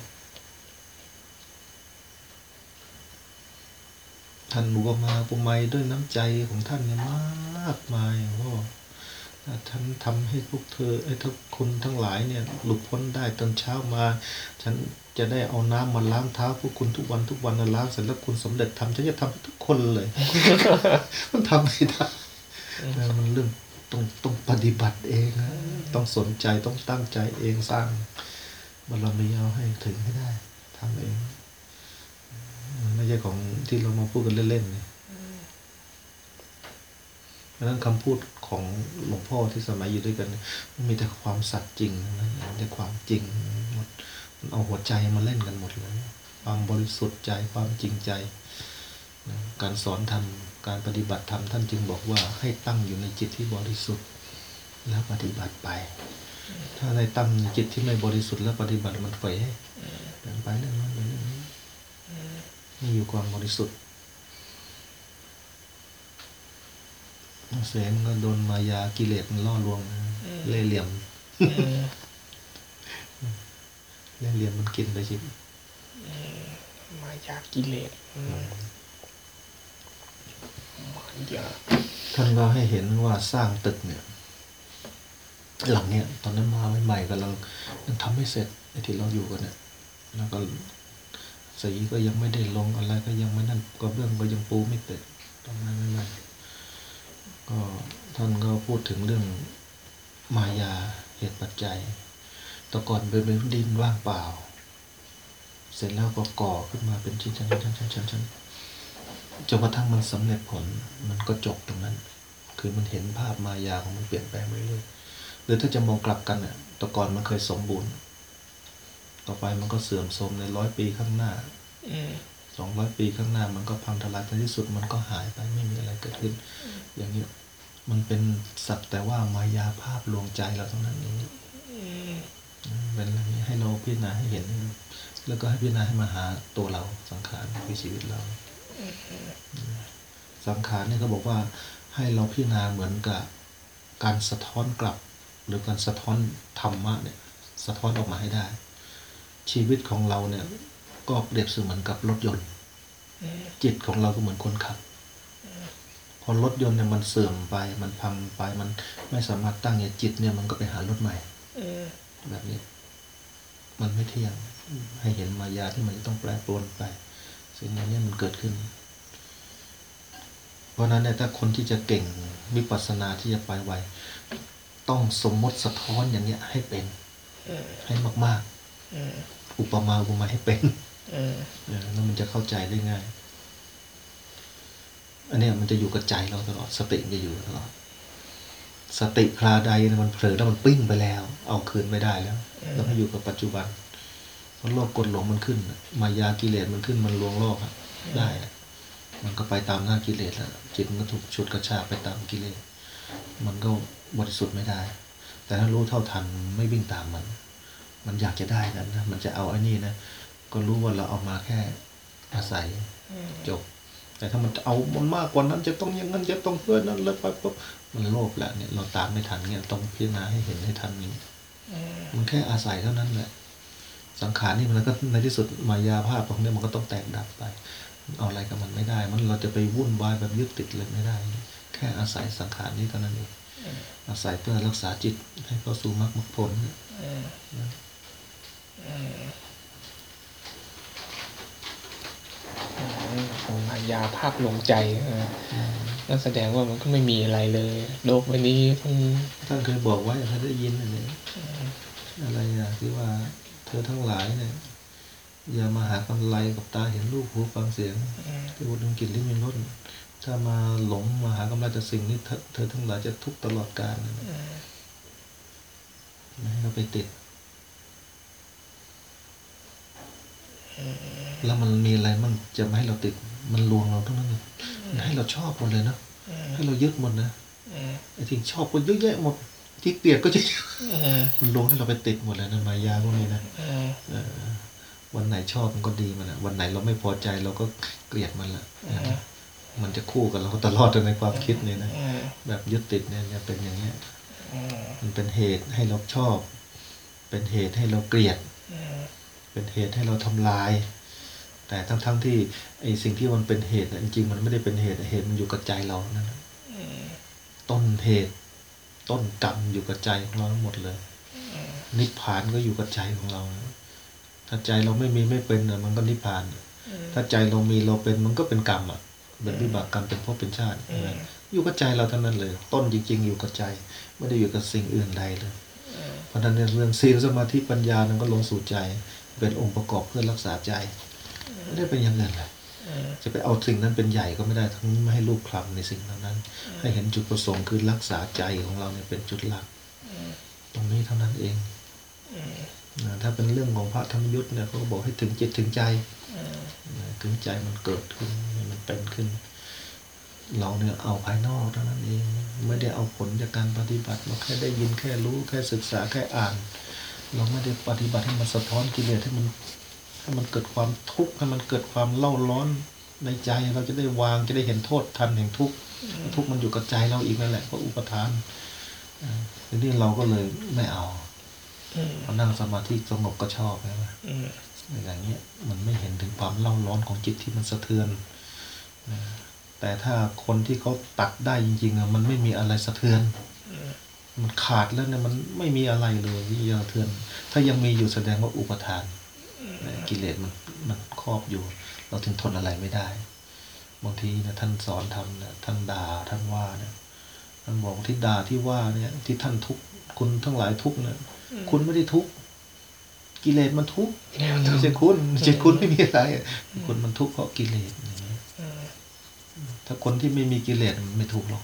ท่านอุปมาอุปไมยด้วยน้ำใจของท่านเนี่ยมากมายว่าท่านทำให้พวกเธอทุกคนทั้งหลายเนี่ยหลุดพ้นได้ตอนเช้ามาฉันจะได้เอาน้ำมาล้างเท้าพวกคุณทุกวันล้างเสร็จแล้วคุณสำเร็จทำฉันจะทำให้ทุกคนเลย มันทำไม่ได้มันเรื่องต้องปฏิบัติเองนะต้องสนใจต้องตั้งใจเองสร้างบารมีเอาให้ถึงให้ได้ทำเองมันไม่ใช่ของที่เรามาพูดกันเล่นๆเนี่ยเพราะนั้นคำพูดของหลวงพ่อที่สมัยอยู่ด้วยกันมันมีแต่ความสัตย์จริงนะแต่ความจริงหมดมันเอาหัวใจมาเล่นกันหมดเลยความบริสุทธิ์ใจความจริงใจการสอนธรรมการปฏิบัติธรรมท่านจึงบอกว่าให้ตั้งอยู่ในจิตที่บริสุทธิ์แล้วปฏิบัติไปถ้าในตั้งในจิตที่ไม่บริสุทธิ์แล้วปฏิบัติมันเฟยเดินไปเรื่องนั้นเรื่องนี้ไม่อยู่ความบริสุทธิ์เสียงก็โดนมายากิเลสมันล่อลวงเล่ห์เหลี่ยมเล่ห์เหลี่ยมมันกินไปชีวิตมายากิเลสมายาท่านก็ให้เห็นว่าสร้างตึกเนี่ยหลังเนี่ยตอนนั้นมาใหม่ๆกำลังยังทำไม่เสร็จไอ้ที่เราอยู่กันเนี่ยแล้วก็สีก็ยังไม่ได้ลงอะไรก็ยังไม่นั่นก็เบื้องก็ยังปูไม่เสร็จตอนนั้นใหม่ๆก็ท่านก็พูดถึงเรื่องมายาเหตุปัจจัยแต่ก่อนเป็นดินว่างเปล่าเสร็จแล้วก็ก่อขึ้นมาเป็นชิ้นจนกระทั่งมันสำเร็จผลมันก็จบตรงนั้นคือมันเห็นภาพมายาของมันเปลี่ยนแปลงไปเรื่อยหรือถ้าจะมองกลับกันเนี่ยแต่ก่อนมันเคยสมบูรณ์ต่อไปมันก็เสื่อมโทรมใน100 ปีข้างหน้า200 ปีข้างหน้ามันก็พังทลายในที่สุดมันก็หายไปไม่มีอะไรเกิดขึ้นอย่างนี้มันเป็นสักแต่ว่ามายาภาพลวงใจเราเท่านั้นเองเป็นอะไรนี้ให้เราพิจารณาให้เห็นแล้วก็ให้พิจารณาให้มาหาตัวเราสังขารคือชีวิตเราสังขารเนี่ยเขาบอกว่าให้เราพิจารณาเหมือนกับการสะท้อนกลับหรือการสะท้อนธรรมะเนี่ยสะท้อนออกมาให้ได้ชีวิตของเราเนี่ยก็เปรียบเสมือนกับรถยนต์จิตของเราก็เหมือนคนขับพอรถยนต์เนี่ยมันเสื่อมไปมันพังไปมันไม่สามารถตั้งเนี่ยจิตเนี่ยมันก็ไปหารถใหม่แบบนี้มันไม่เที่ยงให้เห็นมายาที่มันจะต้องแปรปรวนไปสิ่งนี้มันเกิดขึ้นเพราะนั้นเนี่ยถ้าคนที่จะเก่งวิปัสสนาที่จะไปไวต้องสมมติสะท้อนอย่างเนี้ยให้เป็นให้มากๆอุปมาอุปไมยให้เป็นแล้วมันจะเข้าใจได้ง่ายอันนี้มันจะอยู่กับใจเราตลอดสติจะอยู่ตลอดสติคลาใดมันเผลอแล้วมันปิ้งไปแล้วเอาคืนไม่ได้แล้วต้องให้อยู่กับปัจจุบันเพราะโลภกดหลงมันขึ้นมายากิเลสมันขึ้นมันลวงโลกได้มันก็ไปตามหน้ากิเลสแล้วจิตมันก็ถูกฉุดกระชากไปตามกิเลสมันก็บริสุทธิ์ไม่ได้แต่ถ้ารู้เท่าทันไม่วิ่งตามมันอยากจะได้กันนะมันจะเอาไอ้นี่นะก็รู้ว่าเราเอามาแค่อาศัยจบแต่ถ้ามันจะเอามันมากกว่านั้นจะต้องอย่างนั้นจะต้องเพื่อนั้นแล้วไปปุ๊บมันโลภแล้วเนี่ยเราตามไม่ทันเนี่ยต้องพิจารณาให้เห็นให้ทันนี้มันแค่อาศัยเท่านั้นแหละสังขารนี่มันก็ในที่สุดมายาภาพตรงนี้มันก็ต้องแตกดับไปเอาอะไรกับมันไม่ได้มันเราจะไปวุ่นวายแบบยึดติดเลยไม่ได้ แค่อาศัยสังขารนี้เท่านั้นเองอาศัยเพื่อรักษาจิตให้เข้าสู่มรรคผลมายาภาพลงใจนั่นแสดงว่ามันก็ไม่มีอะไรเลยโลกใบนี้ท่านเคยบอกไว้ท่านได้ยินอะไรที่ว่าเธอทั้งหลายเนี่ยอย่ามาหากำไรกับตาเห็นรูปหูฟังเสียงที่วัดดวงกิจลิ้มรสถ้ามาหลงมาหากำไรจากสิ่งนี้เธอทั้งหลายจะทุกข์ตลอดกาลไม่ให้เราไปติดแล้วมันมีอะไรมั่งจะไม่ให้เราติดมันลวงเราทั้งนั้นมันให้เราชอบหมดเลยนะให้เรายึดหมดนะไอ้ที่ชอบก็เยอะแยะหมดที่เกลียดก็จะมันลวงให้เราไปติดหมดเลยนะมายาพวกนี้นะวันไหนชอบมันก็ดีมันวันไหนเราไม่พอใจเราก็เกลียดมันละมันจะคู่กับเราตลอดในความคิดเนี่ยนะแบบยึดติดเนี่ยจะเป็นอย่างเงี้ยมันเป็นเหตุให้เราชอบเป็นเหตุให้เราเกลียดเป็นเหตุให้เราทำลายแต่ทั้งที่ไอ้สิ่งที่มันเป็นเหตุจริงๆมันไม่ได้เป็นเหตุมันอยู่กับใจเรานั่นแหละต้นเหตุต้นกรรมอยู่กับใจของเราทั้งหมดเลยนิพพานก็อยู่กับใจของเราถ้าใจเราไม่มีไม่เป็นมันก็นิพพานถ้าใจเรามีเราเป็นมันก็เป็นกรรมเป็นวิบากกรรมเป็นภพเป็นชาติอยู่กับใจเราเท่านั้นเลยต้นจริงๆอยู่กับใจไม่ได้อยู่กับสิ่งอื่นใดเลยเพราะฉะนั้นเรื่องศีลสมาธิปัญญานั้นก็ลงสู่ใจเป็นองค์ประกอบเพื่อรักษาใจไม่ได้เป็นอย่างอื่นเลยจะไปเอาสิ่งนั้นเป็นใหญ่ก็ไม่ได้ทั้งไม่ให้ลูกคลำในสิ่งนั้นให้เห็นจุดประสงค์คือรักษาใจของเราเนี่ยเป็นจุดหลักตรงนี้เท่านั้นเองถ้าเป็นเรื่องของพระธรรมยุทธ์เนี่ยเขาก็บอกให้ถึงจิตถึงใจถึงใจมันเกิดขึ้นมันเป็นขึ้นเราเนี่ยเอาภายนอกเท่านั้นเองไม่ได้เอาผลจากการปฏิบัติเราแค่ได้ยินแค่รู้แค่ศึกษาแค่อ่านเราไม่ได้ปฏิบัติให้มันสะท้อนกิเลสให้มันเกิดความทุกข์ให้มันเกิดความเล่าร้อนในใจเราจะได้วางจะได้เห็นโทษทันแห่งทุกข์ทุกข์มันอยู่กับใจเราอีกนั่นแหละเพราะอุปทานทีนี้เราก็เลยไม่เอาพอนั่งสมาธิสงบก็ชอบใช่ไหมอย่างเงี้ยมันไม่เห็นถึงความเล่าร้อนของจิตที่มันสะเทือนแต่ถ้าคนที่เขาตัดได้จริงๆมันไม่มีอะไรสะเทือนมันขาดแล้วเนี่ยมันไม่มีอะไรเลยที่จะสะเทือนถ้ายังมีอยู่แสดงว่าอุปทานกิเลสมันครอบอยู่เราถึงทนอะไรไม่ได้บางทีนะท่านสอนทำนะท่านด่าท่านว่าเนี่ยท่านบอกที่ด่าที่ว่าเนี่ยที่ท่านทุกข์คุณทั้งหลายทุกข์เนี่ยคุณไม่ได้ทุกข์กิเลสมันทุกข์ไม่ใช่คุณไม่มีอะไรคุณมันทุกข์เพราะกิเลสอย่างนี้ถ้าคนที่ไม่มีกิเลสมันไม่ทุกข์หรอก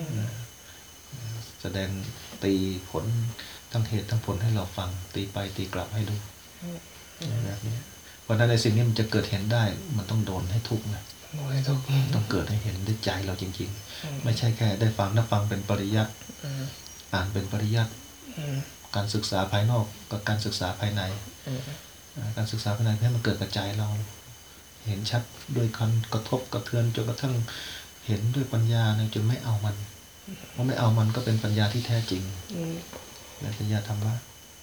แสดงตีผลทั้งเหตุทั้งผลให้เราฟังตีไปตีกลับให้ดูแบบนี้เพราะฉะนั้นในสิ่งนี้มันจะเกิดเห็นได้มันต้องโดนให้ทุกข์นะต้องเกิดให้เห็นด้วยใจเราจริงๆไม่ใช่แค่ได้ฟังนะฟังเป็นปริยัติอ่านเป็นปริยัติการศึกษาภายนอกกับการศึกษาภายในการศึกษาภายในให้มันเกิดกับใจเราเห็นชัดด้วยการกระทบกระเทือนจนกระทั่งเห็นด้วยปัญญาจนไม่เอามันเพราะไม่เอามันก็เป็นปัญญาที่แท้จริงเป็นปัญญาธรรมะ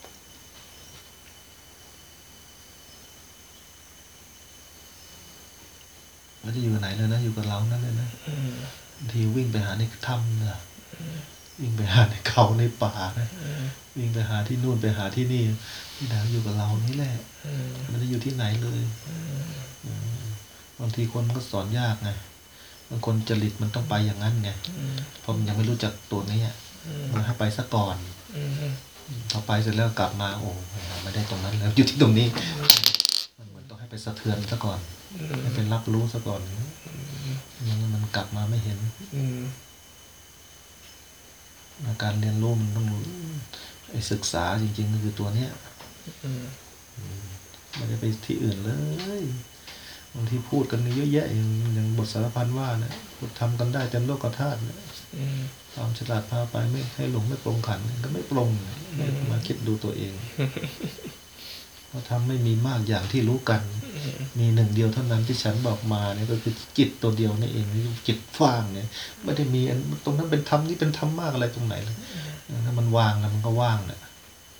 ไม่ได้อยู่ไหนเลยนะอยู่กับเรานั่นเลยนะทีวิ่งไปหาในถ้ำเนี่ยวิ่งไปหาในเขาในป่านะวิ่งไปหาที่นู่นไปหาที่นี่ที่ไหนอยู่กับเรานี่แหละไม่ได้อยู่ที่ไหนเลยบางทีคนก็สอนยากไงบางคนจริตมันต้องไปอย่างนั้นไงเพราะมันยังไม่รู้จักตัวนี้มันให้ไปซะก่อนพอไปเสร็จแล้วกลับมาโอ้ไม่ได้ตรงนั้นแล้วอยู่ที่ตรงนี้มันเหมือนต้องให้ไปสะเทือนซะก่อนให้เป็นรับรู้ซะก่อนมันกลับมาไม่เห็นการเรียนรู้มันต้องศึกษาจริงๆก็คือตัวเนี้ยไม่ได้ไปที่อื่นเลยบางทีพูดกันเยอะแยะอย่างบทสารพันว่าเนี่ยพูดทำกันได้เต็มโลกธาตุความฉลาดพาไปไม่ให้หลงไม่ปรงขันก็ไม่ปรงมาคิดดูตัวเองเพราะทำไม่มีมากอย่างที่รู้กันมีหนึ่งเดียวเท่านั้นที่ฉันบอกมาเนี่ยก็คือจิตตัวเดียวนี่เองจิตว่างเนี่ยไม่ได้มีตรงนั้นเป็นธรรมนี่เป็นธรรมมากอะไรตรงไหนเลยถ้ามันว่างแล้วมันก็ว่างแหละ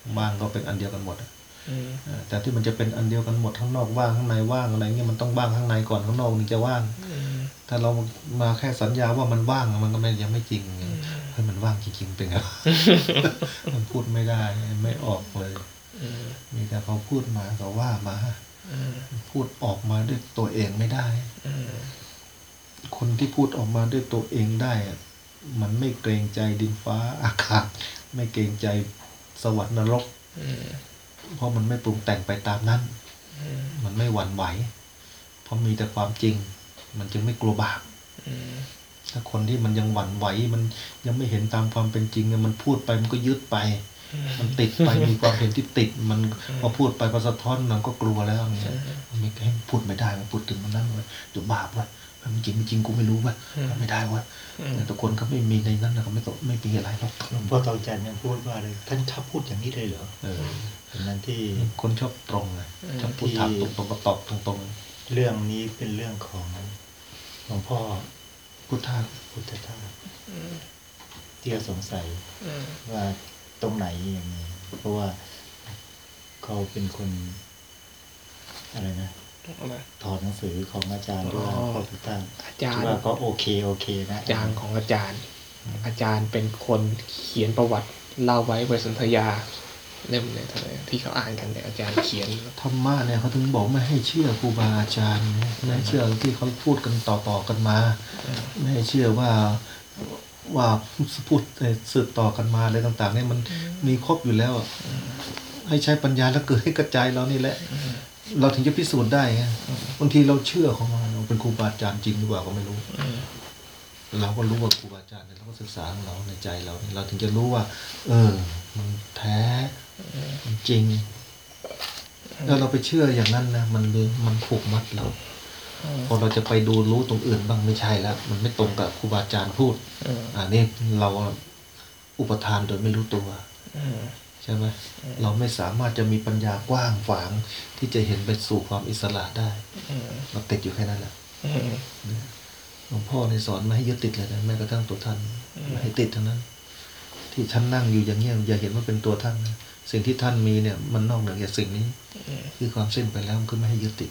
ว่างก็เป็นอันเดียวกันหมดอืมแต่ที่มันจะเป็นอันเดียวกันหมดข้างนอกว่างข้างในว่างอะไรเงี้ยมันต้องว่างข้างในก่อนข้างนอกถึงจะว่างอืมถ้าเรามาแค่สัญญาว่ามันว่างมันก็ไม่ยังไม่จริงเฮ้ยมันว่างจริงๆเป็นไง มันพูดไม่ได้ไม่ออกเลยอืมมีแต่เขาพูดมาก็ว่ามาอืมพูดออกมาด้วยตัวเองไม่ได้อืมคนที่พูดออกมาด้วยตัวเองได้อะมันไม่เกรงใจดินฟ้าอากาศไม่เกรงใจสวรรค์นรกอืมเพราะมันไม่ปรุงแต่งไปตามนั้นอืมมันไม่หวั่นไหว เพราะมีแต่ความจริง มันจึงไม่กลัวบาปอืมถ้าคนที่มันยังหวั่นไหวมันยังไม่เห็นตามความเป็นจริงเนี่ยมันพูดไปมันก็ยึดไป มันติดไปมีความเห็นที่ติด มันพอพูดไปพอสะท้อนมันก็กลัวแล้วอย่างเงี้ยมันไม่ให้พูดไม่ได้มันพูดถึงมันนั้นเลยเดี๋ยวบาปวะมันจริงไม่จริงกูไม่รู้วะไม่ได้วะแต่ทุกคนเขาไม่มีในนั้นนะเขาไม่มีอะไรหรอกหลวงพ่อทองจันทร์ยังพูดว่าเลยท่านชอบพูดอย่างนี้เลยเหรอเออเป็นนั้นที่คนชอบตรงไงชอบพูดถามตรงๆก็ตอบตรงเรื่องนี้เป็นเรื่องของหลวงพ่อๆพุทธะพุทธทาสที่เราสงสัยอืมว่าตรงไหนอย่างนี้เพราะว่าเขาเป็นคนอะไรนะอะไรถอดหนังสือของอาจารย์ด้วยอ๋อพ่อพุทธทาสอาจารคิดย์ว่าก็โอเคนะอาจารย์ของอาจารย์ อาจารย์เป็นคนเขียนประวัติเล่าไว้บนสนธยาเล่มเนี่ยเท่าไหร่ที่เขาอ่านกันเนี่ยอาจารย์เขียนธรรมะเนี่ยเขาถึงบอกไม่ให้เชื่อครูบาอาจารย์ไม่ให้เชื่อที่เขาพูดกันต่อกันมา ไม่ให้เชื่อว่าพูดสืบต่อกันมาอะไรต่างๆเนี่ยมันมีครบอยู่แล้วอะให้ใช้ปัญญาแล้วเกิดให้กระจายเรานี่แหละ เราถึงจะพิสูจน์ได้ไงบางทีเราเชื่อเขามาเราเป็นครูบาอาจารย์จริงหรือเปล่าก็ไม่รู้ เราก็รู้ว่าครูบาอาจารย์เนี่ยเราก็ศึกษาของเราในใจเราเนี่ยเราถึงจะรู้ว่า มันแท้มันจริงแล้วเราไปเชื่ออย่างนั้นนะมันผูกมัดเราพอเราจะไปดูรู้ตรงอื่นบ้างไม่ใช่แล้ว มันไม่ตรงกับครูบาอาจารย์พูดนี่เราอุปทานโดยไม่รู้ตัวใช่ไหมเราไม่สามารถจะมีปัญญากว้างฝางที่จะเห็นไปสู่ความอิสระได้เราติดอยู่แค่นั้นแหละหลวงพ่อในสอนไม่ให้ยึดติดเลยนะแม้กระทั่งตัวท่านไม่ให้ติดทั้งนั้น ที่ท่านนั่งอยู่อย่างเงี้ยอย่าเห็นว่าเป็นตัวท่านนะสิ่งที่ท่านมีเนี่ยมันนอกเหนือจากสิ่งนี้คือความสิ้นไปแล้วมันคือไม่ให้ยึดติด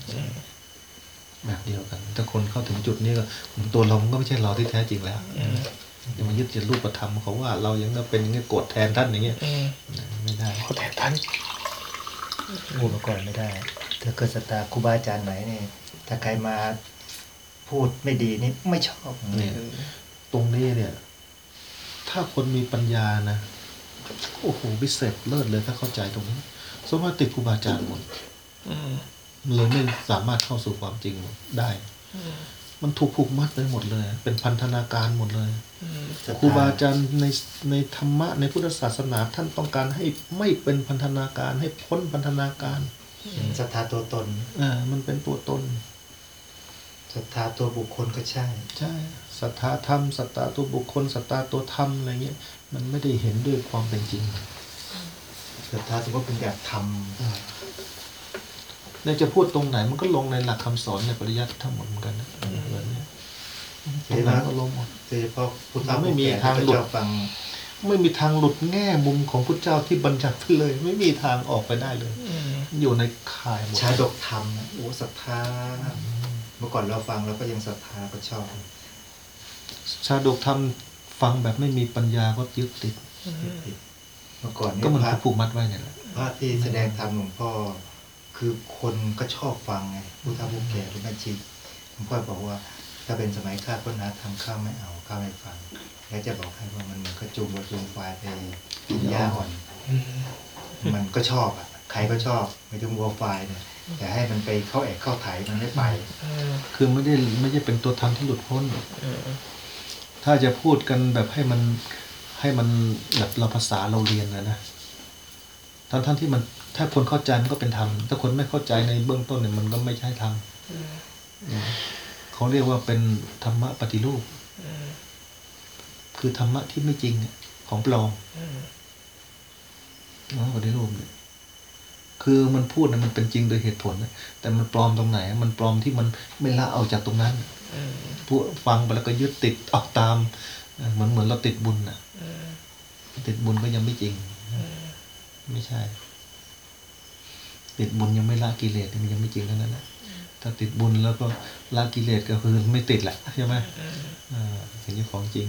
แบบเดียวกันถ้าคนเข้าถึงจุดนี้ก็ตัวเราก็ไม่ใช่เราที่แท้จริงแล้วอย่ามายึดติดรูปธรรมเขาว่าเรายังเป็นอย่างเงี้ยโกรธแทนท่านอย่างเงี้ยไม่ได้เขาแต่ท่านพูดมาก่อนไม่ได้ ถ้าเกิดสตาครูบาอาจารย์ไหนเนี่ยถ้าใครมาพูดไม่ดีนี่ไม่ชอบเนี่ยตรงนี้เนี่ย ถ้าคนมีปัญญานะโอ้โหพิเศษเลิศเลยถ้าเข้าใจตรงนี้สมมติติดครูบาอาจารย์หมดเลยไม่สามารถเข้าสู่ความจริงได้มันถูกผูกมัดไปหมดเลย เป็นพันธนาการหมดเลยครูบาอาจารย์ในธรรมะในพุทธศาสนาท่านต้องการให้ไม่เป็นพันธนาการให้พ้นพันธนาการศรัทธาตัวตนมันเป็นตัวตนศรัทธาตัวบุคคลก็ใช่ใช่ศรัทธาธรรมศรัทธาตัวบุคคลศรัทธาตัวธรรมอะไรเงี้ยมันไม่ได้เห็นด้วยความเป็นจริงศรัทธาสมมติเป็นแบบธรรมเนี่ยจะพูดตรงไหนมันก็ลงในหลักคำสอนในปริยัติทั้งหมดเหมือนกันนะแบบนี้ตรงไหนก็ลงหมดโดยเฉพาะพุทธะไม่มีทางหลุดพระเจ้ฟังไม่มีทางหลุดแง่มุมของพุทธเจ้าที่บัญญัติไปเลย ไม่มีทางออกไปได้เลย อยู่ในข่ายหมดชาดกธรรมโอ้ศรัทธาเมื่อก่อนเราฟังเราก็ยังศรัทธาก็ชอบชาดกธรรมฟังแบบไม่มีปัญญาก็ยึดติดเมื่อก่อนเนี่ก็ยมันพระผูกมัดไว้เนี่ยแหละพระที่แสดงธรรมหลวงพ่อคือคนก็ชอบฟังไงผู้เฒ่าผู้แก่หรือแม่ชีหลวงพ่อบอกว่า ถ้าเป็นสมัยข้าพ้นหาทำข้าวไม่เอาข้าวไม่ฟังแล้วจะบอกให้ว่ามันเหมือนก็จูงวัวจูงควายไปกินหญ้าอ่อน มันก็ชอบอ่ะใครก็ชอบไม่ต้องวัวควายเนี่ยแต่ให้มันไปเข้าแอกเข้าไถมันไม่ไปคือไม่ใช่เป็นตัวธรรมที่หลุดพ้น ถ้าจะพูดกันแบบให้มันแบบเราภาษาเราเรียนนะทั้งที่มันถ้าคนเข้าใจมันก็เป็นธรรมถ้าคนไม่เข้าใจในเบื้องต้นเนี่ยมันก็ไม่ใช่ธรรมเขาเรียกว่าเป็นธรรมะปฏิรูปคือธรรมะที่ไม่จริงของปลอมปฏิรูปเนี่ยคือมันพูดนะมันเป็นจริงโดยเหตุผลนะแต่มันปลอมตรงไหนมันปลอมที่มันไม่ละเอาจากตรงนั้นผู้ฟังไปแล้วก็ยึดติดเอาตามเหมือนเราติดบุญนะติดบุญก็ยังไม่จริงไม่ใช่ ติดบุญยังไม่ละกิเลสมันยังไม่จริงเท่านั้นนะถ้าติดบุญแล้วก็ละกิเลสก็คือไม่ติดแหละใช่ไหมถึงจะของจริง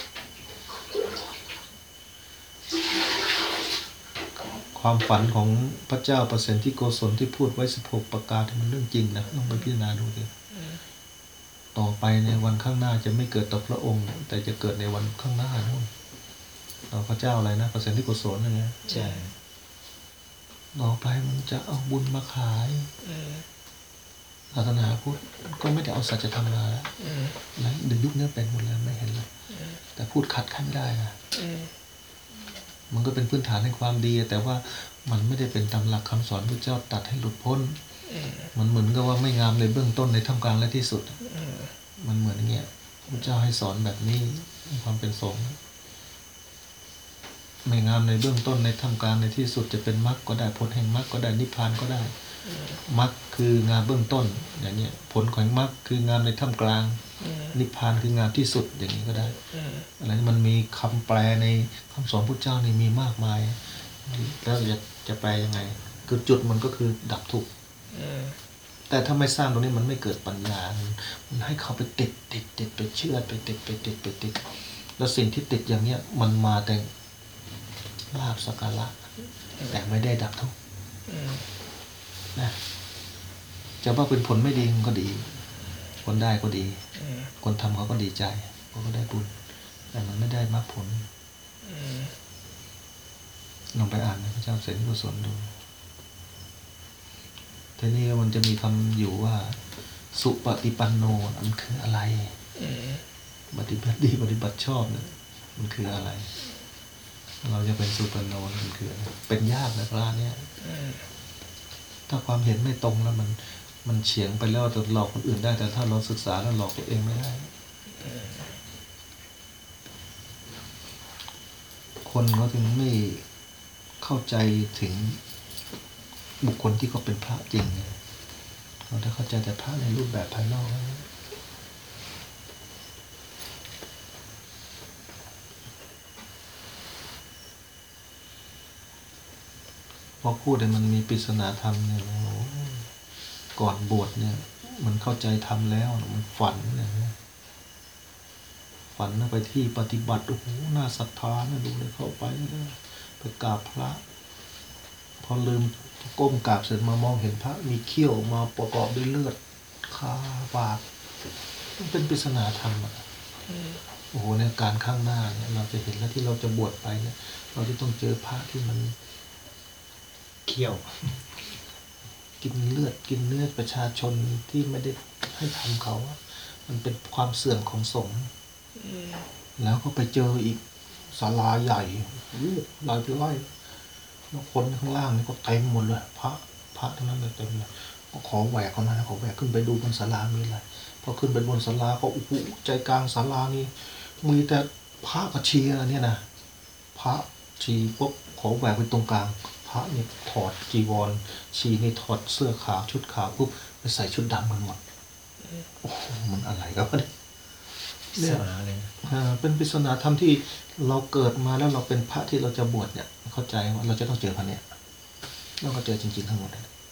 ความฝันของพระเจ้าประเสนที่โกศลที่พูดไว้16ประการมันเรื่องจริงนะลองไปพิจารณาดูดิต่อไปในวันข้างหน้าจะไม่เกิดต่อพระองค์แต่จะเกิดในวันข้างหน้านู่นพระเจ้าอะไรนะประเสนที่โกศลนั่นไงใช่ต่อไปมันจะเอาบุญมาขายศาสนาพุทธก็ไม่ได้เอาสัจธรรมมาแล้วเดี๋ยวยุคนี้เป็นหมดแล้วไม่เห็นเลยแต่พูดขัดใครไม่ได้นะมันก็เป็นพื้นฐานในความดีแต่ว่ามันไม่ได้เป็นตามหลักคำสอนพระเจ้าตัดให้หลุดพ้นมันเหมือนกับว่าไม่งามในเบื้องต้นในท่ามกลางและที่สุดมันเหมือนอย่างเงี้ยพระเจ้าให้สอนแบบนี้ความเป็นสงฆ์ไม่งามในเบื้องต้นในท่ามกลางในที่สุดจะเป็นมรรคก็ได้ผลแห่งมรรคก็ได้นิพพานก็ได้มรรคคืองามเบื้องต้นอย่างเงี้ยผลของมรรคคืองามในท่ามกลางนิพพานคืองามที่สุดอย่างนี้ก็ได้อะไรมันมีคำแปลในคำสอนพระเจ้านี่มีมากมายแล้วจะแปลยังไงคือจุดมันก็คือดับทุกข์แต่ถ้าไม่สร้างตรงนี้มันไม่เกิดปัญญามันให้เขาไปติดไปเชื่อไปติดแล้วสิ่งที่ติดอย่างเนี้ยมันมาแต่ลาภสักการะแต่ไม่ได้ดับทุกข์นะจะว่าเป็นผลไม่ดีมันก็ดีคนได้ก็ดีคนทำเขาก็ดีใจเขาก็ได้บุญแต่มันไม่ได้มรรคผลลองไปอ่านพระเจ้าเสนกุศลดูทีนี้มันจะมีคำอยู่ว่าสุปฏิปันโนมันคืออะไรปฏิบัติดีปฏิบัติชอบเนี่ยมันคืออะไรเราจะเป็นสุปฏิปันโนมันคืออะไรเป็นยากนะพระเนี่ยถ้าความเห็นไม่ตรงแล้วมันเฉียงไปแล้วจะหลอกคนอื่นได้แต่ถ้าเราศึกษาแล้วหลอกตัวเองไม่ได้คนเขาถึงไม่เข้าใจถึงบุคคลที่เขาเป็นพระจริงเราได้เข้าใจแต่พระในรูปแบบภายนอกพอพูดแต่มันมีปริศนาธรรมเนี่ยก่อนบวชเนี่ยมันเข้าใจธรรมแล้วมันฝันเนี่ยฝันไปที่ปฏิบัติโอ้โหน่าศรัทธานะดูเลยเข้าไปไปกราบพระพอลืมก้มกราบเสร็จมามองเห็นพระมีเขี้ยวมาประกอบด้วยเลือดคาปากมันเป็นปริศนาธรรมโอ้โหในการข้างหน้าเนี่ยเราจะเห็นแล้วที่เราจะบวชไปเนี่ยเราจะต้องเจอพระที่มันเขี้ยวกินเลือดกินเนื้อประชาชนที่ไม่ได้ให้ทำเขามันเป็นความเสื่อมของสงฆ์แล้วก็ไปเจออีกศาลาใหญ่หลายไร่แล้วคนข้างล่างนี่ก็เต็มหมดเลยพระทั้งนั้นเลยเต็มเลยก็ขอแหวกเขานะขอแหวกขึ้นไปดูบนศาลามีอะไรพอขึ้นไปบนศาลาก็โอ้โหใจกลางศาลานี่มีแต่พระกับชีอะไรเนี่ยนะพระชีปุ๊บขอแหวกไปตรงกลางพระนี่ถอดจีวรชีนี่ถอดเสื้อขาวชุดขาวปุ๊บไปใส่ชุดดำกันหมดโอ้โหมันอะไรครับเนี่ยเป็นปริศนาธรรมที่เราเกิดมาแล้วเราเป็นพระที่เราจะบวชเนี่ยเข้าใจว่าเราจะต้องเจอพระเนี่ยเราก็เจอจริงๆทั้งหมด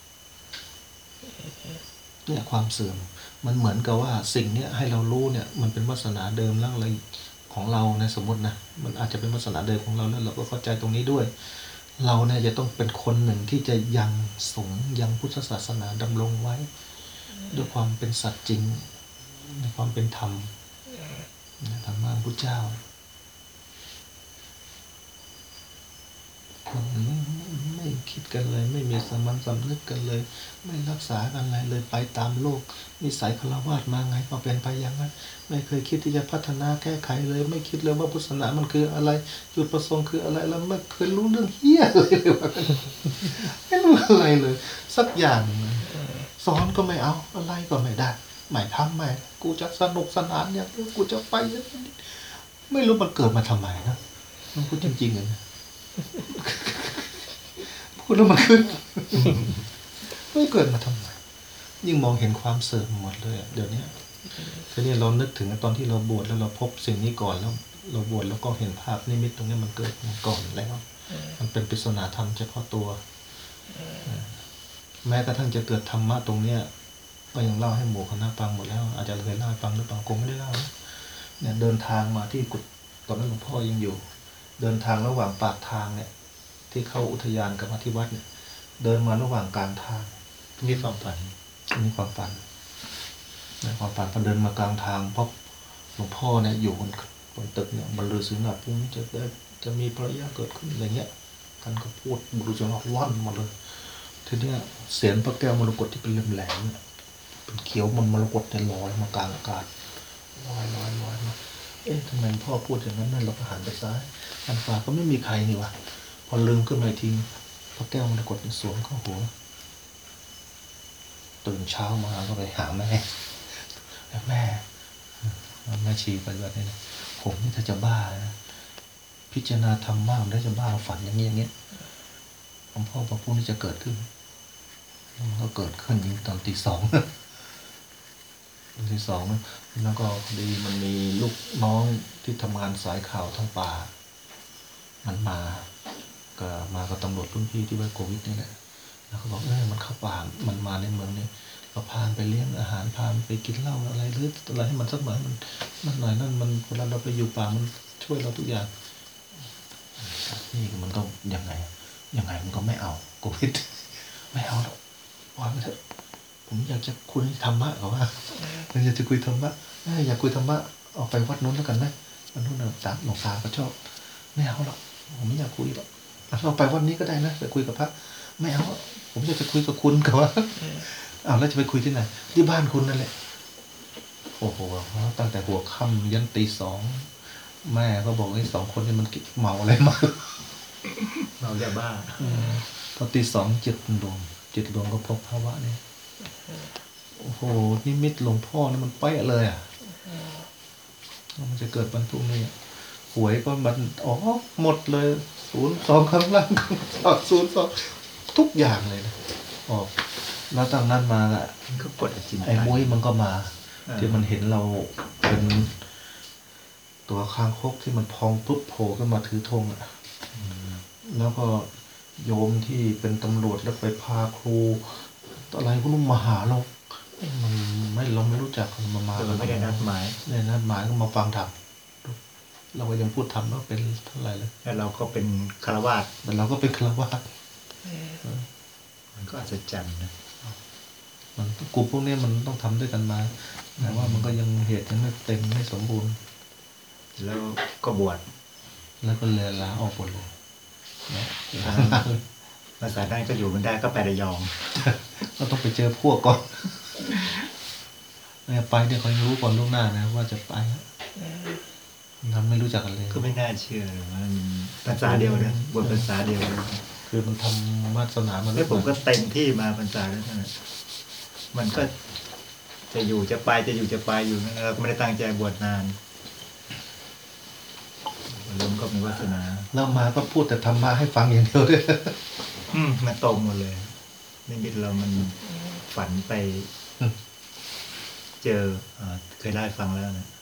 เนี่ยความเสื่อมมันเหมือนกับว่าสิ่งเนี้ยให้เรารู้เนี่ยมันเป็นวาสนาเดิมแล้วอะไรของเราในสมมตินะมันอาจจะเป็นวาสนาเดิมของเราแล้วเราก็เข้าใจตรงนี้ด้วยเราเนี่ยจะต้องเป็นคนหนึ่งที่จะยังสงฆ์ยังพุทธศาสนาดำรงไว้ด้วยความเป็นสัตย์จริงในความเป็นธรรมธรรมะพุทธเจ้าไม่คิดกันเลยไม่มีสามัญสำนึกกันเลยไม่รักษากันอะไรเลยไปตามโลกนิสัยฆราวาสมาไงก็เป็นไปอย่างนั้นไม่เคยคิดที่จะพัฒนาแก้ไขเลยไม่คิดเลยว่าพุทธศาสนามันคืออะไรจุดประสงค์คืออะไรแล้วไม่เคยรู้เรื่องเหี้ยเลยว่าไม่รู้อะไรเลยสักอย่างสอนก็ไม่เอาอะไรก็ไม่ได้ไม่ทำไม่กูจะสนุกสนานอย่างนี้กูจะไปอย่างนี้ไม่รู้มันเกิดมาทำไมนะมันพูดจริงๆเลยนะพูดแล้วมันขึ้นไม่เกิดมาทำไมยิ่งมองเห็นความเสื่อมหมดเลยเดี๋ยวนี้ทีนี้เรานึกถึงตอนที่เราบวชแล้วเราพบสิ่งนี้ก่อนแล้วเราบวชแล้วก็เห็นภาพนิมิตตรงนี้มันเกิดมาก่อนแล้วมันเป็นปริศนาธรรมเฉพาะตัวแม้กระทั่งจะเกิดธรรมะตรงเนี้ยก็ยังเล่าให้หมู่คณะฟังหมดแล้ว อาจจะเคยเล่าให้ฟังหรือเปล่าคงไม่ได้เล่านะเนี่ยเดินทางมาที่กุฏตอนนั้นหลวงพ่อยังอยู่ เดินทางระหว่างปากทางเนี่ยที่เข้าอุทยานกับมาที่วัดเนี่ยเดินมาระหว่างกลางทางนี่ความฝันมีความฝันในความฝันพอเดินมากลางทางพบหลวงพ่อเนี่ยอยู่บนตึกเนี่ยบรรลือศีลหนักพรุ่งนี้จะมีภรรยาเกิดขึ้นอะไรเงี้ยท่านก็พูดบรรลือศีลหนักว่อนมาเลยทีเนี้ยเสียงพระแก้วมรกตที่เป็นแหลมๆเนี่ยเป็นเขียวมันมรกตเนี่ยลอยมากลางอากาศลอยมาเอ๊ะทำไมพ่อพูดอย่างนั้นนั่นเราก็หันไปซ้ายหันขวาก็ไม่มีใครนี่วะพอลืมขึ้นมาอีกทีพระแก้วมรกตเนี่ยสวมเข้าหัวตื่นเช้ามาก็ไปหาแม่ชีปฏิบัติเนี่ยผมนี่ถ้าจะบ้านะพิจารณาธรรมะได้จะบ้าฝันอย่างนี้หลวงพ่อบอกพวกนี้จะเกิดขึ้นมันก็เกิดขึ้นจริงตอนตี 2แล้วก็ดีมันมีลูกน้องที่ทำงานสายข่าวทั้งป่ามันมากับตำรวจรุ่นพี่ที่ว่าโควิดนี่แหละแล้วเขาบอกมันเข้าป่ามันมาในเมืองนี้เราพาไปเลี้ยงอาหารพาไปกินเหล้าอะไรหรืออะไรให้มันสักหน่อยมันหน่อยนั่นมันเวลาเราไปอยู่ป่ามันช่วยเราทุกอย่างนี่มันก็ยังไงมันก็ไม่เอาโควิดไม่เอาหรอกปล่อยไปเถอะผมอยากจะคุยธรรมะเขาว่าอยากจะคุยธรรมะอยากคุยธรรมะออกไปวัดนู้นแล้วกันนะวัดนู้นหลวงตาก็ชอบไม่เอาหรอกผมไม่อยากคุยหรอกเราไปวัดนี้ก็ได้นะไปคุยกับพระไม่เอาผมอยากจะคุยกับคุณกับว่าเอาแล้วจะไปคุยที่ไหนที่บ้านคุณนั่นแหละโอ้โหตั้งแต่หัวค่ำยันตี 2แม่ก็บอกไอ้2คนนี่มันเมาอะไรมาเมายาบ้าพอตี 2 7 ดวงก็พบภาวะนี่โอ้โหนิมิตหลวงพ่อนี่มันเป๊ะเลยอ่ะมันจะเกิดวันพรุ่งนี้หวยก็มันหมดเลย02ข้างล่าง02ทุกอย่างเลยนะออกแล้วตั้งนั้นมาอ่ะมันก็กดจินไอ้มุ้ยมันก็มาที่มันเห็นเราเป็นตัวคางคกที่มันพองปุ๊บโผล่ขึ้นมาถือธงอ่ะแล้วก็โยมที่เป็นตำรวจแล้วไปพาครูอะไรก็นุ่มมาหาเราเราไม่รู้จักมันมาไม่ได้นัดหมายก็มาฟังธรรมเราก็ยังพูดธรรมว่าเป็นเท่าไหร่เลยแล้วเราก็เป็นฆราวาสแต่เราก็เป็นฆราวาสมันก็อัศจรรย์นะมันกลุ่มพวกนี้มันต้องทำด้วยกันมาแต่ว่ามันก็ยังเหตุยังไม่เต็มไม่สมบูรณ์แล้วก็บวชแล้วก็เลยลาออกหมดเลยภาษาได้ก็อยู่มันได้ก็ไประยองก็ต้องไปเจอพวกก่อนไปเนี่ยเขารู้ก่อนล่วงหน้านะว่าจะไปทำไม่รู้จักกันเลยก็ไม่น่าเชื่อมันภาษาเดียวนะบทภาษาเดียวคือมันทำมาตรฐานมันแล้วผมก็เต็มที่มาภาษาแล้วนะมันก็จะอยู่จะไปอยู่นะเราก็ไม่ได้ตั้งใจบวชนานลมก็มีวาสนาแล้วมาก็พูดแต่ธรรมะให้ฟังอย่างเดียวด้วยมันตรงหมดเลยนิมิตเรามันฝันไปเจอเคยได้ฟังแล้วนะ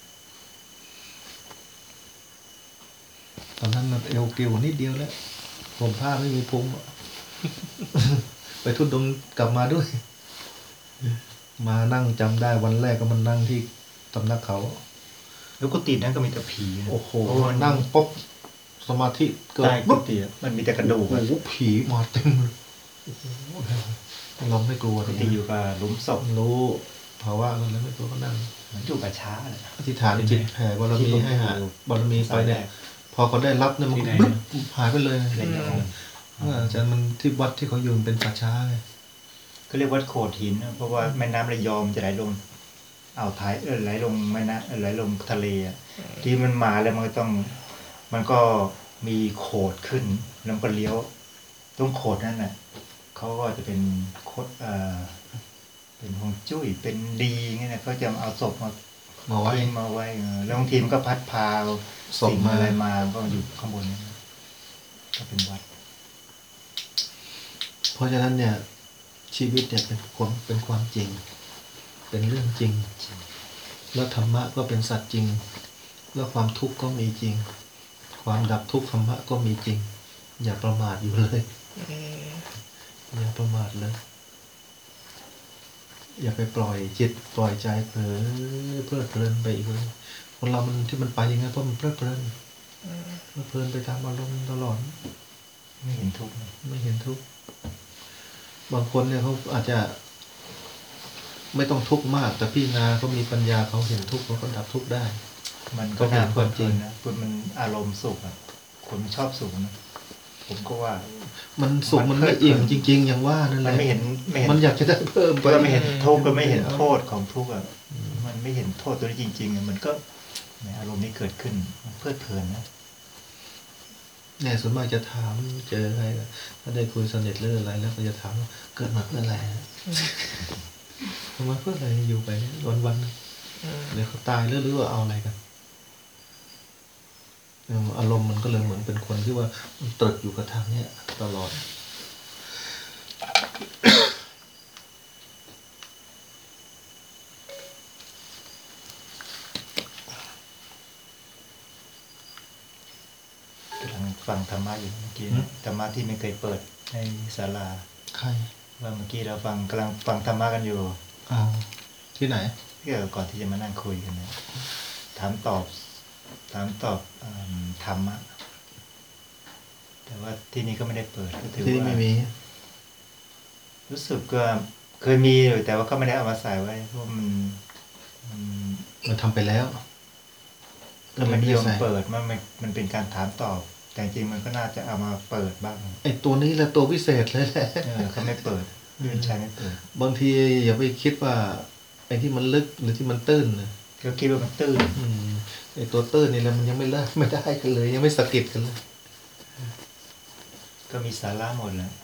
ตอนนั้นเอวเกลียวนิดเดียวแล้วผมผ้าไม่มีพุงไปทุดงกลับมาด้วยมานั่งจำได้วันแรกก็มันนั่งที่ตำนักเขาแล้วกุฏินั้นก็มีแต่ผีโอ้โหนั่งป๊บสมาธิเกิดกุฏิมันมีแต่กระดูกโอ้โหผีมาเต็มเลยเราไม่กลัวกุฏิอยู่กับหลุมศพรู้ภาวะมันแล้วไม่กลัวก็นั่งมันอยู่กับช้าเลยอธิษฐานจิตแผ่บารมีให้หาบารมีไปเนี่ยพอเขาได้รับเนี่ยมันบึ๊บหายไปเลยอาจารย์มันที่วัดที่เขาอยู่เป็นป่าช้าไงเขาเรียกวัดโขดหินเพราะว่าแม่น้ำระยองจะไหลลงอ่าวไทยไหลลงแม่น้ำไหลลงทะเลที่มันมาแล้วมันก็มีโขดขึ้นแล้วก็เลี้ยวตรงโขดนั่นน่ะเขาก็จะเป็นโคดเป็นฮวงจุ้ยเป็นดีเงี้ยนะเขาจะเอาศพมาไว้แล้วบางทีมันก็พัดพาสิ่งอะไรมาก็อยู่ข้างบนนี้ก็เป็นวัดเพราะฉะนั้นเนี่ยชีวิตเนี่ยเป็นความจริงเป็นเรื่องจริงแล้วธรรมะก็เป็นสัตว์จริงแล้วความทุกข์ก็มีจริง ความดับทุกข์ธรรมะก็มีจริง อย่าประมาทอยู่เลย อย่าประมาทเลย อย่าไปปล่อยจิตปล่อยใจเผลอเพลิดเพลินไปอีกเลยคนเรามันที่มันไปยังไงเพราะมันเพลิดเพลินเพลินไปตามอารมณ์ตลอดไม่เห็นทุกข์ไม่เห็นทุกข์บางคนเนี่ยเขาอาจจะไม่ต้องทุกข์มาก แต่พี่นาเขามีปัญญาเขาเห็นทุกข์เขาก็ดับทุกข์ได้มันก็น่าเพลิดเพลินนะคุณมันอารมณ์สุขอ่ะคนชอบสุขนะผมก็ว่ามันสุขมันไม่อิ่มจริงๆอย่างว่านั่นแหมันละไม่เห็นมันอยากจะได้เพิ่มไปก็ไม่เห็นทุกข์ก็ไม่เห็นโทษของทุกข์อ่ะมันไม่เห็นโทษตัวนี้จริงๆอะมันก็ในอารมณ์นี้เกิดขึ้นมันเพลิดเพลินนะเนี่ยส่วนมากจะถามเจออะไรถ้าได้คุยสนิทเรื่องอะไรแล้วก็จะถามว่าเกิดมาเพื่ออะไรทำไมเพื่ออะไรอยู่ไปวันๆเดี๋ยวเขาตายหรือว่าเอาอะไรกันอารมณ์มันก็เลยเหมือนเป็นคนที่ว่ามันตรึกอยู่กับทางเนี้ยตลอดกำลังฟังธรรมะอยู่เมื่อกี้ธรรมะที่ไม่เคยเปิดในศาลาใครว่าเมื่อกี้เรากำลังฟังธรรมะกันอยู่ที่ไหนก่อนที่จะมานั่งคุยกันเนี่ยถามตอบธรรมะแต่ว่าที่นี้ก็ไม่ได้เปิดก็ถือที่ว่าไม่มีรู้สึกว่าเคยมีอยู่แต่ว่าก็ไม่ได้เอามาใส่ไว้เพราะมันทำไปแล้วก็ไม่นิยมเปิดมันเป็นการถามตอบ แต่จริงมันก็น่าจะเอามาเปิดบ้างไอ้ตัวนี้แหละตัวพิเศษเลยแหละเขาไม่เปิดไม่ใช่ไม่เปิดบางทีอย่าไปคิดว่าไอ้ที่มันลึกหรือที่มันตื้นนะก็คิดว่ามันตื้นไอ้ตัวตื้นนี่แหละมันยังไม่เลิกไม่ได้กันเลย ยังไม่สะกิดกันเลยก็มีสาระหมดแล้ว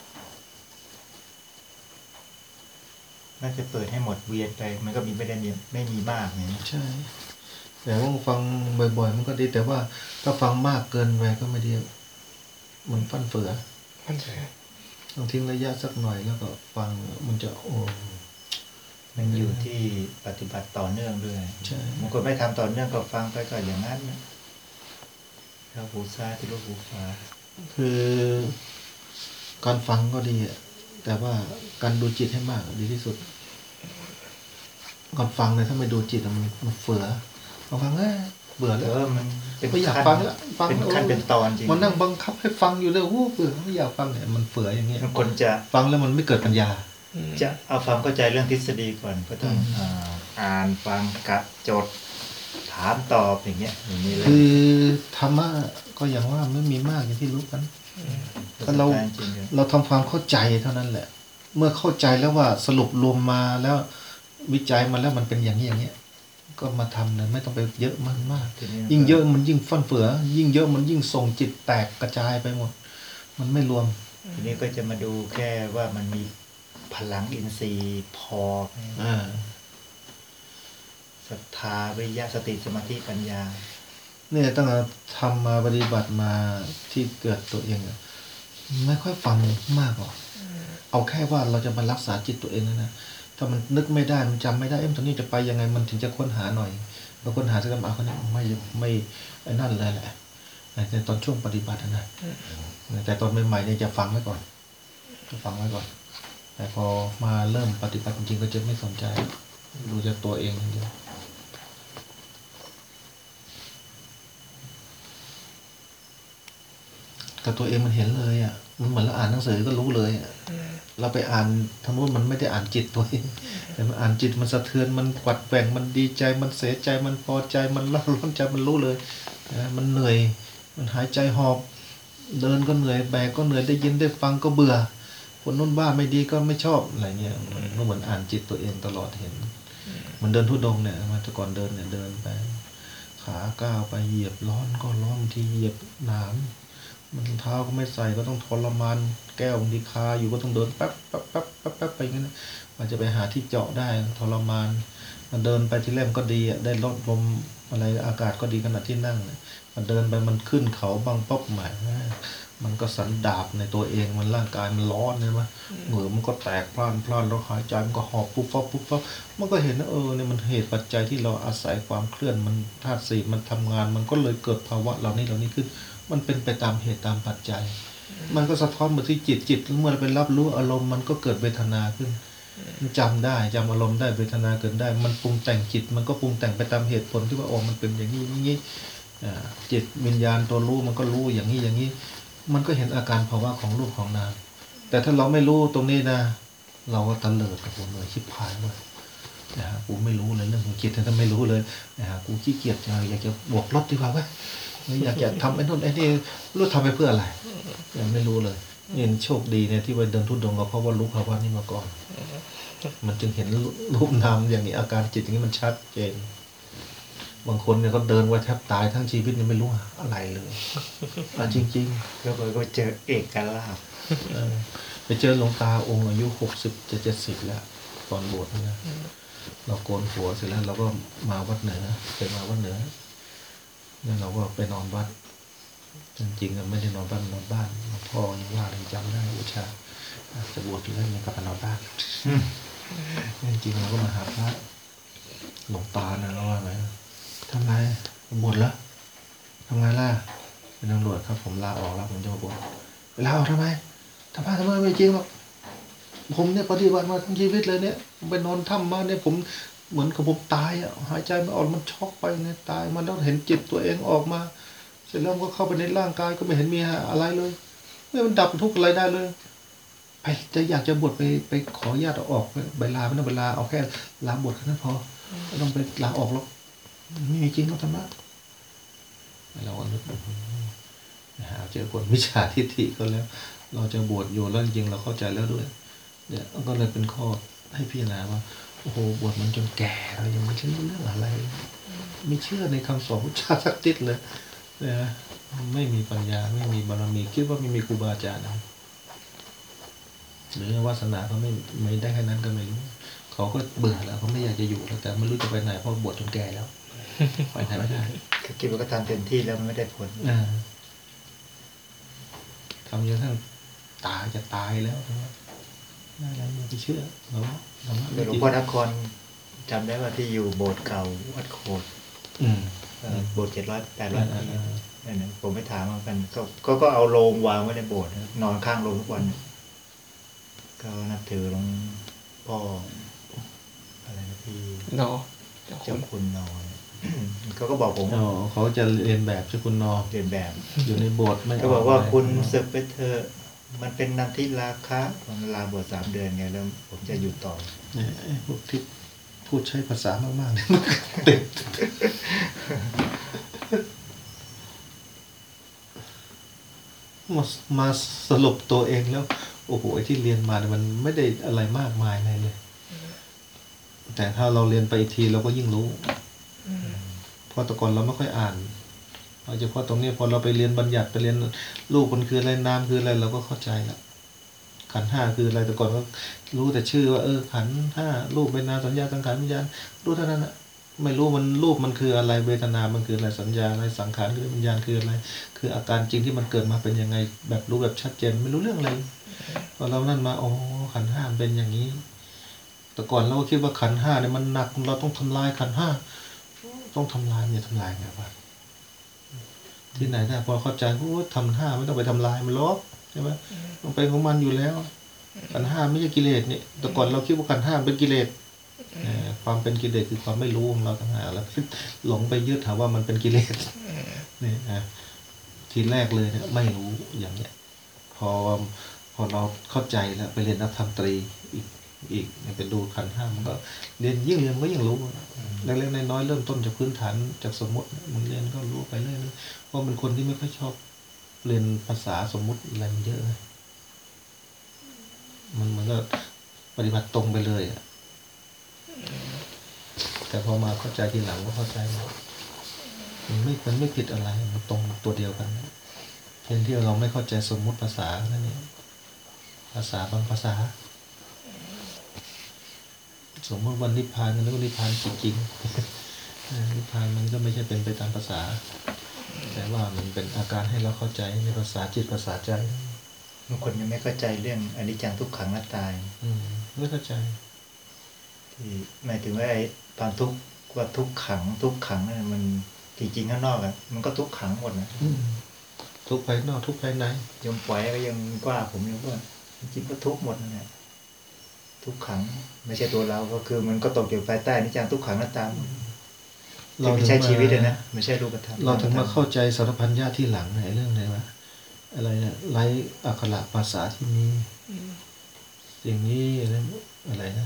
น่าจะเปิดให้หมดเวียนไปมันก็มีไม่ได้เนี่ยไม่มีมากเนี่ยใช่ แต่ว่าฟังบ่อยๆมันก็ดีแต่ว่าถ้าฟังมากเกินไปก็ไม่ดีมันฟั่นเฟือต้องทิ้งระยะสักหน่อยแล้วก็ฟังมันจะโอ้มันอยู่ที่ปฏิบัติต่อเนื่องด้วยใช่บางคนไม่ทำต่อเนื่องก็ฟังไปก็อย่างนั้นนะเราหูซ้ายที่เราหูขวาคือการฟังก็ดีอะแต่ว่าการดูจิตให้มากดีที่สุดก่อนฟังเนี่ยถ้าไม่ดูจิตมันเฟือพอฟังเบื่อแล้วมันเป็นไม่อยากขั้นฟังแล้วฟังเป็นขั้นเป็นตอนจริงมันนั่งบังคับให้ฟังอยู่เลยโอ้เบื่อไม่อยากฟังเนี่ยมันเฟืออย่างเงี้ยบางคนจะฟังแล้วมันไม่เกิดปัญญาจะเอาความเข้าใจเรื่องทฤษฎีก่อนก็ต้องอ่านฟังกะจดถามตอบอย่างเงี้ยอย่างนี้เลยคือธรรมะก็อย่างว่าไม่มีมากอย่างที่รู้กันถ้าเราจริงๆเราทำความเข้าใจเท่านั้นแหละ เมื่อเข้าใจแล้วว่าสรุปรวมมาแล้ววิจัยมาแล้วมันเป็นอย่างนี้อย่างเงี้ยก็มาทำเลยไม่ต้องไปเยอะมันมากทีนี้ยิ่งเยอะมันยิ่งฟั่นเฟือ ยิ่งเยอะมันยิ่งส่งจิตแตกกระจายไปหมด มันไม่รวมทีนี้ก็จะมาดูแค่ว่ามันมีพลังอินทรีย์พอไหม ศรัทธาวิริยะสติสมาธิปัญญาเนี่ยตั้งแต่ทำมาปฏิบัติมาที่เกิดตัวเองอะไม่ค่อยฟังมากหรอกเอาแค่ว่าเราจะมารักษาจิตตัวเองนะถ้ามันนึกไม่ได้มันจำไม่ได้ตอนนี้จะไปยังไงมันถึงจะค้นหาหน่อยเราค้นหาสักมาคนนี้ไม่ไอ้นั่นเลยแหละในตอนช่วงปฏิบัตินะแต่ตอนใหม่ๆเนี่ยจะฟังไว้ก่อนแต่พอมาเริ่มปฏิบัติจริงๆก็จะไม่สนใจดูจากตัวเองอย่างเดียวแต่ตัวเองมันเห็นเลยอ่ะมันเหมือนเราอ่านหนังสือก็รู้เลยอ่ะเราไปอ่านทางนู้นมันไม่ได้อ่านจิตตัวเองแต่มันอ่านจิตมันสะเทือนมันกวัดแกว่งมันดีใจมันเสียใจมันพอใจมันร้อนใจมันรู้เลยมันเหนื่อยมันหายใจหอบเดินก็เหนื่อยแบกก็เหนื่อยได้ยินได้ฟังก็เบื่อคนนู้นว่าไม่ดีก็ไม่ชอบอะไรเงี้ยมันก็เหมือนอ่านจิตตัวเองตลอดเห็นมันเดินทุดงเนี่ยมาแต่ก่อนเดินเนี่ยเดินไปขาก้าวไปเหยียบร้อนก็ร้อนบางทีเหยียบหนามมันเท้าก็ไม่ใส่ก็ต้องทรมานแก้วบางทีคาอยู่ก็ต้องเดินแป๊บไปอย่างนั้นมันจะไปหาที่เจาะได้ทรมานมันเดินไปที่แรกก็ดีอ่ะได้ลดลมอะไรอากาศก็ดีขณะที่นั่งมันเดินไปมันขึ้นเขาบางป๊บใหม่มันก็สันดาบในตัวเองมันร่างกายมันร้อนใช่ไหมเหงื่อมันก็แตกพล่านพล่านแล้วหายใจมันก็หอบปุ๊บปั๊บปุ๊บปั๊บมันก็เห็นนะเนี่ยมันเหตุปัจจัยที่เราอาศัยความเคลื่อนมันธาตุสี่มันทำงานมันก็เลยเกิดภาวะเหล่านี้ขึ้นมันเป็นไปตามเหตุตามปัจจัย มันก็สะท้อนมาที่จิตเมื่อเราไปรับรู้อารมณ์มันก็เกิดเวทนาขึ้นมันจำได้จำอารมณ์ได้เวทนาเกิดได้มันปรุงแต่งจิตมันก็ปรุงแต่งไปตามเหตุผลที่ว่ามันเป็นอย่างนี้อย่างนี้จิตวิญญาณตัวรู้มันก็รู้อย่างนี้อย่างนี้มันก็เห็นอาการภาวะของรูปของนามแต่ถ้าเราไม่รู้ตรงนี้นะเราก็ตะเลิดกับผมเลยชิบหายเลยกูไม่รู้เลยเรื่องของจิตถ้าไม่รู้เลยกูขี้เกียจอยากจะบวกลบดีกว่าเว้ยอยากจะทำไอ้นู่นไอ้นี่รู้ทำไปเพื่ออะไรยังไม่รู้เลยนี่โชคดีเนี่ยที่ไปเดินทุดงก็เพราะว่ารู้ภาวะนี้มาก่อนมันจึงเห็นรูปนามอย่างนี้อาการจิตอย่างนี้มันชัดเจนบางคนเนี่ยเขาเดินไว้แทบตายทั้งชีวิตยังไม่รู้อะไรเลยจริงๆแล้วก็เจอเอกลาภไปเจอหลวงตาองค์อายุ60 จะ70แล้วตอนบวชนะเราโกนหัวเสร็จแล้วเราก็มาวัดเหนือไปมาวัดเหนือแล้วเราก็ไปนอนวัดจริงๆไม่ได้นอนบ้านนอนบ้านพ่อยังว่ายังจำได้อุชาจะบวชอยู่แล้วยังกลับไปนอนบ้านจริงๆเราก็มาหาพระหลวงตานะเราว่าไงทำไรบวชแล้วทำไงล่ะเป็นตำรวจครับผมลาออกแล้วผมจะมาบวชลาออกทำไมไม่จริงหรอกผมเนี่ยปฏิบัติมาทั้งชีวิตเลยเนี่ยไปนอนถ้ำมาเนี่ยผมเหมือนกับผมตายอ่ะหายใจไม่ออกมันช็อกไปเนี่ยตายมันแล้วเห็นจิตตัวเองออกมาเสร็จแล้วก็เข้าไปในร่างกายก็ไม่เห็นมีอะไรเลยไม่มันดับทุกข์อะไรได้เลยไปจะอยากจะบวชไปขอญาติออกใบลาไม่ต้องใบลาเอาแค่ลาบวชแค่นั้นพอไม่ต้องไปลาออกหรอกไม่มีจริงหรอกธรรมะเราก็นึกเจอคนวิชาทิฏฐิก็แล้วเราจะบวชอยู่แล้วจริงเราเข้าใจแล้วด้วยเนี่ยก็เลยเป็นข้อให้พิจารณาว่าโอ้โหบวชมันจนแก่เรายังไม่เชื่อเรื่องอะไรไม่เชื่อในคำสอนพุทธเจ้าสักติดเลยนะไม่มีปัญญาไม่มีบารมีคิดว่าไม่มีครูบาอาจารย์หรือวาสนาเขาไม่ได้แค่นั้นก็ไม่รู้เขาก็เบื่อแล้วเขาไม่อยากจะอยู่แล้วแต่ไม่รู้จะไปไหนเพราะบวชจนแก่แล้วไปไหนไม่ได้ก็คิดว่าก็ทำเต็มที่แล้วมันไม่ได้ผลทำจนทั้งจะตายแล้วน่าจะไม่เชื่อหรอหลวงพ่อนครจำได้ว่าที่อยู่โบสถ์เก่าวัดโคดโบสถ์700-800 ปีนั่นนะผมไปถามเหมือนกันก็เอาโลงวางไว้ในโบสถ์นอนข้างโลงทุกวันก็นับถือหลวงพ่ออะไรนะพี่เจ้าคุณนอนเขาก็บอกผมเขาจะเรียนแบบเจ้าคุณนอเรียนแบบอยู่ในโบสถ์ไม่เขาบอกว่าคุณศึกไปเถอะมันเป็นนันทิราคะผมลาบวช3 เดือนไงแล้วผมจะอยู่ต่อเนี่ยพวกที่พูดใช้ภาษามากๆเนี่ยติดมาสรุปตัวเองแล้วโอ้โหที่เรียนมาเนี่ยมันไม่ได้อะไรมากมายอะไรเลยแต่ถ้าเราเรียนไปอีกทีเราก็ยิ่งรู้เพราะแต่ก่อนเราไม่ค่อยอ่านเอาเฉพาะตรงนี้พอเราไปเรียนบัญญัติไปเรียนรูปมันคืออะไรนามคืออะไรเราก็เข้าใจละขันธ์5คืออะไรแต่ก่อนก็รู้แต่ชื่อว่าขันธ์5รูปเวทนาสัญญาสังขารวิญญาณรู้เท่านั้นนะไม่รู้มันรูปมันคืออะไรเวทนามันคืออะไรสัญญาอะไรสังขารคือวิญญาณคืออะไรคืออาการจริงที่มันเกิดมาเป็นยังไงแบบรู้แบบชัดเจนไม่รู้เรื่องอะไรพอเรานั่นมาขันธ์5เป็นอย่างนี้แต่ก่อนเราก็คิดว่าขันธ์5เนี่ยมันหนักเราต้องทำลายขันธ์5ต้องทำลายเนี่ยทำลายไงวะที่ไหนได้พอเข้าใจทำ5ไม่ต้องไปทำลายมันลบใช่ไหมต้องเป็นของมันอยู่แล้วขันธ์5ไม่ใช่กิเลสเนี่ยแต่ก่อนเราคิดว่าขันธ์5เป็นกิเลสความเป็นกิเลสคือความไม่รู้ของเราต่างหากแล้วหลงไปยึดถามว่ามันเป็นกิเลสนี่ทีแรกเลยเนี่ยไม่รู้อย่างเนี้ยพอเราเข้าใจแล้วไปเรียนนักธรรมตรีอีกไปดูขันธ์5มันก็เรียนยิ่งเรียนก็ยิ่งรู้เล็กๆน้อยๆเริ่มต้นจากพื้นฐานจากสมมติมันเรียนก็รู้ไปเรื่อยๆเพราะเป็นคนที่ไม่ค่อยชอบเรียนภาษาสมมุติอะไรมันเยอะมันก็ปฏิบัติตรงไปเลยแต่พอมาเข้าใจทีหลังก็เข้าใจมันไม่ผิดอะไรมันตรงตัวเดียวกันเพียงที่เราไม่เข้าใจสมมุติภาษานั่นเองภาษาบางภาษาสมมติวันนิพพานกันแล้วก็นิพพานจริงๆนิพพานมันก็ไม่ใช่เป็นไปตามภาษาแต่ว่ามันเป็นอาการให้เราเข้าใจในภาษาจิตภาษาใจบางคนยังไม่เข้าใจเรื่องอนิจจังทุกขังอนัตตาไม่เข้าใจที่หมายถึงว่าไอ้ความทุกข์ว่าทุกขังทุกขังนั่นมันจริงๆข้างนอกอะมันก็ทุกขังหมดนะทุกภายนอกทุกภายในยมปล่อยก็ยังกว่าผมยังว่าจริงๆก็ทุกข์หมดนั่นแหละทุกขังไม่ใช่ตัวเราก็คือมันก็ตกอยู่ภายใต้อนิจจังทุกขังอนัตตาที่ไม่ใช่ชีวิตเลยนะไม่ใช่รูปธรรมเราถึงมาเข้าใจสารพันญาที่หลังไหนเรื่องไหนวะอะไรเนี่ยไร้อักขระภาษาที่มีสิ่งนี้อะไรนะ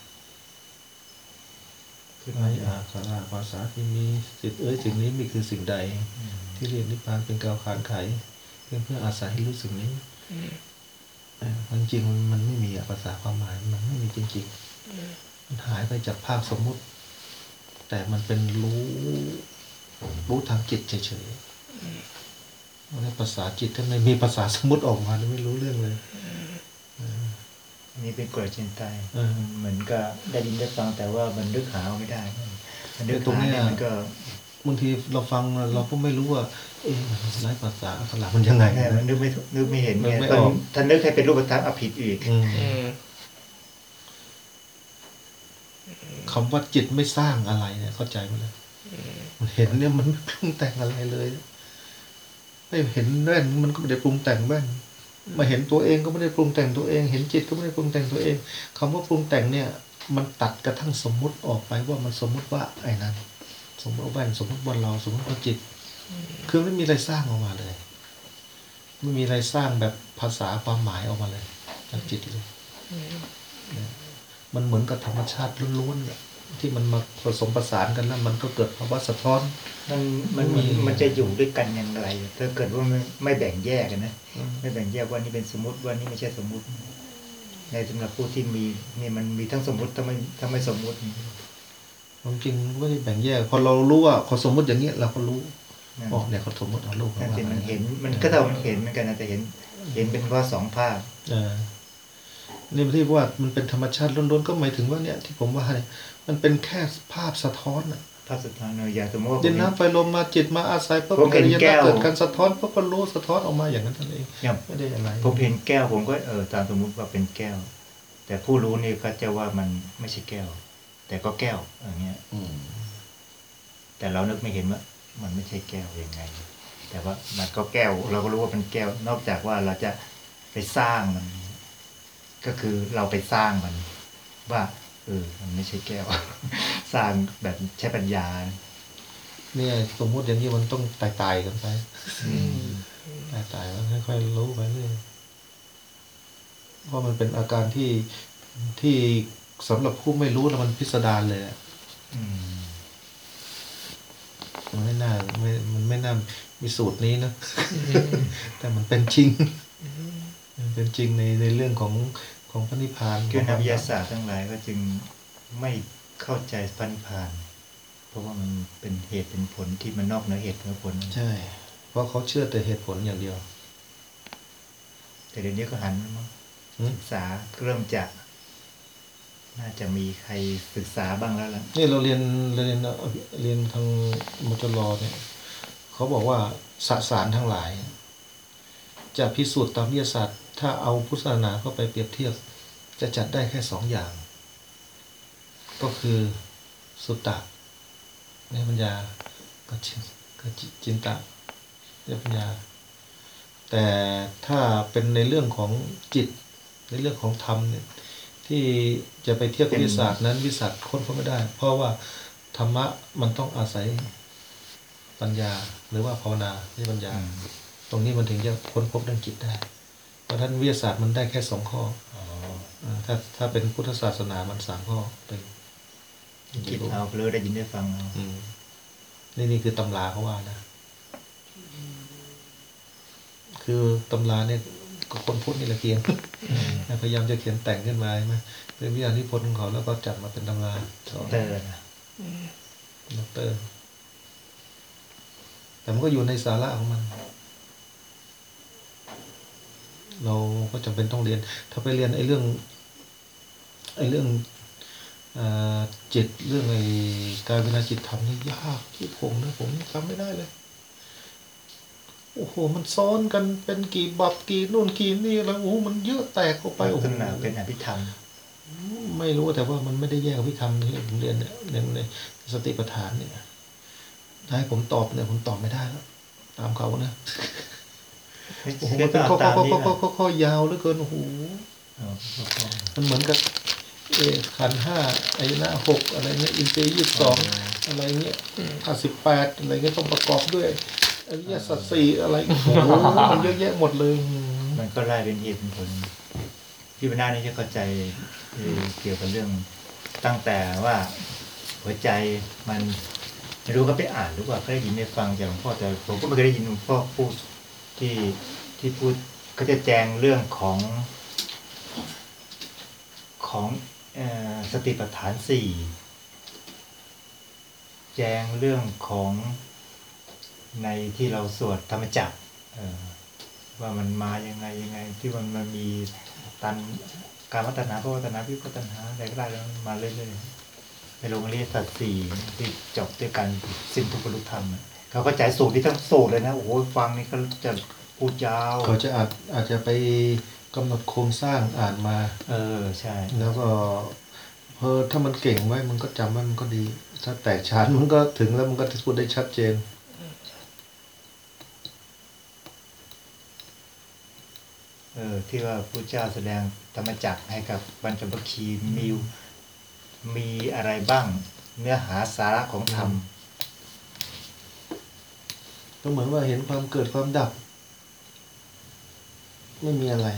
ไร้อักขระภาษาที่มีสิ่งนี้มีคือสิ่งใด ที่เรียนนิพพานเป็นกาวขานไขเพื่ออาศัยให้รู้สิ่งนี้มันจริงมันไม่มีภาษาความหมายมันไม่มีจริงๆมันหายไปจากภาคสมมุติ แต่มันเป็นรู้ทางจิตเฉยๆในภาษาจิตถ้าไม่มีภาษาสมมุติออกมาไม่รู้เรื่องเลยนี่เป็นกฎจินไตเหมือนก็ได้ยินได้ฟังแต่ว่ามันนึกหาไม่ได้มันนึกหาเนี่ยมันก็บางทีเราฟังเราก็ไม่รู้ว่ามันไร้ภาษาอักขระมันยังไงมันนึกไม่เห็นไงถ้านึกให้เป็นรูปธรรมอภิษอีกคำว่าจิตไม่สร้างอะไรเนี่ยเข้าใจไหมล่ะมันเห็นเนี่ยมันไม่ปรุงแต่งอะไรเลยไม่เห็นแว่นมันก็ไม่ได้ปรุงแต่งแว่นมาเห็นตัวเองก็ไม่ได้ปรุงแต่งตัวเองเห็นจิตก็ไม่ได้ปรุงแต่งตัวเองคำว่าปรุงแต่งเนี่ยมันตัดกระทั่งสมมุติออกไปว่ามันสมมุติว่าไอ้นั้นสมมติว่าแว่นสมมติว่าเราสมมติว่าจิตคือไม่มีอะไรสร้างออกมาเลยไม่มีอะไรสร้างแบบภาษาความหมายออกมาเลยจากจิตเลยมันเหมือนกับธรรมชาติล้วนๆที่มันมาผสมผสานกันแล้วมันก็เกิดภาวะสะท้อนมันจะอยู่ด้วยกันอย่างไรถ้าเกิดว่าไม่แบ่งแยกกันนะไม่แบ่งแยกว่านี่เป็นสมมติว่านี่ไม่ใช่สมมติในสำหรับผู้ที่มีนี่มันมีทั้งสมมติถ้าไม่สมมติความจริงไม่ได้แบ่งแยกพอเรารู้ว่าเขาสมมติอย่างนี้เราก็รู้เนี่ยเขาสมมติเอาลูกนั่นสิมันเห็นมันก็เราเห็นเหมือนกันนะแต่เห็นเป็นว่าสองภาคนี่ที่ว่ามันเป็นธรรมชาติล้วนๆก็หมายถึงว่าเนี่ยที่ผมว่าเนี่ยมันเป็นแค่ภาพสะท้อนภาพสะท้อนอย่างสมมติว่าดินน้ำไฟลมมาจิตมาอาศัยปุ๊บเห็นแก้วเกิดการสะท้อนปุ๊บก็รู้สะท้อนออกมาอย่างนั้นเองไม่ได้อะไรผมเห็นแก้วผมก็ตามสมมติว่าเป็นแก้วแต่ผู้รู้นี่ก็จะว่ามันไม่ใช่แก้วแต่ก็แก้วอย่างเงี้ยแต่เรานึกไม่เห็นว่ามันไม่ใช่แก้วยังไงแต่ว่ามันก็แก้วเราก็รู้ว่าเป็นแก้วนอกจากว่าเราจะไปสร้างมันก็คือเราไปสร้างมันว่ามันไม่ใช่แก้วสร้างแบบใช้ปัญญาเนี่ยสมมติอย่างนี้มันต้องตายกันไปตายแล้วค่อยๆรู้ไปเรื่อยเพราะมันเป็นอาการที่สำหรับผู้ไม่รู้แล้วมันพิสดารเลยมันไม่น่ามีสูตรนี้นะแต่มันเป็นจริงมันเป็นจริงในเรื่องของพระนิพพานคือนักวิทยาศาสตร์ทั้งหลายก็จึงไม่เข้าใจพระนิพพานเพราะว่ามันเป็นเหตุเป็นผลที่มันนอกเหนือเหตุเหนือผลใช่เพราะเขาเชื่อแต่เหตุผลอย่างเดียวแต่เดี๋ยวนี้ก็หันมาศึกษาเริ่มจากน่าจะมีใครศึกษาบ้างแล้วล่ะนี่เราเรียนทางมจรเนี่ยเขาบอกว่าสสารทั้งหลายจะพิสูจน์ตามวิทยาศาสตร์ถ้าเอาพุทธศาสนาเข้าไปเปรียบเทียบจะจัดได้แค่2 อย่างก็คือสุตตะในปัญญากับจินตะในปัญญาแต่ถ้าเป็นในเรื่องของจิตในเรื่องของธรรมเนี่ยที่จะไปเทียบกับวิทยาศาสตร์นั้นวิทยาศาสตร์ค้นพบไม่ได้เพราะว่าธรรมะมันต้องอาศัยปัญญาหรือว่าภาวนาที่ปัญญาตรงนี้มันถึงจะค้นพบเรื่องจิตได้เพราะฉะนั้นวิทยาศาสตร์มันได้แค่2 ข้อถ้าเป็นพุทธศาสนามัน3 ข้อเป็นจิตเอาเลยได้ยินได้ฟังเอานี่คือตำราเขาว่านะคือตำราเนี่ยก็คนพุทธนี่แหละเขียนพยายามจะเขียนแต่งขึ้นมาใช่ไหมเป็นวิทยานิพนธ์ของเขาแล้วก็จัดมาเป็นตำราด็อกเตอร์แต่มันก็อยู่ในสาระของมันเราก็จำเป็นต้องเรียนถ้าไปเรียนไอ้เรื่องจิตเรื่องไอ้การวินาจิตธรรมนี่ยากที่ผมจำไม่ได้เลยโอ้โหมันซ้อนกันเป็นกี่บับกี่นู่นกี่นี่แล้วโอ้โหมันเยอะแตกออกไปลัโอ้กโหษณะเป็นอภิธรรมไม่รู้แต่ว่ามันไม่ได้แยกอภิธรรมที่ผมเรียนเนี่ยในสติปัฏฐานเนี่ยถ้าให้ผมตอบเนี่ยผมตอบไม่ได้แล้วตามเขานะโอ้โหคืมัอนเป็นเอาข้อตามนี้นะข้อยาวเหลือเกินโอ้โหอ๋อมันเหมือนกับขันธ์ห้าอายนะหกอะไรเงี้ยอินทรีย์22อะไรเงี้ย58อะไรเงี้ยต้องประกอบด้วยอริยสัจสี่อะไรโอ้โหมันเยอะแยะหมดเลยมันก็ไล่เป็นเหตุเป็นผลพี่บรรณานี่จะเข้าใจเกี่ยวกับเรื่องตั้งแต่ว่าหัวใจมันไม่รู้ก็ไปอ่านหรือว่าก็ได้ยินได้ฟังจากหลวงพ่อแต่ผมก็ไม่เคยได้ยินหลวงพ่อพูดที่พูดก็จะแจงเรื่องของสติปัฏฐานสี่แจงเรื่องของในที่เราสวดธรรมจักรว่ามันมายังไงที่มันมีตันการวัฒนาพระวัฒนาวิปัฒนาอะไรก็ได้แล้วมาเรื่อยๆในโรงเรียนสัตว์สี่ที่จบด้วยกันสิ้นทุกขลุธรรมเขาก็ใจสูตรที่ทั้งสูตรเลยนะโอ้โหฟังนี่ก็จะพูดยาวเขาจะอาจจะไปกำหนดโครงสร้างอ่านมาใช่แล้วก็ถ้ามันเก่งไว้มันก็จำไว้มันก็ดี ถ้าแตกฉานมันก็ถึงแล้วมันก็จะพูดได้ชัดเจนที่ว่าพระเจ้าแสดงธรรมจักรให้กับปัญจวัคคีย์มีอะไรบ้างเนื้อหาสาระของธรรมก็เหมือนว่าเห็นความเกิดความดับไม่มีอะไร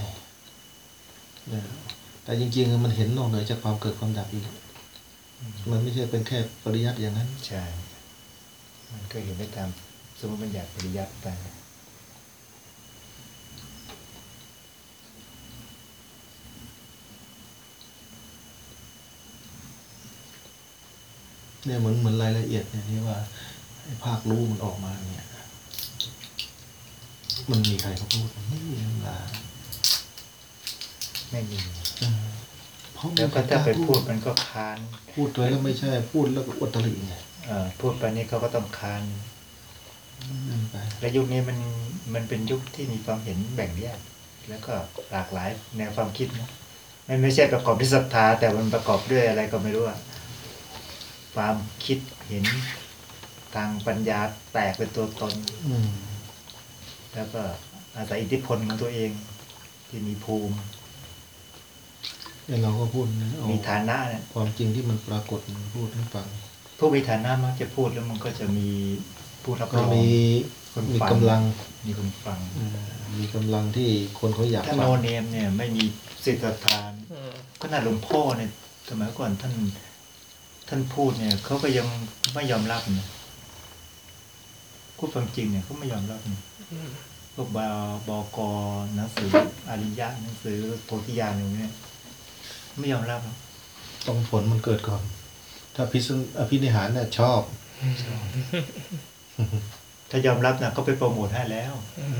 แต่จริงๆมันเห็นนอกเหนือจากความเกิดความดับอีกมันไม่ใช่เป็นแค่ปริยัติอย่างนั้นใช่มันก็เห็นได้ตามสมมติบัญญัติปริยัติไปเนี่ยเหมือนรายละเอียดเนี่ยที่ว่าไอ้ภาครู้มันออกมาเนี่ยมันมีใครเขาพูดไม่มีไม่มีเพราะแล้วก็ถ้าไปพูดมันก็ค้านพูดด้วยแล้วไม่ใช่พูดแล้วก็อวดตริไงพูดไปนี้เขาก็ต้องค้านและยุคนี้มันเป็นยุคที่มีความเห็นแบ่งแยกแล้วก็หลากหลายแนวความคิดนะไม่ใช่ประกอบด้วยศรัทธาแต่มันประกอบด้วยอะไรก็ไม่รู้อะความคิดเห็นทางปัญญาแตกเป็นตัวตนแล้วก็อาศัยอิทธิพลของตัวเองที่มีภูมิเราก็พูดมีฐานะเนี่ยความจริงที่มันปรากฏพูดให้ฟังผู้มีฐานะมักจะพูดแล้วมันก็จะมีผู้รับรองมีกำลังมีคนฟังมีกำลังที่คนเขาอยากฟังถ้าโนเนมเนี่ยไม่มีศิษยทานขนาดหลวงพ่อเนี่ยสมัยก่อนท่านพูดเนี่ยเขาก็ยังไม่ยอมรับนะพูดความจริงเนี่ยเขาไม่ยอมรับนะพวกบกหนังสืออริยะหนังสือโพธิญาณอย่างนี้ไม่ยอมรับต้องผลมันเกิดก่อนถ้าอภินิหารเนี่ยชอบถ้ายอมรับนะก็ไปโปรโมทให้แล้ว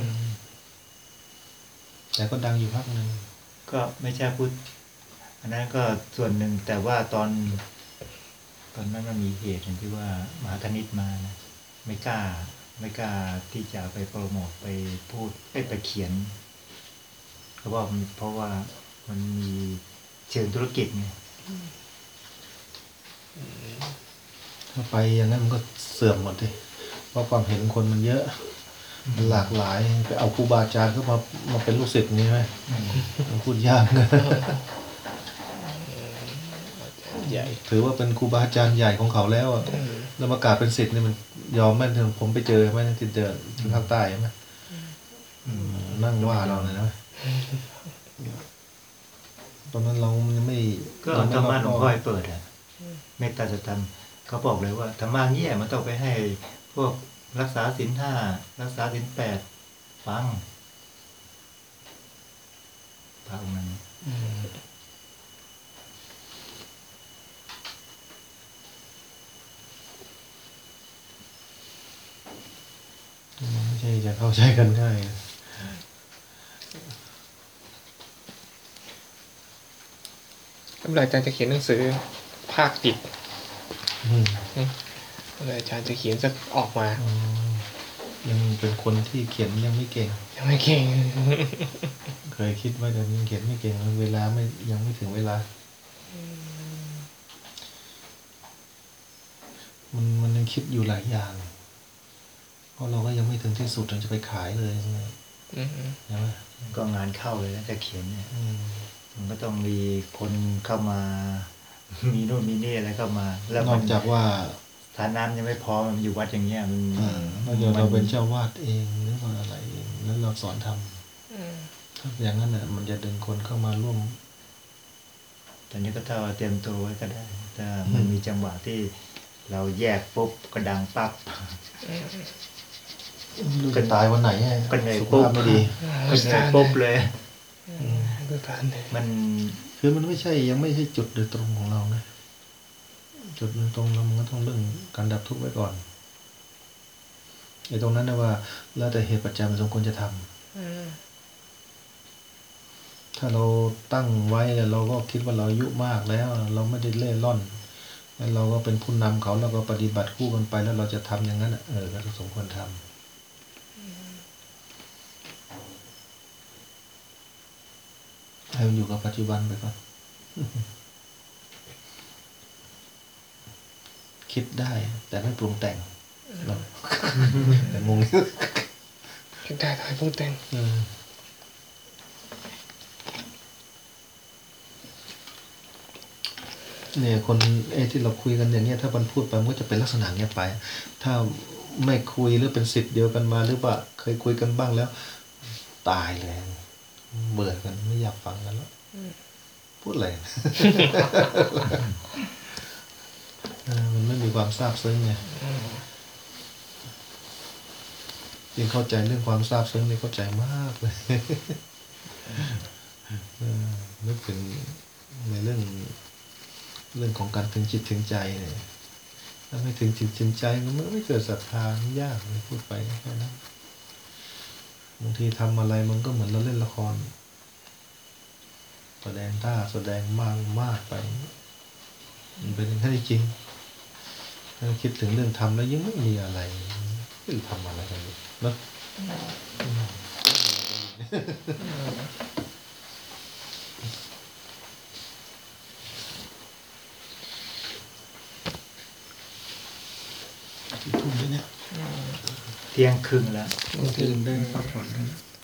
แต่ก็ดังอยู่พักนึงก็ไม่ใช่พูดอันนั้นก็ส่วนหนึ่งแต่ว่าตอนนั้นมันมีเหตุที่ว่ามหาคณิตมานะไม่กล้าที่จะไปโปรโมทไปพูดไปเขียนเพราะว่ามันมีเชิงธุรกิจไงถ้าไปอย่างนั้นมันก็เสื่อมหมดเลยเพราะความเห็นคนมันเยอะมันหลากหลายไปเอาครูบาอาจารย์เข้ามาเป็นลูกศิษย์นี่ไหมมันพูดยากใหญ่ถือว่าเป็นครูบาอาจารย์ใหญ่ของเขาแล้วแล้วประกาศเป็นศิษย์นี่มันยอมไหมผมไปเจอไหมที่เจอที่ภาคใต้ไหมนั่งว่าเราเลยนะตอนนั้นเราไม่ก็ธรรมะหลวงพ่อให้เปิดเมตตาสัจธรรมเขาบอกเลยว่าธรรมะเงี้ยมันต้องไปให้พวกรักษาศีล 5รักษาศีล 8ฟังพระองค์นั้นไม่ใช่จะเข้าใจกันง่ายเมื่อไหร่อาจารย์จะเขียนหนังสือภาคจิตเมื่อไหร่อาจารย์จะเขียนสักออกมายังเป็นคนที่เขียนยังไม่เก่งยังไม่เก่งเคยคิดว่าจะยังเขียนไม่เก่งเวลาไม่ยังไม่ถึงเวลา มันยังคิดอยู่หลายอย่าง เพราะเราก็ยังไม่ถึงที่สุดเราจะไปขายเลยใช่ไหมก็งานเข้าเลยนะจะเขียนเนี่ยอืมมันก็ต้องมีคนเข้ามา มีนู่นมีนี่อะไรเข้ามา แล้วนมัอน กจากว่าฐานะยังไม่พอมันอยู่วัดอย่างเงี้ยมันนอกจากเราเป็นเจ้าวาดเองหรือว่าอะไรเองแล้วเราสอนทำถ้าอย่างนั้นน่ะมันจะดึงคนเข้ามาร่วมตอนนี้ก็ถ้าเตรียมตัวไว้ก็ได้ถ้ามันมีจังหวะที่เราแยกปุ๊บก็ดังปั๊บรู้จะตายวันไหนไงก็เหนื่อยสุขปุ๊บภาพไม่ดีก็เหนื่อยปุ๊บเลยก็ตามเลยมันคือมันไม่ใช่ยังไม่ใช่จุดโดยตรงของเรานะจุดโดยตรงเรามันก็ต้องเรื่องการดับทุกข์ไว้ก่อนไอ้ตรงนั้นนะว่าแล้วแต่เหตุปัจจัยมันสมควรจะทำถ้าเราตั้งไว้แล้วเราก็คิดว่าเราอายุมากแล้ว เราไม่ได้เล่ร่อนแล้วเราก็เป็นผู้นำเขาแล้วก็ปฏิบัติคู่กันไปแล้วเราจะทำอย่างนั้นก็สมควรทำให้มันอยู่กับปัจจุบันไปก่อน คิดได้แต่ไม่ปรุงแต่งแต่งงคิดได้ถ่ายพูดแต่งเนี่ยคนที่เราคุยกันอย่างเนี้ยถ้ามันพูดไปมันก็จะเป็นลักษณะเนี้ยไป ถ้าไม่คุยหรือเป็นสิทธิ์เดียวกันมาหรือว่าเคยคุยกันบ้างแล้ว ตายเลยเบื่อกันไม่อยากฟังกันแล้วพูดอะไร มันไม่มีความซาบซึ้งไงยิ่งเข้าใจเรื่องความซาบซึ้งนี่เข้าใจมากเลย นึกถึงในเรื่องของการถึงจิตถึงใจเนี่ยถ้าไม่ถึงจิตถึงใจก็ไม่เกิดศรัทธามันยากเลยพูดไปแค่นั้นบางทีทำอะไรมันก็เหมือนเราเล่นละครแสดงท่าแสดงมากไปมันเป็นอย่างนั้นจริงถ้าคิดถึงเรื่องทำแล้วยังไม่มีอะไรไม่ทำอะไรกันเลยเนอะกี่ทุ่มแล้วเนี่ยเที่ยงครึ่งแล้วตื่นเดินพักผ่อน